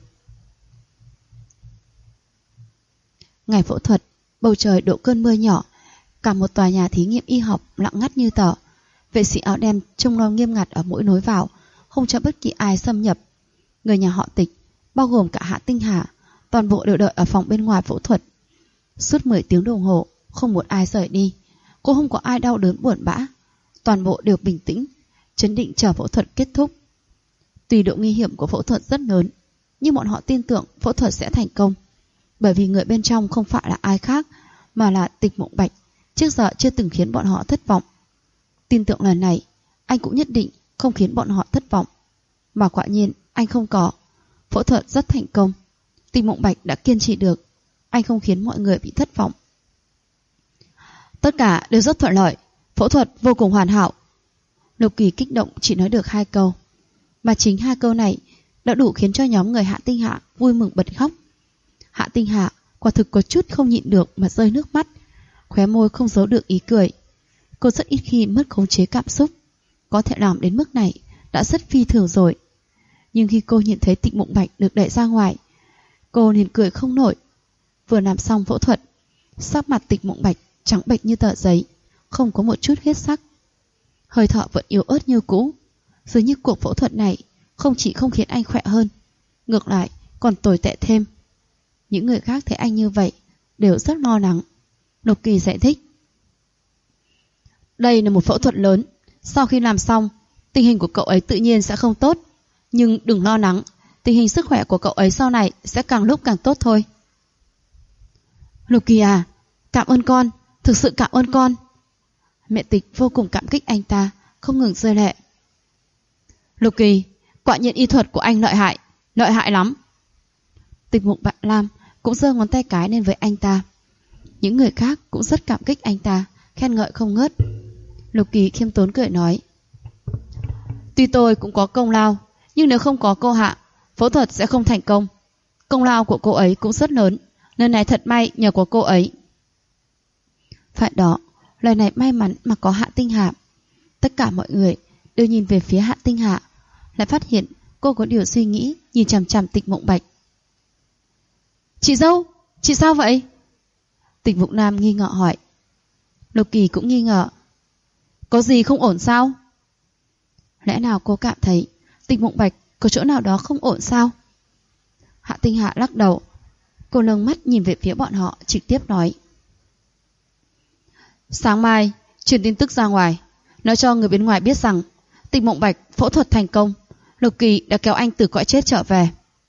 Ngày phẫu thuật, bầu trời đổ cơn mưa nhỏ, cả một tòa nhà thí nghiệm y học lặng ngắt như tờ. Vệ sĩ áo đen trông nom nghiêm ngặt ở mỗi lối vào, không cho bất kỳ ai xâm nhập. Người nhà họ Tịch, bao gồm cả Hạ Tinh Hà, toàn bộ đều đợi ở phòng bên ngoài phẫu thuật. Suốt 10 tiếng đồng hồ, không một ai rời đi. Cũng không có ai đau đớn buồn bã. Toàn bộ đều bình tĩnh, chấn định chờ phẫu thuật kết thúc. Tuy độ nguy hiểm của phẫu thuật rất lớn, nhưng bọn họ tin tưởng phẫu thuật sẽ thành công. Bởi vì người bên trong không phải là ai khác, mà là Tịch Mộng Bạch, trước giờ chưa từng khiến bọn họ thất vọng. Tin tưởng lần này, anh cũng nhất định không khiến bọn họ thất vọng. Mà quả nhiên, anh không có. Phẫu thuật rất thành công. Tịch Mộng Bạch đã kiên trì được. Anh không khiến mọi người bị thất vọng. Tất cả đều rất thuận lợi. Phẫu thuật vô cùng hoàn hảo. Lục Kỳ kích động chỉ nói được 2 câu. Mà chính 2 câu này đã đủ khiến cho nhóm người Hạ Tinh Hạ vui mừng bật khóc. Hạ Tinh Hạ quả thực có chút không nhịn được mà rơi nước mắt, khóe môi không giấu được ý cười. Cô rất ít khi mất khống chế cảm xúc, có thể làm đến mức này đã rất phi thường rồi. Nhưng khi cô nhìn thấy Tịch Mộng Bạch được đẩy ra ngoài, cô liền cười không nổi. Vừa làm xong phẫu thuật, sắc mặt Tịch Mộng Bạch trắng bệch như tờ giấy, không có một chút huyết sắc. Hơi thở vẫn yếu ớt như cũ. Dường như cuộc phẫu thuật này không chỉ không khiến anh khỏe hơn, ngược lại còn tồi tệ thêm. Những người khác thấy anh như vậy đều rất lo lắng. Lục Kỳ giải thích. Đây là một phẫu thuật lớn. Sau khi làm xong, tình hình của cậu ấy tự nhiên sẽ không tốt. Nhưng đừng lo lắng, tình hình sức khỏe của cậu ấy sau này sẽ càng lúc càng tốt thôi. Lục Kỳ à, cảm ơn con, thực sự cảm ơn con. Mẹ Tịch vô cùng cảm kích anh ta, không ngừng rơi lệ. Lục Kỳ, quả nhiên y thuật của anh lợi hại lắm. Tịch Mục Bạn Lam cũng giơ ngón tay cái lên với anh ta. Những người khác cũng rất cảm kích anh ta, khen ngợi không ngớt. Lục Kỳ khiêm tốn cười nói. Tuy tôi cũng có công lao, nhưng nếu không có cô Hạ, phẫu thuật sẽ không thành công. Công lao của cô ấy cũng rất lớn, lần này thật may nhờ có cô ấy. Phải đó, lần này may mắn mà có Hạ Tinh Hà. Tất cả mọi người đều nhìn về phía Hạ Tinh Hà, lại phát hiện cô có điều suy nghĩ, nhìn chằm chằm Tịch Mộng Bạch. Chị dâu, chị sao vậy? Tịch Mục Nam nghi ngờ hỏi. Lục Kỳ cũng nghi ngờ. Có gì không ổn sao? Lẽ nào cô cảm thấy Tịch Mộng Bạch có chỗ nào đó không ổn sao? Hạ Tinh Hạ lắc đầu. Cô nâng mắt nhìn về phía bọn họ, trực tiếp nói. Sáng mai truyền tin tức ra ngoài, nói cho người bên ngoài biết rằng Tịch Mộng Bạch phẫu thuật thành công, Lục Kỳ đã kéo anh từ cõi chết trở về.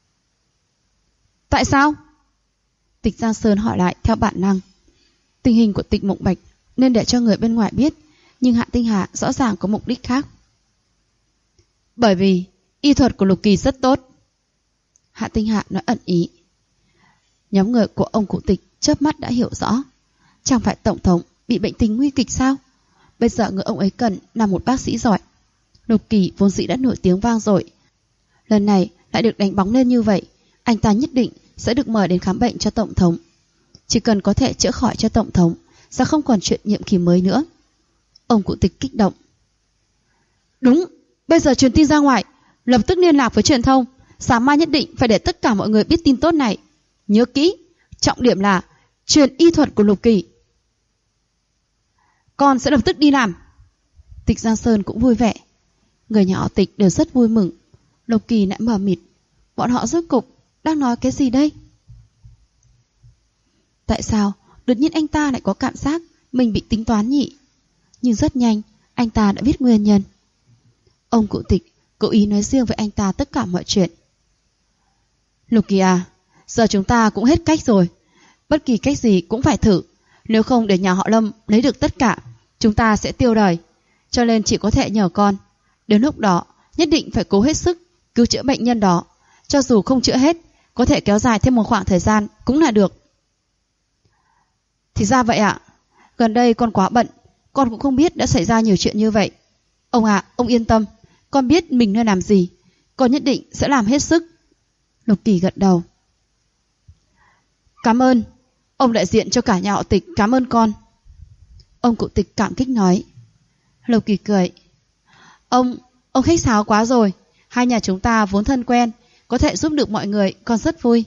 Tại sao? Tịch Giang Sơn hỏi lại theo bản năng. Tình hình của Tịch Mộng Bạch nên để cho người bên ngoài biết, nhưng Hạ Tinh Hà rõ ràng có mục đích khác. Bởi vì y thuật của Lục Kỳ rất tốt. Hạ Tinh Hà nói ẩn ý. Nhóm người của ông cụ Tịch chớp mắt đã hiểu rõ. Chẳng phải tổng thống bị bệnh tình nguy kịch sao? Bây giờ người ông ấy cần là một bác sĩ giỏi. Lục Kỳ vốn dĩ đã nổi tiếng vang dội, lần này lại được đánh bóng lên như vậy, anh ta nhất định sẽ được mời đến khám bệnh cho tổng thống. Chỉ cần có thể chữa khỏi cho tổng thống, sẽ không còn chuyện nhiệm kỳ mới nữa. Ông cụ Tịch kích động. Đúng, bây giờ truyền tin ra ngoài, lập tức liên lạc với truyền thông. Sáng mai nhất định phải để tất cả mọi người biết tin tốt này. Nhớ kỹ, trọng điểm là truyền y thuật của Lục Kỳ. Con sẽ lập tức đi làm. Tịch Giang Sơn cũng vui vẻ. Người nhà họ Tịch đều rất vui mừng. Lục Kỳ lại mờ mịt. Bọn họ rốt cục đang nói cái gì đây? Tại sao đột nhiên anh ta lại có cảm giác mình bị tính toán nhỉ? Nhưng rất nhanh anh ta đã biết nguyên nhân. Ông cụ Tịch cố ý nói riêng với anh ta tất cả mọi chuyện. Lục Kỳ à, giờ chúng ta cũng hết cách rồi. Bất kỳ cách gì cũng phải thử. Nếu không để nhà họ Lâm lấy được tất cả, chúng ta sẽ tiêu đời. Cho nên chỉ có thể nhờ con. Đến lúc đó nhất định phải cố hết sức cứu chữa bệnh nhân đó. Cho dù không chữa hết, có thể kéo dài thêm một khoảng thời gian cũng là được. Thì ra vậy ạ. Gần đây con quá bận, con cũng không biết đã xảy ra nhiều chuyện như vậy. Ông ạ, ông yên tâm, con biết mình nên làm gì. Con nhất định sẽ làm hết sức. Lục Kỳ gật đầu. Cảm ơn. Ông đại diện cho cả nhà họ Tịch cảm ơn con. Ông cụ Tịch cảm kích nói. Lục Kỳ cười. Ông khách sáo quá rồi. Hai nhà chúng ta vốn thân quen, có thể giúp được mọi người, con rất vui.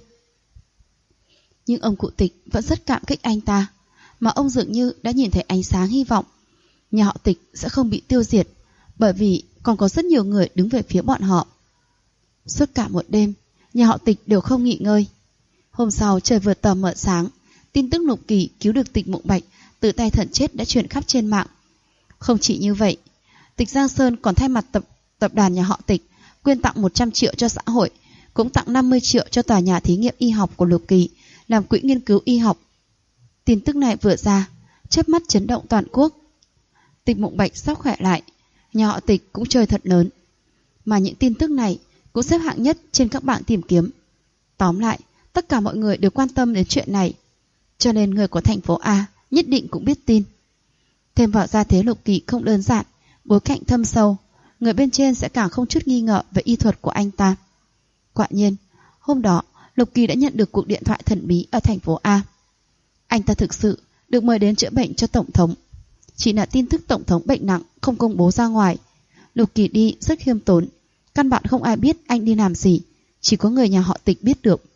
Nhưng ông cụ Tịch vẫn rất cảm kích anh ta, mà ông dường như đã nhìn thấy ánh sáng hy vọng. Nhà họ Tịch sẽ không bị tiêu diệt, bởi vì còn có rất nhiều người đứng về phía bọn họ. Suốt cả một đêm, nhà họ Tịch đều không nghỉ ngơi. Hôm sau trời vừa tờ mờ sáng, tin tức Lục Kỳ cứu được Tịch Mộng Bạch từ tay thần chết đã truyền khắp trên mạng. Không chỉ như vậy, Tịch Giang Sơn còn thay mặt tập đoàn nhà họ Tịch quyên tặng 100 triệu cho xã hội, cũng tặng 50 triệu cho tòa nhà thí nghiệm y học của Lục Kỳ làm quỹ nghiên cứu y học. Tin tức này vừa ra, chớp mắt chấn động toàn quốc. Tịch Mộng Bạch sắp khỏe lại, nhà họ Tịch cũng chơi thật lớn. Mà những tin tức này cũng xếp hạng nhất trên các bảng tìm kiếm. Tóm lại, tất cả mọi người đều quan tâm đến chuyện này, cho nên người của thành phố A nhất định cũng biết tin. Thêm vào gia thế Lục Kỳ không đơn giản, bối cảnh thâm sâu, người bên trên sẽ càng không chút nghi ngờ về y thuật của anh ta. Quả nhiên, hôm đó Lục Kỳ đã nhận được cuộc điện thoại thần bí ở thành phố A. Anh ta thực sự được mời đến chữa bệnh cho tổng thống. Chỉ là tin tức tổng thống bệnh nặng không công bố ra ngoài. Lục Kỳ đi rất khiêm tốn, căn bản không ai biết anh đi làm gì, chỉ có người nhà họ Tịch biết được.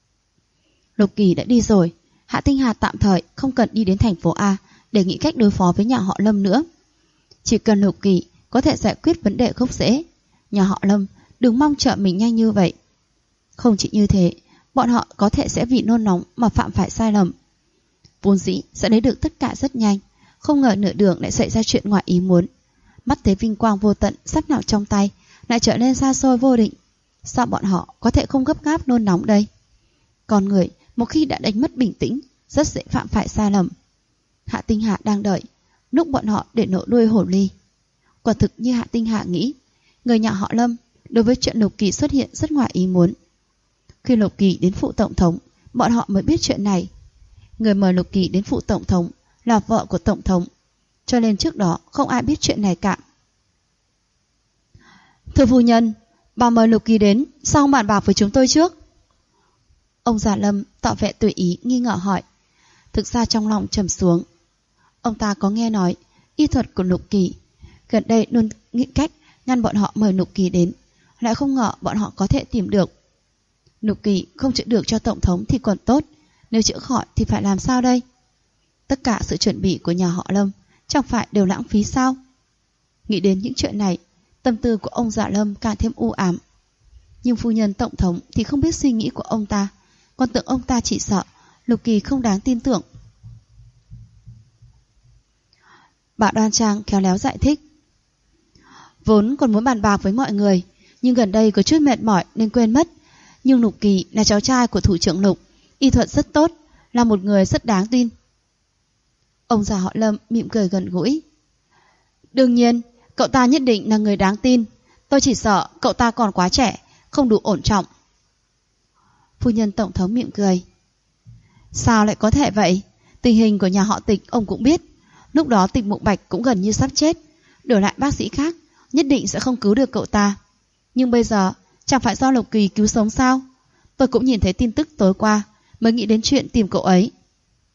Lục Kỳ đã đi rồi, Hạ Tinh Hà tạm thời không cần đi đến thành phố A để nghĩ cách đối phó với nhà họ Lâm nữa. Chỉ cần Lục Kỳ có thể giải quyết vấn đề gốc rễ, nhà họ Lâm đừng mong trợ mình nhanh như vậy. Không chỉ như thế, bọn họ có thể sẽ vì nôn nóng mà phạm phải sai lầm. Vốn dĩ sẽ lấy được tất cả rất nhanh, không ngờ nửa đường lại xảy ra chuyện ngoài ý muốn. Mắt thấy vinh quang vô tận sắp nằm trong tay, lại trở nên xa xôi vô định. Sao bọn họ có thể không gấp gáp nôn nóng đây? Con người một khi đã đánh mất bình tĩnh, rất dễ phạm phải sai lầm. Hạ Tinh Hà đang đợi lúc bọn họ để nổ đuôi hổ ly. Quả thực như Hạ Tinh Hà nghĩ, người nhà họ Lâm đối với chuyện Lục Kỳ xuất hiện rất ngoài ý muốn. Khi Lục Kỳ đến phụ tổng thống, bọn họ mới biết chuyện này. Người mời Lục Kỳ đến phụ tổng thống là vợ của tổng thống, cho nên trước đó không ai biết chuyện này cả. Thưa phu nhân, bà mời Lục Kỳ đến, sao không bàn bạc với chúng tôi trước? Ông già Lâm tỏ vẻ tùy ý nghi ngờ hỏi. Thực ra trong lòng trầm xuống. Ông ta có nghe nói y thuật của Lục Kỳ, gần đây luôn nghĩ cách ngăn bọn họ mời Lục Kỳ đến, lại không ngờ bọn họ có thể tìm được. Lục Kỳ không chữa được cho tổng thống thì còn tốt, nếu chữa khỏi thì phải làm sao đây? Tất cả sự chuẩn bị của nhà họ Lâm chẳng phải đều lãng phí sao? Nghĩ đến những chuyện này, tâm tư của ông già Lâm càng thêm u ám. Nhưng phu nhân tổng thống thì không biết suy nghĩ của ông ta, còn tưởng ông ta chỉ sợ Lục Kỳ không đáng tin tưởng. Bà Đoan Trang khéo léo giải thích. Vốn còn muốn bàn bạc với mọi người, nhưng gần đây có chút mệt mỏi nên quên mất. Nhưng Lục Kỳ là cháu trai của thủ trưởng Lục, y thuật rất tốt, là một người rất đáng tin. Ông già họ Lâm mỉm cười gần gũi. Đương nhiên, cậu ta nhất định là người đáng tin. Tôi chỉ sợ cậu ta còn quá trẻ, không đủ ổn trọng. Phu nhân tổng thống mỉm cười. Sao lại có thể vậy? Tình hình của nhà họ Tịch ông cũng biết. Lúc đó Tịch Mộng Bạch cũng gần như sắp chết, đổi lại bác sĩ khác nhất định sẽ không cứu được cậu ta. Nhưng bây giờ chẳng phải do Lục Kỳ cứu sống sao? Tôi cũng nhìn thấy tin tức tối qua mới nghĩ đến chuyện tìm cậu ấy.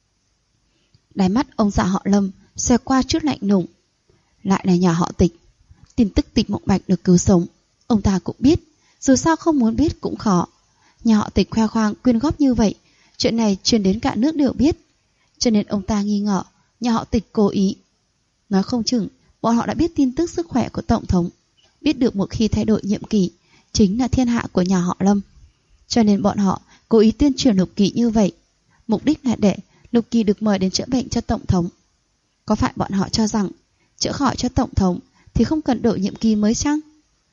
Đáy mắt ông già họ Lâm xoe qua chút lạnh lùng. Lại là nhà họ Tịch. Tin tức Tịch Mộng Bạch được cứu sống, ông ta cũng biết, dù sao không muốn biết cũng khó. Nhà họ Tịch khoe khoang quyên góp như vậy, chuyện này truyền đến cả nước đều biết, cho nên ông ta nghi ngờ nhà họ Tịch cố ý. Nói không chừng bọn họ đã biết tin tức sức khỏe của tổng thống, biết được một khi thay đổi nhiệm kỳ chính là thiên hạ của nhà họ Lâm, cho nên bọn họ cố ý tuyên truyền Lục Kỳ như vậy, mục đích là để Lục Kỳ được mời đến chữa bệnh cho tổng thống. Có phải bọn họ cho rằng chữa khỏi cho tổng thống thì không cần đổi nhiệm kỳ mới chăng?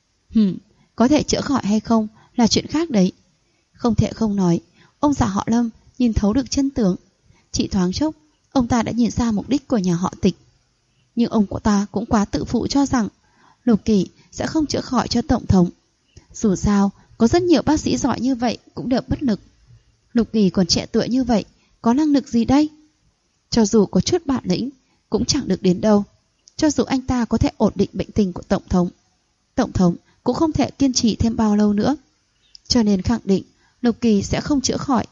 Có thể chữa khỏi hay không là chuyện khác đấy. Không thể không nói, ông già họ Lâm nhìn thấu được chân tướng. Chỉ thoáng chốc, ông ta đã nhìn ra mục đích của nhà họ Tịch. Nhưng ông của ta cũng quá tự phụ cho rằng Lục Kỳ sẽ không chữa khỏi cho tổng thống. Dù sao, có rất nhiều bác sĩ giỏi như vậy cũng đều bất lực. Lục Kỳ còn trẻ tuổi như vậy, có năng lực gì đây? Cho dù có chút bản lĩnh, cũng chẳng được đến đâu. Cho dù anh ta có thể ổn định bệnh tình của tổng thống cũng không thể kiên trì thêm bao lâu nữa. Cho nên khẳng định Lục Kỳ sẽ không chữa khỏi.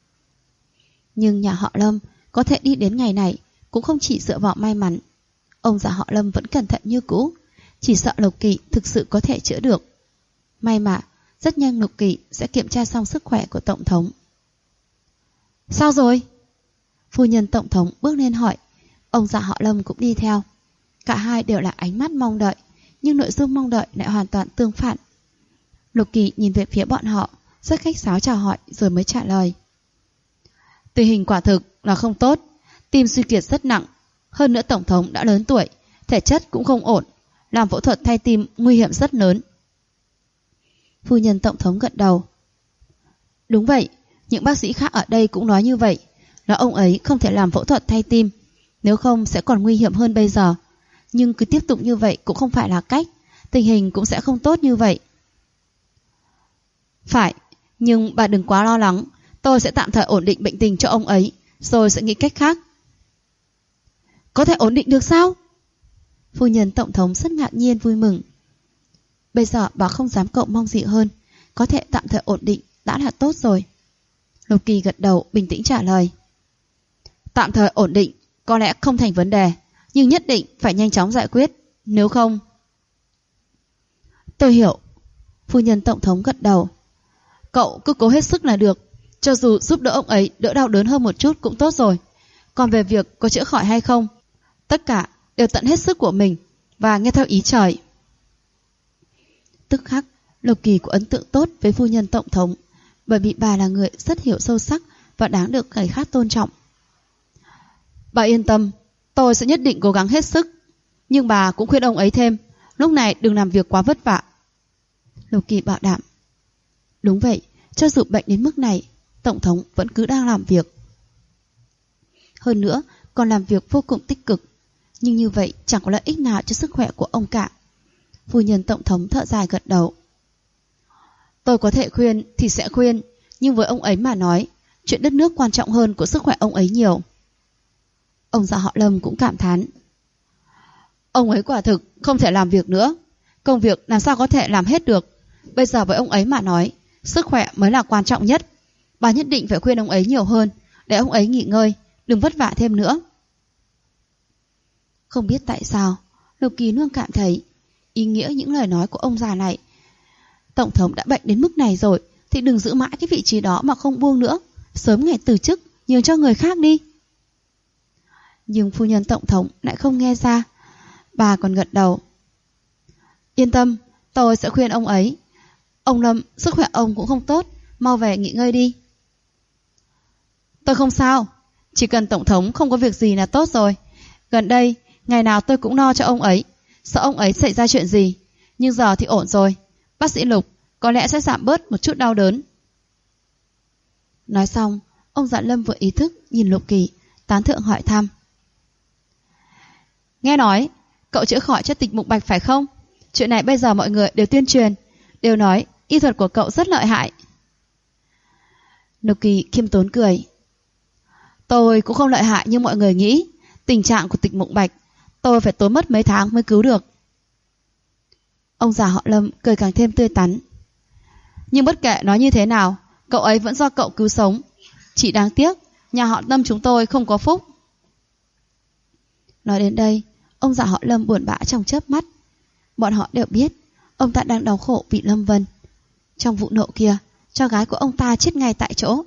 Nhưng nhà họ Lâm có thể đi đến ngày này cũng không chỉ dựa vào may mắn. Ông già họ Lâm vẫn cẩn thận như cũ, chỉ sợ Lục Kỳ thực sự có thể chữa được. May mà rất nhanh Lục Kỳ sẽ kiểm tra xong sức khỏe của tổng thống. Sao rồi? Phu nhân tổng thống bước lên hỏi. Ông già họ Lâm cũng đi theo. Cả hai đều là ánh mắt mong đợi, nhưng nội dung mong đợi lại hoàn toàn tương phản. Lục Kỳ nhìn về phía bọn họ, rất khách sáo chào hỏi rồi mới trả lời. Tình hình quả thực là không tốt, tim suy kiệt rất nặng. Hơn nữa tổng thống đã lớn tuổi, thể chất cũng không ổn, làm phẫu thuật thay tim nguy hiểm rất lớn. Phu nhân tổng thống gật đầu. Đúng vậy, những bác sĩ khác ở đây cũng nói như vậy, là ông ấy không thể làm phẫu thuật thay tim, nếu không sẽ còn nguy hiểm hơn bây giờ. Nhưng cứ tiếp tục như vậy cũng không phải là cách, tình hình cũng sẽ không tốt như vậy. Phải, nhưng bà đừng quá lo lắng, tôi sẽ tạm thời ổn định bệnh tình cho ông ấy, rồi sẽ nghĩ cách khác. Có thể ổn định được sao? Phu nhân tổng thống rất ngạc nhiên vui mừng. Bây giờ bà không dám cậu mong gì hơn, có thể tạm thời ổn định đã là tốt rồi. Lục Kỳ gật đầu bình tĩnh trả lời. Tạm thời ổn định có lẽ không thành vấn đề, nhưng nhất định phải nhanh chóng giải quyết, nếu không... Tôi hiểu. Phu nhân tổng thống gật đầu. Cậu cứ cố hết sức là được, cho dù giúp đỡ ông ấy đỡ đau đớn hơn một chút cũng tốt rồi. Còn về việc có chữa khỏi hay không, tất cả đều tận hết sức của mình và nghe theo ý trời. Tức khắc, Lục Kỳ có ấn tượng tốt với phu nhân tổng thống, bởi vì bà là người rất hiểu sâu sắc và đáng được người khác tôn trọng. Bà yên tâm, tôi sẽ nhất định cố gắng hết sức, nhưng bà cũng khuyên ông ấy thêm, lúc này đừng làm việc quá vất vả. Lục Kỳ bảo đảm. Đúng vậy, cho dù bệnh đến mức này, tổng thống vẫn cứ đang làm việc. Hơn nữa, còn làm việc vô cùng tích cực, nhưng như vậy chẳng có lợi ích nào cho sức khỏe của ông cả. Phu nhân tổng thống thở dài gật đầu. Tôi có thể khuyên thì sẽ khuyên, nhưng với ông ấy mà nói, chuyện đất nước quan trọng hơn của sức khỏe ông ấy nhiều. Ông già họ Lâm cũng cảm thán. Ông ấy quả thực không thể làm việc nữa, công việc làm sao có thể làm hết được. Bây giờ với ông ấy mà nói, sức khỏe mới là quan trọng nhất. Bà nhất định phải khuyên ông ấy nhiều hơn, để ông ấy nghỉ ngơi, đừng vất vả thêm nữa. Không biết tại sao, Lục Kỳ luôn cảm thấy ý nghĩa những lời nói của ông già này. Tổng thống đã bệnh đến mức này rồi thì đừng giữ mãi cái vị trí đó mà không buông nữa, sớm ngày từ chức, nhường cho người khác đi. Nhưng phu nhân tổng thống lại không nghe ra. Bà còn gật đầu. Yên tâm, tôi sẽ khuyên ông ấy. Ông Lâm, sức khỏe ông cũng không tốt, mau về nghỉ ngơi đi. Tôi không sao, chỉ cần tổng thống không có việc gì là tốt rồi. Gần đây, ngày nào tôi cũng lo cho ông ấy, sợ ông ấy xảy ra chuyện gì. Nhưng giờ thì ổn rồi, bác sĩ Lục có lẽ sẽ giảm bớt một chút đau đớn. Nói xong, ông già Lâm vừa ý thức nhìn Lục Kỳ, tán thưởng hỏi thăm. Nghe nói, cậu chữa khỏi cho Tịch Mục Bạch phải không? Chuyện này bây giờ mọi người đều tuyên truyền, đều nói y thuật của cậu rất lợi hại. Lục Kỳ khiêm tốn cười. Tôi cũng không lợi hại như mọi người nghĩ. Tình trạng của Tịch Mục Bạch tôi phải tốn mất mấy tháng mới cứu được. Ông già họ Lâm cười càng thêm tươi tắn. Nhưng bất kể nói như thế nào, cậu ấy vẫn do cậu cứu sống. Chỉ đáng tiếc nhà họ Lâm chúng tôi không có phúc. Nói đến đây, ông già họ Lâm buồn bã trong chớp mắt. Bọn họ đều biết ông ta đang đau khổ vì Lâm Vân. Trong vụ nộ kia, cho gái của ông ta chết ngay tại chỗ.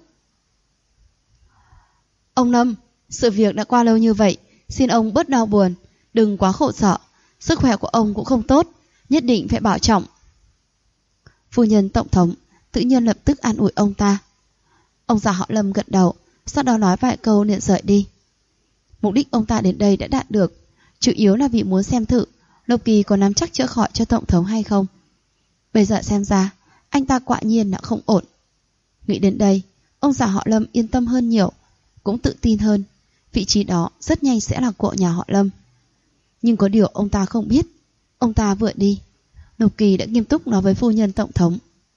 Ông Lâm, sự việc đã qua lâu như vậy, xin ông bớt đau buồn, đừng quá khổ sở. Sức khỏe của ông cũng không tốt, nhất định phải bảo trọng. Phu nhân tổng thống tự nhiên lập tức an ủi ông ta. Ông già họ Lâm gật đầu, sau đó nói vài câu liền rời đi. Mục đích ông ta đến đây đã đạt được, chủ yếu là vì muốn xem thử Lục Kỳ có nắm chắc chữa khỏi cho tổng thống hay không. Bây giờ xem ra, anh ta quả nhiên là không ổn. Nghĩ đến đây, ông già họ Lâm yên tâm hơn nhiều, cũng tự tin hơn. Vị trí đó rất nhanh sẽ là của nhà họ Lâm. Nhưng có điều ông ta không biết, ông ta vừa đi, Lục Kỳ đã nghiêm túc nói với phu nhân tổng thống.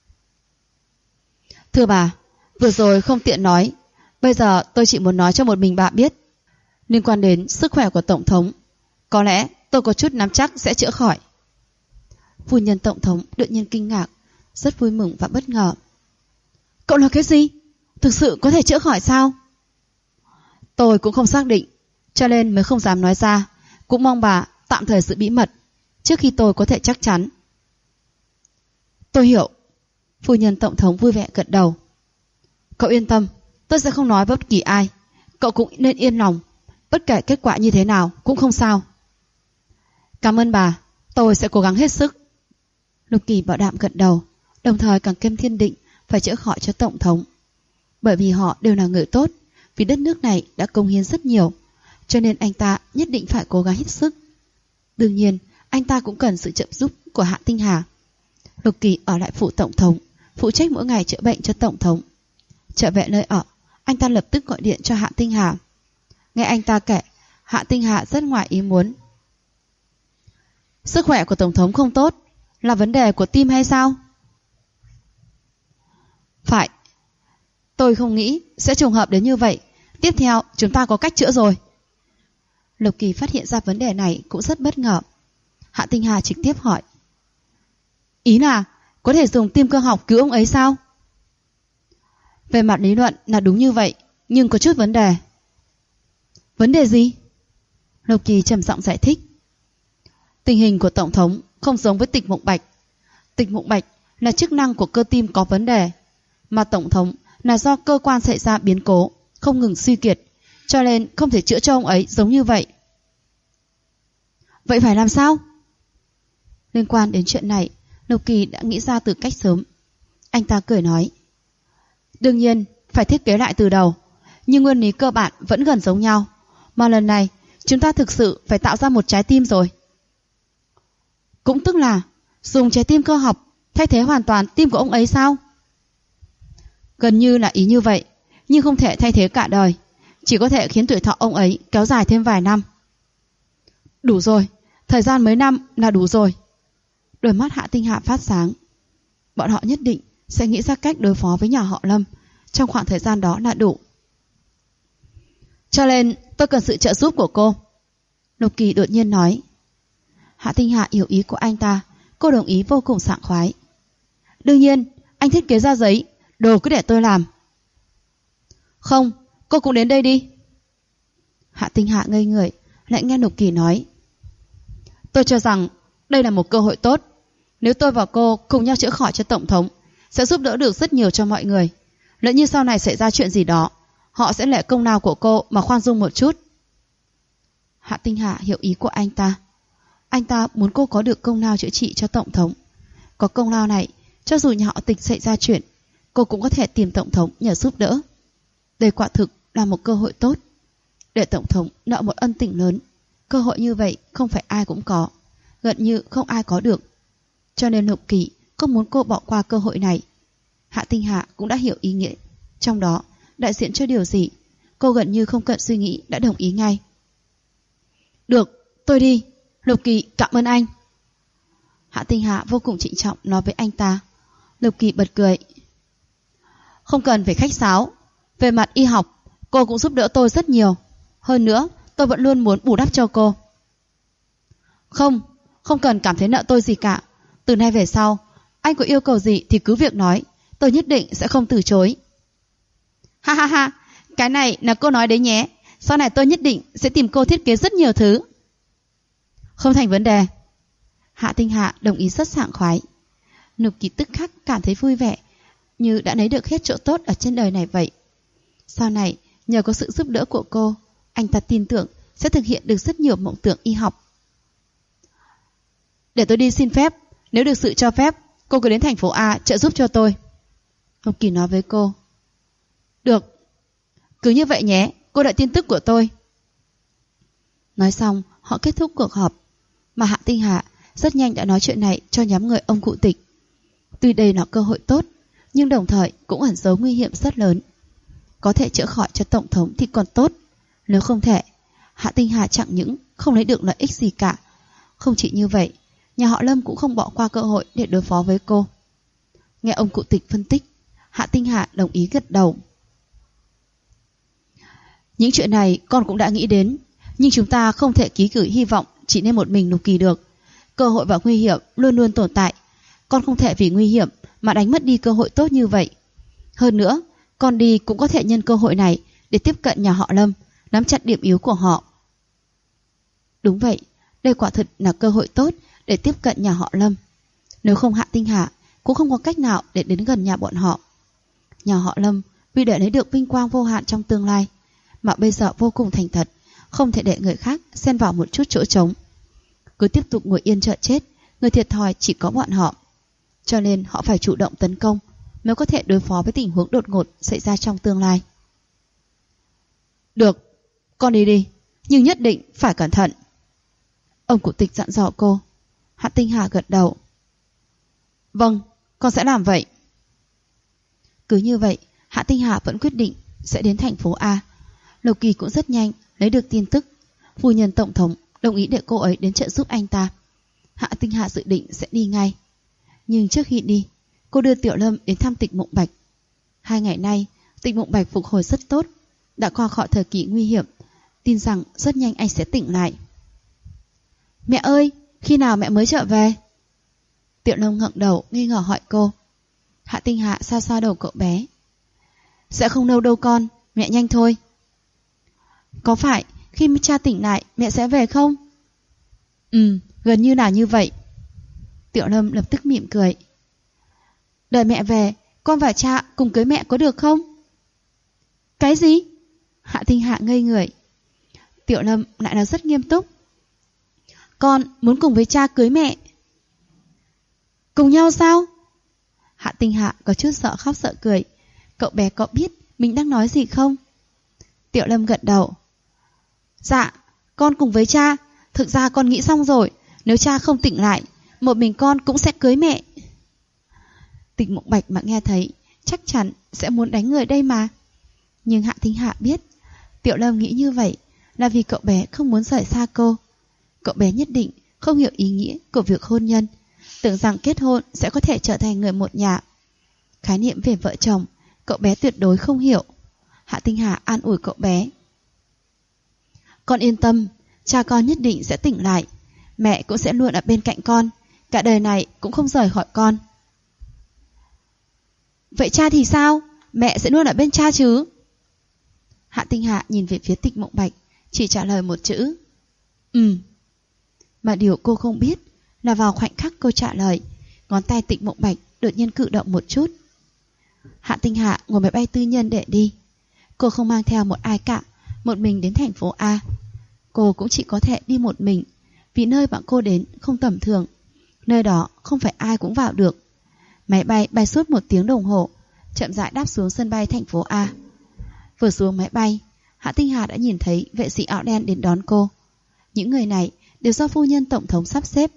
Thưa bà, vừa rồi không tiện nói, bây giờ tôi chỉ muốn nói cho một mình bà biết. Liên quan đến sức khỏe của tổng thống, có lẽ tôi có chút nắm chắc sẽ chữa khỏi. Phu nhân tổng thống đột nhiên kinh ngạc, rất vui mừng và bất ngờ. Cậu nói cái gì? Thực sự có thể chữa khỏi sao? Tôi cũng không xác định, cho nên mới không dám nói ra. Cũng mong bà tạm thời giữ bí mật, trước khi tôi có thể chắc chắn. Tôi hiểu. Phu nhân tổng thống vui vẻ gật đầu. Cậu yên tâm, tôi sẽ không nói với bất kỳ ai. Cậu cũng nên yên lòng, bất kể kết quả như thế nào cũng không sao. Cảm ơn bà, tôi sẽ cố gắng hết sức. Lục Kỳ bảo đảm gật đầu, đồng thời càng kiêm thiên định phải chữa khỏi cho tổng thống. Bởi vì họ đều là người tốt, vì đất nước này đã cống hiến rất nhiều, cho nên anh ta nhất định phải cố gắng hết sức. Đương nhiên, anh ta cũng cần sự trợ giúp của Hạ Tinh Hà. Lục Kỳ ở lại phủ tổng thống, phụ trách mỗi ngày chữa bệnh cho tổng thống. Trở về nơi ở, anh ta lập tức gọi điện cho Hạ Tinh Hà. Nghe anh ta kể, Hạ Tinh Hà rất ngoài ý muốn. Sức khỏe của tổng thống không tốt, là vấn đề của tim hay sao? Phải. Tôi không nghĩ sẽ trùng hợp đến như vậy. Tiếp theo chúng ta có cách chữa rồi. Lục Kỳ phát hiện ra vấn đề này cũng rất bất ngờ. Hạ Tinh Hà trực tiếp hỏi. Ý là có thể dùng tim cơ học cứu ông ấy sao? Về mặt lý luận là đúng như vậy, nhưng có chút vấn đề. Vấn đề gì? Lục Kỳ trầm giọng giải thích. Tình hình của tổng thống không giống với Tịch Mộng Bạch. Tịch Mộng Bạch là chức năng của cơ tim có vấn đề, mà tổng thống là do cơ quan xảy ra biến cố, không ngừng suy kiệt, cho nên không thể chữa cho ông ấy giống như vậy. Vậy phải làm sao? Liên quan đến chuyện này, Lục Kỳ đã nghĩ ra từ cách sớm. Anh ta cười nói. Đương nhiên, phải thiết kế lại từ đầu, nhưng nguyên lý cơ bản vẫn gần giống nhau. Mà lần này, chúng ta thực sự phải tạo ra một trái tim rồi. Cũng tức là dùng trái tim cơ học thay thế hoàn toàn tim của ông ấy sao? Gần như là ý như vậy, nhưng không thể thay thế cả đời, chỉ có thể khiến tuổi thọ ông ấy kéo dài thêm vài năm. Đủ rồi, thời gian mấy năm là đủ rồi. Đôi mắt Hạ Tinh Hà phát sáng. Bọn họ nhất định sẽ nghĩ ra cách đối phó với nhà họ Lâm, trong khoảng thời gian đó là đủ. Cho nên tôi cần sự trợ giúp của cô. Lục Kỳ đột nhiên nói. Hạ Tinh Hà hiểu ý của anh ta, cô đồng ý vô cùng sảng khoái. Đương nhiên, anh thiết kế ra giấy, đồ cứ để tôi làm. Không, cô cũng đến đây đi. Hạ Tinh Hà ngây người, lại nghe Lục Kỳ nói. Tôi cho rằng đây là một cơ hội tốt. Nếu tôi và cô cùng nhau chữa khỏi cho tổng thống, sẽ giúp đỡ được rất nhiều cho mọi người. Lỡ như sau này xảy ra chuyện gì đó, họ sẽ lệ công lao của cô mà khoan dung một chút. Hạ Tinh Hà hiểu ý của anh ta. Anh ta muốn cô có được công lao chữa trị cho tổng thống. Có công lao này, cho dù nhà họ Tịch xảy ra chuyện, cô cũng có thể tìm tổng thống nhờ giúp đỡ. Đây quả thực là một cơ hội tốt, để tổng thống nợ một ân tình lớn. Cơ hội như vậy không phải ai cũng có, gần như không ai có được. Cho nên Lục Kỳ không muốn cô bỏ qua cơ hội này. Hạ Tinh Hà cũng đã hiểu ý nghĩa trong đó, đại diện cho điều gì. Cô gần như không cần suy nghĩ đã đồng ý ngay. Được, tôi đi. Lục Kỳ cảm ơn anh. Hạ Tinh Hà vô cùng trịnh trọng nói với anh ta. Lục Kỳ bật cười. Không cần phải khách sáo. Về mặt y học, cô cũng giúp đỡ tôi rất nhiều. Hơn nữa, tôi vẫn luôn muốn bù đắp cho cô. Không cần cảm thấy nợ tôi gì cả. Từ nay về sau, anh có yêu cầu gì thì cứ việc nói, tôi nhất định sẽ không từ chối. Ha ha ha, cái này là cô nói đấy nhé. Sau này tôi nhất định sẽ tìm cô thiết kế rất nhiều thứ. Không thành vấn đề. Hạ Tinh Hạ đồng ý rất sảng khoái. Nục Kỳ tức khắc cảm thấy vui vẻ, như đã lấy được hết chỗ tốt ở trên đời này vậy. Sau này, nhờ có sự giúp đỡ của cô, anh ta tin tưởng sẽ thực hiện được rất nhiều mộng tưởng y học. Để tôi đi xin phép, nếu được sự cho phép, cô cứ đến thành phố A trợ giúp cho tôi. Nục Kỳ nói với cô. Được, cứ như vậy nhé, cô đợi tin tức của tôi. Nói xong, họ kết thúc cuộc họp, mà Hạ Tinh Hạ rất nhanh đã nói chuyện này cho nhóm người ông cụ Tịch. Tuy đây là cơ hội tốt, nhưng đồng thời cũng ẩn giấu nguy hiểm rất lớn. Có thể chữa khỏi cho tổng thống thì còn tốt, nếu không thể, Hạ Tinh Hà chẳng những không lấy được lợi ích gì cả. Không chỉ như vậy, nhà họ Lâm cũng không bỏ qua cơ hội để đối phó với cô. Nghe ông cụ Tịch phân tích, Hạ Tinh Hà đồng ý gật đầu. Những chuyện này con cũng đã nghĩ đến, nhưng chúng ta không thể ký gửi hy vọng chỉ nên một mình Nục Kỳ được. Cơ hội và nguy hiểm luôn luôn tồn tại. Con không thể vì nguy hiểm mà đánh mất đi cơ hội tốt như vậy. Hơn nữa, con đi cũng có thể nhân cơ hội này để tiếp cận nhà họ Lâm, nắm chặt điểm yếu của họ. Đúng vậy, đây quả thực là cơ hội tốt để tiếp cận nhà họ Lâm. Nếu không, Hạ Tinh Hà cũng không có cách nào để đến gần nhà bọn họ. Nhà họ Lâm vì để lấy được vinh quang vô hạn trong tương lai, mà bây giờ vô cùng thành thật, không thể để người khác xen vào một chút chỗ trống. Cứ tiếp tục ngồi yên chờ chết, người thiệt thòi chỉ có bọn họ. Cho nên họ phải chủ động tấn công mới có thể đối phó với tình huống đột ngột xảy ra trong tương lai. Được, con đi đi, nhưng nhất định phải cẩn thận. Ông cụ Tịch dặn dò cô. Hạ Tinh Hà gật đầu. Vâng, con sẽ làm vậy. Cứ như vậy, Hạ Tinh Hà vẫn quyết định sẽ đến thành phố A. Lục Kỳ cũng rất nhanh lấy được tin tức. Phu nhân tổng thống đồng ý để cô ấy đến trợ giúp anh ta. Hạ Tinh Hà dự định sẽ đi ngay. Nhưng trước khi đi, cô đưa Tiểu Lâm đến thăm Tịch Mộng Bạch. 2 ngày nay, Tịch Mộng Bạch phục hồi rất tốt, đã qua khỏi thời kỳ nguy hiểm, tin rằng rất nhanh anh sẽ tỉnh lại. Mẹ ơi, khi nào mẹ mới trở về? Tiểu Lâm ngẩng đầu nghi ngờ hỏi cô. Hạ Tinh Hạ xoa xoa đầu cậu bé. Sẽ không lâu đâu con, mẹ nhanh thôi. Có phải khi cha tỉnh lại mẹ sẽ về không? Gần như là như vậy. Tiểu Lâm lập tức mỉm cười. Đợi mẹ về, con và cha cùng cưới mẹ có được không? Cái gì? Hạ Tinh Hạ ngây người. Tiểu Lâm lại nói rất nghiêm túc. Con muốn cùng với cha cưới mẹ. Cùng nhau sao? Hạ Tinh Hạ có chút sợ khóc sợ cười. Cậu bé có biết mình đang nói gì không? Tiểu Lâm gật đầu. Dạ, con cùng với cha. Thực ra con nghĩ xong rồi, nếu cha không tỉnh lại, một mình con cũng sẽ cưới mẹ. Tịch Mộng Bạch mà nghe thấy chắc chắn sẽ muốn đánh người đây mà. Nhưng Hạ Tinh Hạ biết Tiểu Lâm nghĩ như vậy là vì cậu bé không muốn rời xa cô. Cậu bé nhất định không hiểu ý nghĩa của việc hôn nhân, tưởng rằng kết hôn sẽ có thể trở thành người một nhà. Khái niệm về vợ chồng cậu bé tuyệt đối không hiểu. Hạ Tinh Hà an ủi cậu bé. Con yên tâm, cha con nhất định sẽ tỉnh lại. Mẹ cũng sẽ luôn ở bên cạnh con, cả đời này cũng không rời khỏi con. Vậy cha thì sao? Mẹ sẽ luôn ở bên cha chứ? Hạ Tinh Hạ nhìn về phía Tịch Mộng Bạch, chỉ trả lời một chữ. Mà điều cô không biết là vào khoảnh khắc cô trả lời, ngón tay Tịch Mộng Bạch đột nhiên cử động một chút. Hạ Tinh Hạ ngồi máy bay tư nhân để đi. Cô không mang theo một ai cả, một mình đến thành phố A. Cô cũng chỉ có thể đi một mình, vì nơi bọn cô đến không tầm thường. Nơi đó không phải ai cũng vào được. Máy bay bay suốt 1 tiếng đồng hồ, chậm rãi đáp xuống sân bay thành phố A. Vừa xuống máy bay, Hạ Tinh Hà đã nhìn thấy vệ sĩ áo đen đến đón cô. Những người này đều do phu nhân tổng thống sắp xếp.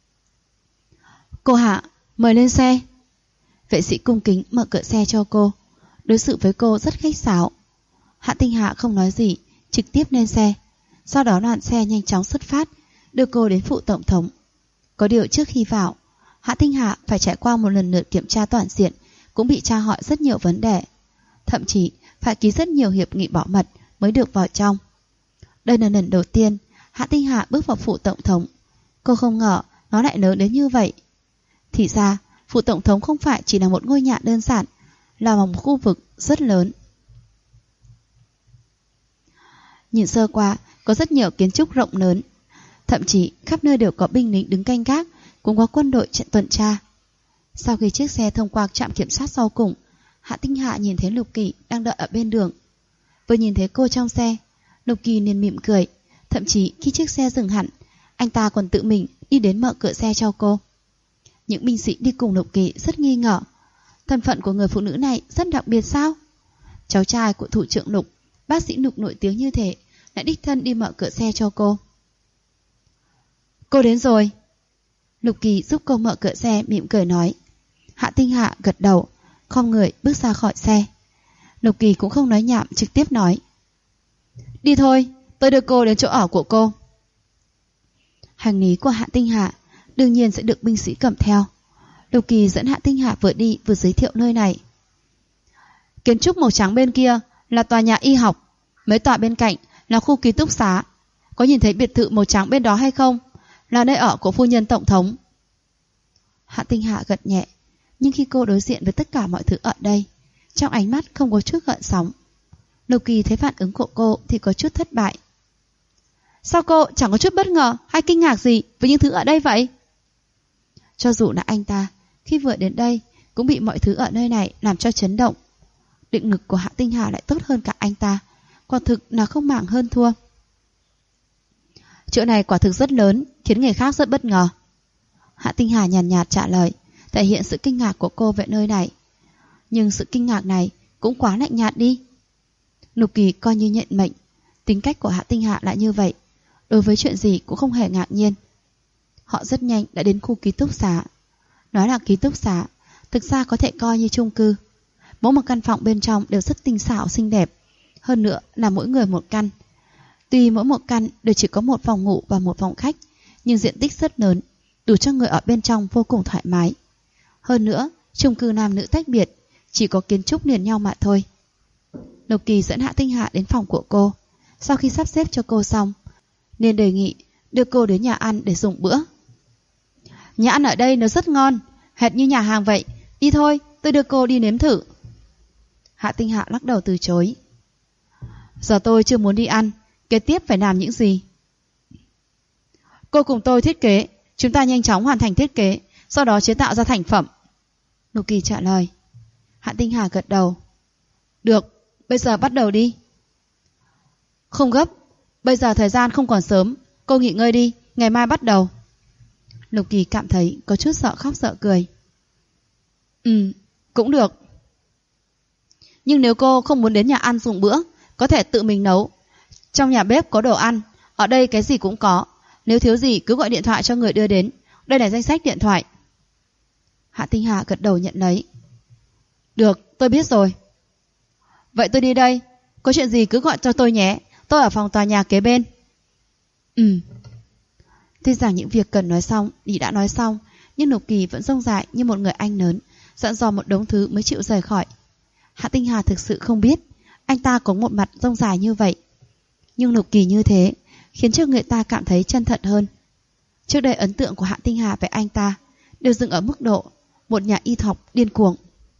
Cô Hạ, mời lên xe. Vệ sĩ cung kính mở cửa xe cho cô, đối xử với cô rất khách sáo. Hạ Tinh Hạ không nói gì, trực tiếp lên xe. Sau đó đoàn xe nhanh chóng xuất phát, đưa cô đến phủ tổng thống. Có điều trước khi vào, Hạ Tinh Hạ phải trải qua một lần lượt kiểm tra toàn diện, cũng bị tra hỏi rất nhiều vấn đề. Thậm chí phải ký rất nhiều hiệp nghị bảo mật mới được vào trong. Đây là lần đầu tiên Hạ Tinh Hạ bước vào phủ tổng thống. Cô không ngờ nó lại lớn đến như vậy. Thì ra, phủ tổng thống không phải chỉ là một ngôi nhà đơn giản, là một khu vực rất lớn. Nhìn sơ qua, có rất nhiều kiến trúc rộng lớn. Thậm chí khắp nơi đều có binh lính đứng canh gác, cũng có quân đội tuần tra. Sau khi chiếc xe thông qua trạm kiểm soát sau cùng, Hạ Tinh Hạ nhìn thấy Lục Kỳ đang đợi ở bên đường. Vừa nhìn thấy cô trong xe, Lục Kỳ liền mỉm cười. Thậm chí khi chiếc xe dừng hẳn, anh ta còn tự mình đi đến mở cửa xe cho cô. Những binh sĩ đi cùng Lục Kỳ rất nghi ngờ. Thân phận của người phụ nữ này rất đặc biệt sao? Cháu trai của thủ trưởng Lục, bác sĩ Lục nổi tiếng như thế, lại đích thân đi mở cửa xe cho cô. Cô đến rồi. Lục Kỳ giúp cô mở cửa xe, mỉm cười nói. Hạ Tinh Hạ gật đầu, khom người bước ra khỏi xe. Lục Kỳ cũng không nói nhảm, trực tiếp nói. Đi thôi, tôi đưa cô đến chỗ ở của cô. Hành lý của Hạ Tinh Hạ đương nhiên sẽ được binh sĩ cầm theo. Lục Kỳ dẫn Hạ Tinh Hạ vừa đi vừa giới thiệu nơi này. Kiến trúc màu trắng bên kia là tòa nhà y học, mấy tòa bên cạnh là khu ký túc xá. Có nhìn thấy biệt thự màu trắng bên đó hay không? Là nơi ở của phu nhân tổng thống. Hạ Tinh Hạ gật nhẹ, nhưng khi cô đối diện với tất cả mọi thứ ở đây, trong ánh mắt không có chút gợn sóng. Lục Kỳ thấy phản ứng của cô thì có chút thất bại. Sao cô chẳng có chút bất ngờ hay kinh ngạc gì với những thứ ở đây vậy? Cho dù là anh ta, khi vừa đến đây cũng bị mọi thứ ở nơi này làm cho chấn động. Định lực của Hạ Tinh Hà lại tốt hơn cả anh ta, quả thực là không màng hơn thua. Chỗ này quả thực rất lớn, khiến người khác rất bất ngờ. Hạ Tinh Hà nhàn nhạt trả lời, thể hiện sự kinh ngạc của cô về nơi này. Nhưng sự kinh ngạc này cũng quá lạnh nhạt đi. Lục Kỳ coi như nhận mệnh. Tính cách của Hạ Tinh Hà lại như vậy, đối với chuyện gì cũng không hề ngạc nhiên. Họ rất nhanh đã đến khu ký túc xá. Nói là ký túc xá, thực ra có thể coi như chung cư. Mỗi một căn phòng bên trong đều rất tinh xảo xinh đẹp, hơn nữa là mỗi người một căn. Tuy mỗi một căn đều chỉ có một phòng ngủ và một phòng khách, nhưng diện tích rất lớn, đủ cho người ở bên trong vô cùng thoải mái. Hơn nữa, chung cư nam nữ tách biệt, chỉ có kiến trúc liền nhau mà thôi. Lục Kỳ dẫn Hạ Tinh Hạ đến phòng của cô. Sau khi sắp xếp cho cô xong, nên đề nghị đưa cô đến nhà ăn để dùng bữa. Nhà ăn ở đây nó rất ngon, hệt như nhà hàng vậy. Đi thôi, tôi đưa cô đi nếm thử. Hạ Tinh Hạ lắc đầu từ chối. Giờ tôi chưa muốn đi ăn, kế tiếp phải làm những gì? Cô cùng tôi thiết kế, chúng ta nhanh chóng hoàn thành thiết kế, sau đó chế tạo ra thành phẩm. Lục Kỳ trả lời. Hạ Tinh Hà gật đầu. Được, bây giờ bắt đầu đi. Không gấp, bây giờ thời gian không còn sớm, cô nghỉ ngơi đi, ngày mai bắt đầu. Lục Kỳ cảm thấy có chút sợ khóc sợ cười. Cũng được. Nhưng nếu cô không muốn đến nhà ăn dùng bữa, có thể tự mình nấu. Trong nhà bếp có đồ ăn, ở đây cái gì cũng có. Nếu thiếu gì cứ gọi điện thoại cho người đưa đến. Đây là danh sách điện thoại. Hạ Tinh Hà gật đầu nhận lấy. Được, tôi biết rồi. Vậy tôi đi đây, có chuyện gì cứ gọi cho tôi nhé. Tôi ở phòng tòa nhà kế bên. Tuy rằng những việc cần nói xong thì đã nói xong, nhưng Lục Kỳ vẫn rông rải như một người anh lớn, dặn dò một đống thứ mới chịu rời khỏi. Hạ Tinh Hà thực sự không biết anh ta có một mặt rông dài như vậy. Nhưng Lục Kỳ như thế khiến cho người ta cảm thấy chân thật hơn. Trước đây ấn tượng của Hạ Tinh Hà về anh ta đều dừng ở mức độ một nhà y học điên cuồng.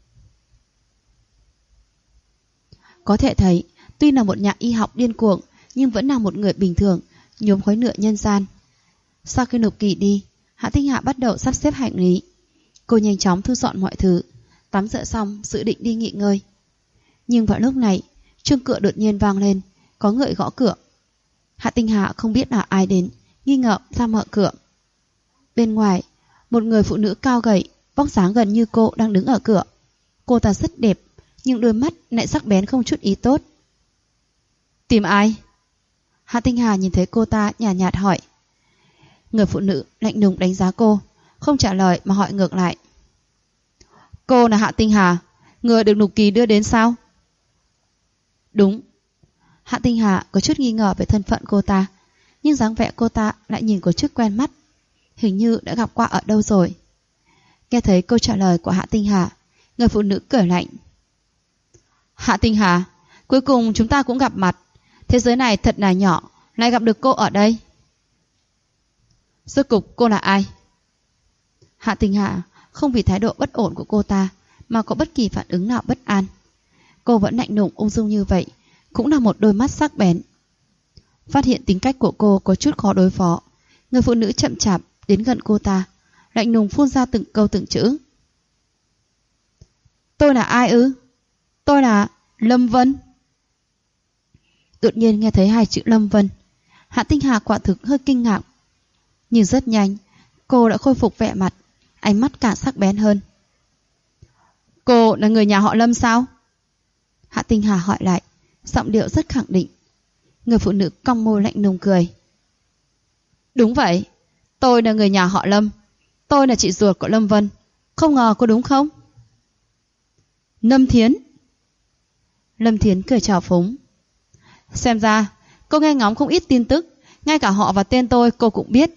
Có thể thấy, tuy là một nhà y học điên cuồng nhưng vẫn là một người bình thường, nhuốm khói lửa nhân gian. Sau khi Lục Kỳ đi, Hạ Tinh Hạ bắt đầu sắp xếp hành lý. Cô nhanh chóng thu dọn mọi thứ, tắm rửa xong dự định đi nghỉ ngơi. Nhưng vào lúc này, chuông cửa đột nhiên vang lên, có người gõ cửa. Hạ Tinh Hạ không biết là ai đến, nghi ngờ ra mở cửa. Bên ngoài, một người phụ nữ cao gầy, vóc dáng gần như cô đang đứng ở cửa. Cô ta rất đẹp, nhưng đôi mắt lại sắc bén không chút ý tốt. Tìm ai? Hạ Tinh Hà nhìn thấy cô ta nhàn nhạt hỏi. Người phụ nữ lạnh lùng đánh giá cô, không trả lời mà hỏi ngược lại. Cô là Hạ Tinh Hà, người được Lục Kỳ đưa đến sao? Đúng. Hạ Tinh Hà có chút nghi ngờ về thân phận cô ta, nhưng dáng vẻ cô ta lại nhìn có chút quen mắt, hình như đã gặp qua ở đâu rồi. Nghe thấy câu trả lời của Hạ Tinh Hà, người phụ nữ cười lạnh. Hạ Tinh Hà, cuối cùng chúng ta cũng gặp mặt. Thế giới này thật là nhỏ, lại gặp được cô ở đây. Rốt cục cô là ai? Hạ Tinh Hà không vì thái độ bất ổn của cô ta mà có bất kỳ phản ứng nào bất an. Cô vẫn lạnh lùng ung dung như vậy, cũng là một đôi mắt sắc bén. Phát hiện tính cách của cô có chút khó đối phó, Người phụ nữ chậm chạp đến gần cô ta, lạnh lùng phun ra từng câu từng chữ. Tôi là ai ư? Tôi là Lâm Vân. Đột nhiên nghe thấy hai chữ Lâm Vân, Hạ Tinh Hà quả thực hơi kinh ngạc. Nhưng rất nhanh, cô đã khôi phục vẻ mặt, ánh mắt càng sắc bén hơn. Cô là người nhà họ Lâm sao? Hạ Tinh Hà hỏi lại, giọng điệu rất khẳng định. Người phụ nữ cong môi lạnh lùng cười. Đúng vậy, tôi là người nhà họ Lâm. Tôi là chị ruột của Lâm Vân. Không ngờ có đúng không? Lâm Thiến. Lâm Thiến cười trào phúng. Xem ra cô nghe ngóng không ít tin tức, ngay cả họ và tên tôi cô cũng biết.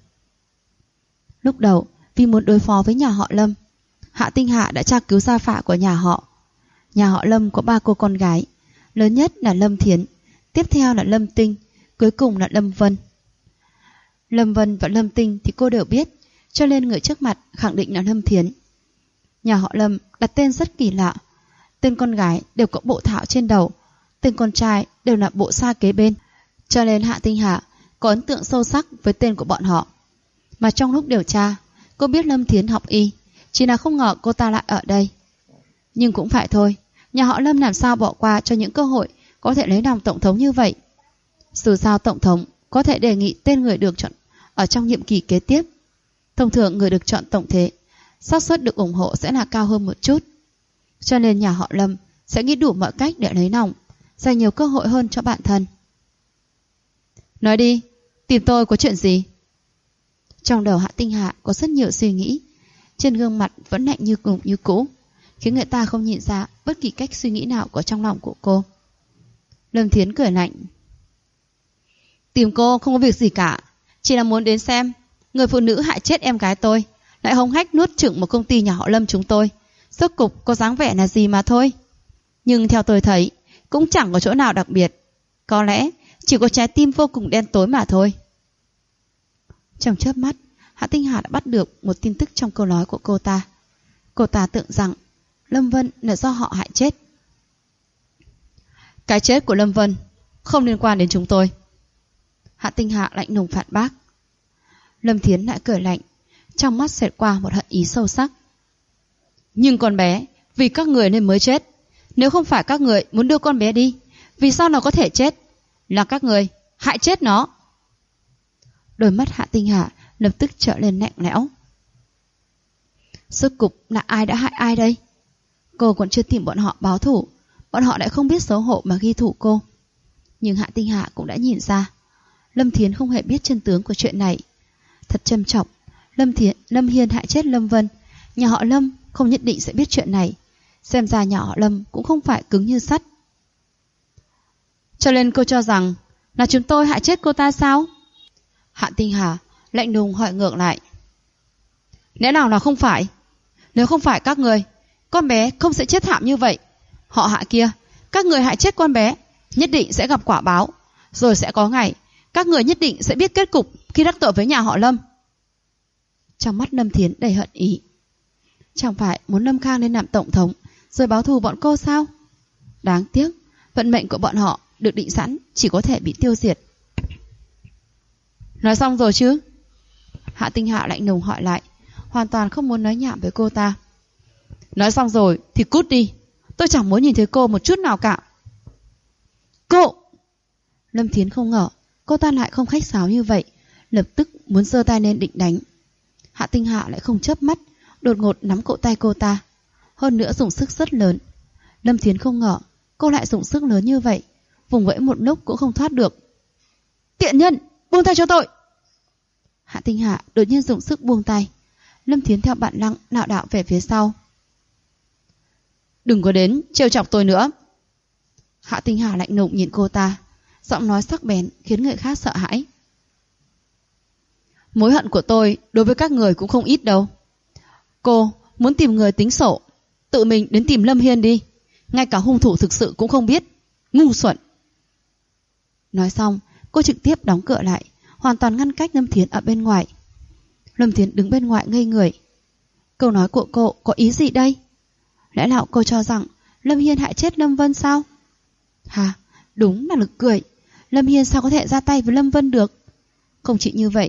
Lúc đầu vì muốn đối phó với nhà họ Lâm, Hạ Tinh Hạ đã tra cứu gia phả của nhà họ. Nhà họ Lâm có 3 cô con gái, lớn nhất là Lâm Thiến, tiếp theo là Lâm Tinh, cuối cùng là Lâm Vân. Lâm Vân và Lâm Tinh thì cô đều biết, cho nên người trước mặt khẳng định là Lâm Thiến. Nhà họ Lâm đặt tên rất kỳ lạ. Tên con gái đều có bộ thạo trên đầu, tên con trai đều là bộ sa kế bên, cho nên Hạ Tinh Hạ có ấn tượng sâu sắc với tên của bọn họ. Mà trong lúc điều tra, cô biết Lâm Thiến học y, chỉ là không ngờ cô ta lại ở đây. Nhưng cũng phải thôi, nhà họ Lâm làm sao bỏ qua cho những cơ hội có thể lấy lòng tổng thống như vậy. Dù sao tổng thống có thể đề nghị tên người được chọn ở trong nhiệm kỳ kế tiếp. Thông thường người được chọn tổng thế, xác suất được ủng hộ sẽ là cao hơn một chút. Cho nên nhà họ Lâm sẽ nghĩ đủ mọi cách để lấy lòng, dành nhiều cơ hội hơn cho bản thân. Nói đi, tìm tôi có chuyện gì? Trong đầu Hạ Tinh Hạ có rất nhiều suy nghĩ, trên gương mặt vẫn lạnh như cũ, khiến người ta không nhìn ra bất kỳ cách suy nghĩ nào có trong lòng của cô. Lâm Thiến cười lạnh. Tìm cô không có việc gì cả, chỉ là muốn đến xem người phụ nữ hại chết em gái tôi lại hống hách nuốt chửng một công ty nhà họ Lâm chúng tôi, rốt cục có dáng vẻ là gì mà thôi. Nhưng theo tôi thấy cũng chẳng có chỗ nào đặc biệt, có lẽ chỉ có trái tim vô cùng đen tối mà thôi. Trong chớp mắt, Hạ Tinh Hà đã bắt được một tin tức trong câu nói của cô ta. Cô ta tưởng rằng Lâm Vân là do họ hại chết. Cái chết của Lâm Vân không liên quan đến chúng tôi. Hạ Tinh Hà lạnh lùng phản bác. Lâm Thiến lại cười lạnh, trong mắt xẹt qua một hận ý sâu sắc. Nhưng con bé vì các người nên mới chết. Nếu không phải các người muốn đưa con bé đi, vì sao nó có thể chết? Là các người hại chết nó. Đôi mắt Hạ Tinh Hà lập tức trở lên lạnh lẽo. Rốt cục là ai đã hại ai đây? Cô còn chưa tìm bọn họ báo thù, bọn họ lại không biết xấu hổ mà ghi thủ cô. Nhưng Hạ Tinh Hà cũng đã nhìn ra, Lâm Thiến không hề biết chân tướng của chuyện này. Thật trầm trọng, Lâm Hiên hại chết Lâm Vân, nhà họ Lâm không nhất định sẽ biết chuyện này. Xem ra nhà họ Lâm cũng không phải cứng như sắt. Cho nên cô cho rằng là chúng tôi hại chết cô ta sao? Hạ Tinh Hà lạnh lùng hỏi ngược lại. Lẽ nào là không phải? Nếu không phải các người, con bé không sẽ chết thảm như vậy. Họ Hạ kia, các người hại chết con bé, nhất định sẽ gặp quả báo. Rồi sẽ có ngày các người nhất định sẽ biết kết cục khi đắc tội với nhà họ Lâm. Trong mắt Lâm Thiến đầy hận ý. Chẳng phải muốn Lâm Khang lên làm tổng thống rồi báo thù bọn cô sao? Đáng tiếc, vận mệnh của bọn họ được định sẵn, chỉ có thể bị tiêu diệt. Nói xong rồi chứ? Hạ Tinh Hạ lạnh lùng hỏi lại, hoàn toàn không muốn nói nhảm với cô ta. Nói xong rồi thì cút đi, tôi chẳng muốn nhìn thấy cô một chút nào cả. Cô! Lâm Thiến không ngờ cô ta lại không khách sáo như vậy, lập tức muốn giơ tay lên định đánh. Hạ Tinh Hạ lại không chớp mắt, đột ngột nắm cổ tay cô ta, hơn nữa dùng sức rất lớn. Lâm Thiến không ngờ cô lại dùng sức lớn như vậy, vùng vẫy một lúc cũng không thoát được. Tiện nhân, buông tay cho tôi! Hạ Tinh Hạ đột nhiên dùng sức buông tay. Lâm Thiến theo bản năng nạo đạo về phía sau. Đừng có đến trêu chọc tôi nữa. Hạ Tinh Hà lạnh lùng nhìn cô ta, giọng nói sắc bén khiến người khác sợ hãi. Mối hận của tôi đối với các người cũng không ít đâu. Cô muốn tìm người tính sổ, tự mình đến tìm Lâm Hiên đi. Ngay cả hung thủ thực sự cũng không biết. Ngu xuẩn. Nói xong, cô trực tiếp đóng cửa lại, hoàn toàn ngăn cách Lâm Thiến ở bên ngoài. Lâm Thiến đứng bên ngoài ngây người. Câu nói của cô có ý gì đây? Lẽ nào cô cho rằng Lâm Hiên hại chết Lâm Vân sao? Hà, đúng là nực cười. Lâm Hiên sao có thể ra tay với Lâm Vân được? Không chỉ như vậy,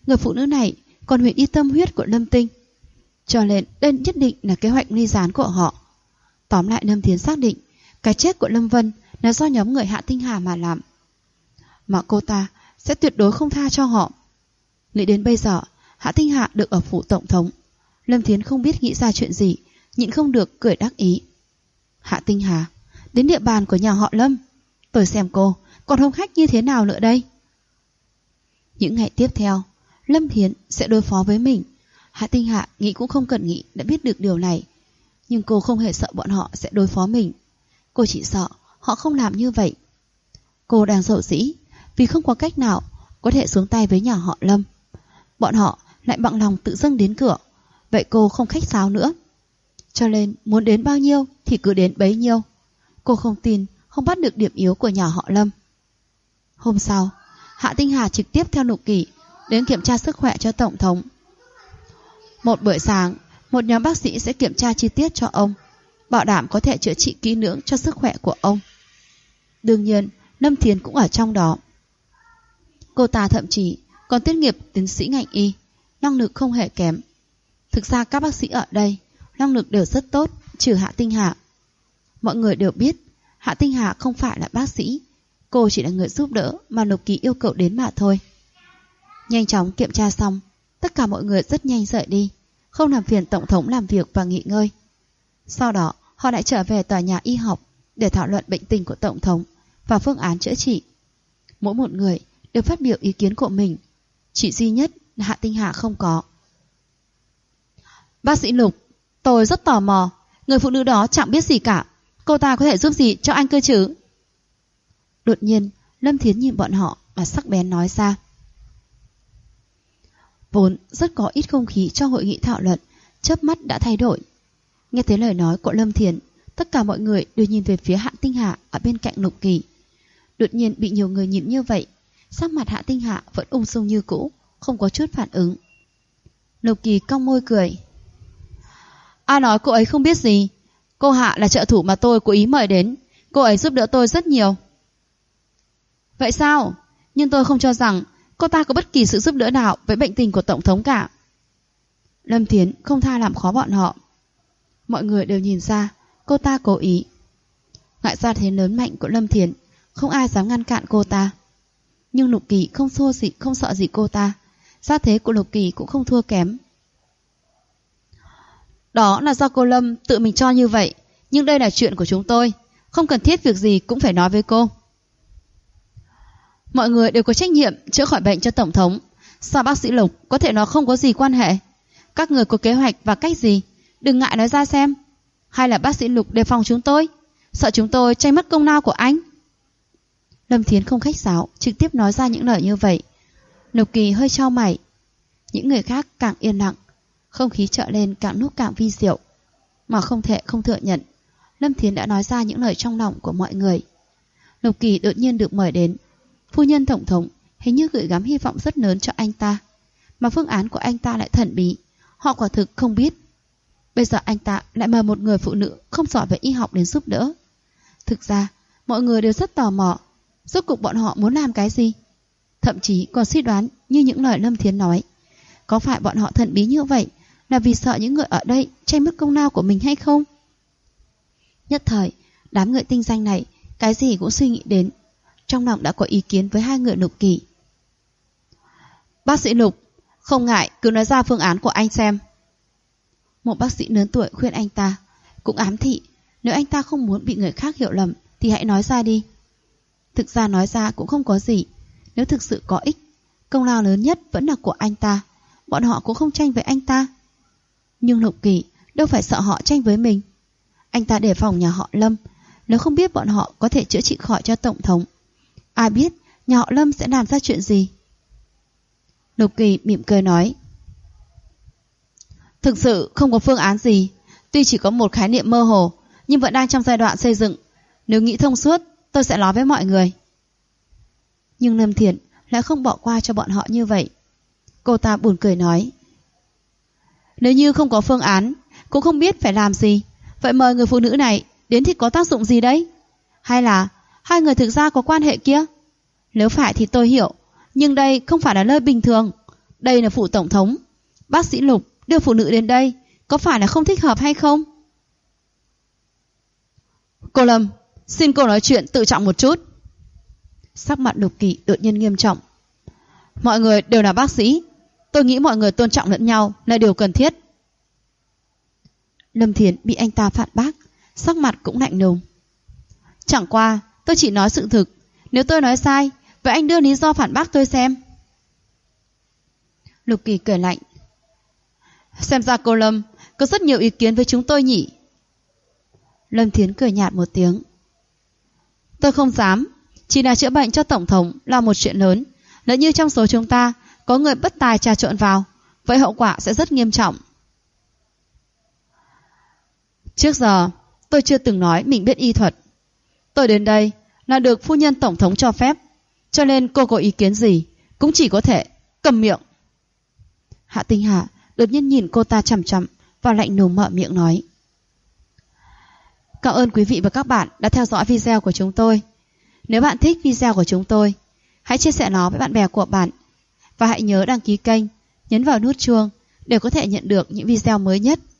Người phụ nữ này còn hủy đi tâm huyết của Lâm Tinh, cho nên đây nhất định là kế hoạch ly gián của họ. Tóm lại, Lâm Thiến xác định cái chết của Lâm Vân là do nhóm người Hạ Tinh Hà mà làm, mà cô ta sẽ tuyệt đối không tha cho họ. Nghĩ đến bây giờ Hạ Tinh Hà được ở phủ tổng thống, Lâm Thiến không biết nghĩ ra chuyện gì, nhịn không được cười đắc ý. Hạ Tinh Hà đến địa bàn của nhà họ Lâm, tôi xem cô còn hung hách như thế nào nữa đây. Những ngày tiếp theo, Lâm Thiến sẽ đối phó với mình. Hạ Tinh Hà nghĩ cũng không cần nghĩ đã biết được điều này, nhưng cô không hề sợ bọn họ sẽ đối phó mình. Cô chỉ sợ họ không làm như vậy. Cô đang dầu dĩ vì không có cách nào có thể xuống tay với nhà họ Lâm. Bọn họ lại bằng lòng tự dâng đến cửa, vậy cô không khách sáo nữa. Cho nên muốn đến bao nhiêu thì cứ đến bấy nhiêu. Cô không tin không bắt được điểm yếu của nhà họ Lâm. Hôm sau, Hạ Tinh Hà trực tiếp theo Lục Kỳ đến kiểm tra sức khỏe cho tổng thống. Một buổi sáng, một nhóm bác sĩ sẽ kiểm tra chi tiết cho ông, bảo đảm có thể chữa trị kỹ lưỡng cho sức khỏe của ông. Đương nhiên, Lâm Thiến cũng ở trong đó. Cô ta thậm chí còn tốt nghiệp tiến sĩ ngành y, năng lực không hề kém. Thực ra các bác sĩ ở đây năng lực đều rất tốt, trừ Hạ Tinh Hà. Mọi người đều biết Hạ Tinh Hà không phải là bác sĩ, cô chỉ là người giúp đỡ mà Lục Kỳ yêu cầu đến mà thôi. Nhanh chóng kiểm tra xong, tất cả mọi người rất nhanh rời đi, không làm phiền tổng thống làm việc và nghỉ ngơi. Sau đó họ lại trở về tòa nhà y học để thảo luận bệnh tình của tổng thống và phương án chữa trị. Mỗi một người đều phát biểu ý kiến của mình, chỉ duy nhất là Hạ Tinh Hà không có. Bác sĩ Lục, tôi rất tò mò, người phụ nữ đó chẳng biết gì cả, cô ta có thể giúp gì cho anh cơ chứ? Đột nhiên Lâm Thiến nhìn bọn họ và sắc bén nói ra. Vốn rất có ít không khí cho hội nghị thảo luận, chớp mắt đã thay đổi. Nghe thấy lời nói của Lâm Thiến, tất cả mọi người đều nhìn về phía Hạ Tinh Hà ở bên cạnh Lục Kỳ. Đột nhiên bị nhiều người nhìn như vậy, sắc mặt Hạ Tinh Hà vẫn ung dung như cũ, không có chút phản ứng. Lục Kỳ cong môi cười. Ai nói cô ấy không biết gì? Cô Hạ là trợ thủ mà tôi cố ý mời đến, cô ấy giúp đỡ tôi rất nhiều. Vậy sao? Nhưng tôi không cho rằng cô ta có bất kỳ sự giúp đỡ nào với bệnh tình của tổng thống cả. Lâm Thiến không tha làm khó bọn họ. Mọi người đều nhìn ra cô ta cố ý. Ngại ra thế lớn mạnh của Lâm Thiến, không ai dám ngăn cản cô ta. Nhưng Lục Kỳ không sợ gì cô ta, gia thế của Lục Kỳ cũng không thua kém. Đó là do cô Lâm tự mình cho như vậy, nhưng đây là chuyện của chúng tôi, không cần thiết việc gì cũng phải nói với cô. Mọi người đều có trách nhiệm chữa khỏi bệnh cho tổng thống, sao bác sĩ Lục có thể nói không có gì quan hệ? Các người có kế hoạch và cách gì, đừng ngại nói ra xem. Hay là bác sĩ Lục đề phòng chúng tôi, sợ chúng tôi tranh mất công lao của anh? Lâm Thiến không khách sáo, trực tiếp nói ra những lời như vậy. Lục Kỳ hơi chau mày. Những người khác càng yên lặng, không khí trở lên càng lúc càng vi diệu. Mà không thể không thừa nhận, Lâm Thiến đã nói ra những lời trong lòng của mọi người. Lục Kỳ đột nhiên được mời đến. Phu nhân tổng thống hình như gửi gắm hy vọng rất lớn cho anh ta, mà phương án của anh ta lại thần bí, họ quả thực không biết. Bây giờ anh ta lại mời một người phụ nữ không giỏi về y học đến giúp đỡ. Thực ra mọi người đều rất tò mò, rốt cuộc bọn họ muốn làm cái gì? Thậm chí còn suy đoán như những lời Lâm Thiến nói, có phải bọn họ thần bí như vậy là vì sợ những người ở đây tranh mất công lao của mình hay không? Nhất thời, đám người tinh danh này cái gì cũng suy nghĩ đến, trong lòng đã có ý kiến với hai người Lục Kỳ. Bác sĩ Lục, không ngại cứ nói ra phương án của anh xem. Một bác sĩ lớn tuổi khuyên anh ta, cũng ám thị nếu anh ta không muốn bị người khác hiểu lầm thì hãy nói ra đi. Thực ra nói ra cũng không có gì, nếu thực sự có ích, công lao lớn nhất vẫn là của anh ta, bọn họ cũng không tranh với anh ta. Nhưng Lục Kỳ đâu phải sợ họ tranh với mình. Anh ta đề phòng nhà họ Lâm, nếu không biết bọn họ có thể chữa trị khỏi cho tổng thống, ai biết nhà họ Lâm sẽ làm ra chuyện gì. Lục Kỳ mỉm cười nói, thực sự không có phương án gì, tuy chỉ có một khái niệm mơ hồ, nhưng vẫn đang trong giai đoạn xây dựng. Nếu nghĩ thông suốt, tôi sẽ nói với mọi người. Nhưng Lâm Thiện lại không bỏ qua cho bọn họ như vậy. Cô ta buồn cười nói, nếu như không có phương án, cũng không biết phải làm gì, vậy mời người phụ nữ này đến thì có tác dụng gì đấy? Hay là hai người thực ra có quan hệ kia? Nếu phải thì tôi hiểu, nhưng đây không phải là nơi bình thường. Đây là phủ tổng thống. Bác sĩ Lục đưa phụ nữ đến đây, có phải là không thích hợp hay không? Cô Lâm, xin cô nói chuyện tự trọng một chút. Sắc mặt Lục Kỳ đột nhiên nghiêm trọng. Mọi người đều là bác sĩ, tôi nghĩ mọi người tôn trọng lẫn nhau là điều cần thiết. Lâm Thiến bị anh ta phản bác, sắc mặt cũng lạnh lùng. Chẳng qua, tôi chỉ nói sự thực. Nếu tôi nói sai, vậy anh đưa lý do phản bác tôi xem. Lục Kỳ cười lạnh. Xem ra cô Lâm có rất nhiều ý kiến với chúng tôi nhỉ? Lâm Thiến cười nhạt một tiếng. Tôi không dám, chỉ là chữa bệnh cho tổng thống là một chuyện lớn. Nếu như trong số chúng ta có người bất tài trà trộn vào, vậy hậu quả sẽ rất nghiêm trọng. Trước giờ tôi chưa từng nói mình biết y thuật. Tôi đến đây là được phu nhân tổng thống cho phép, cho nên cô có ý kiến gì cũng chỉ có thể cầm miệng. Hạ Tinh Hà đột nhiên nhìn cô ta chằm chằm và lạnh lùng mở miệng nói. Cảm ơn quý vị và các bạn đã theo dõi video của chúng tôi. Nếu bạn thích video của chúng tôi, hãy chia sẻ nó với bạn bè của bạn và hãy nhớ đăng ký kênh, nhấn vào nút chuông để có thể nhận được những video mới nhất.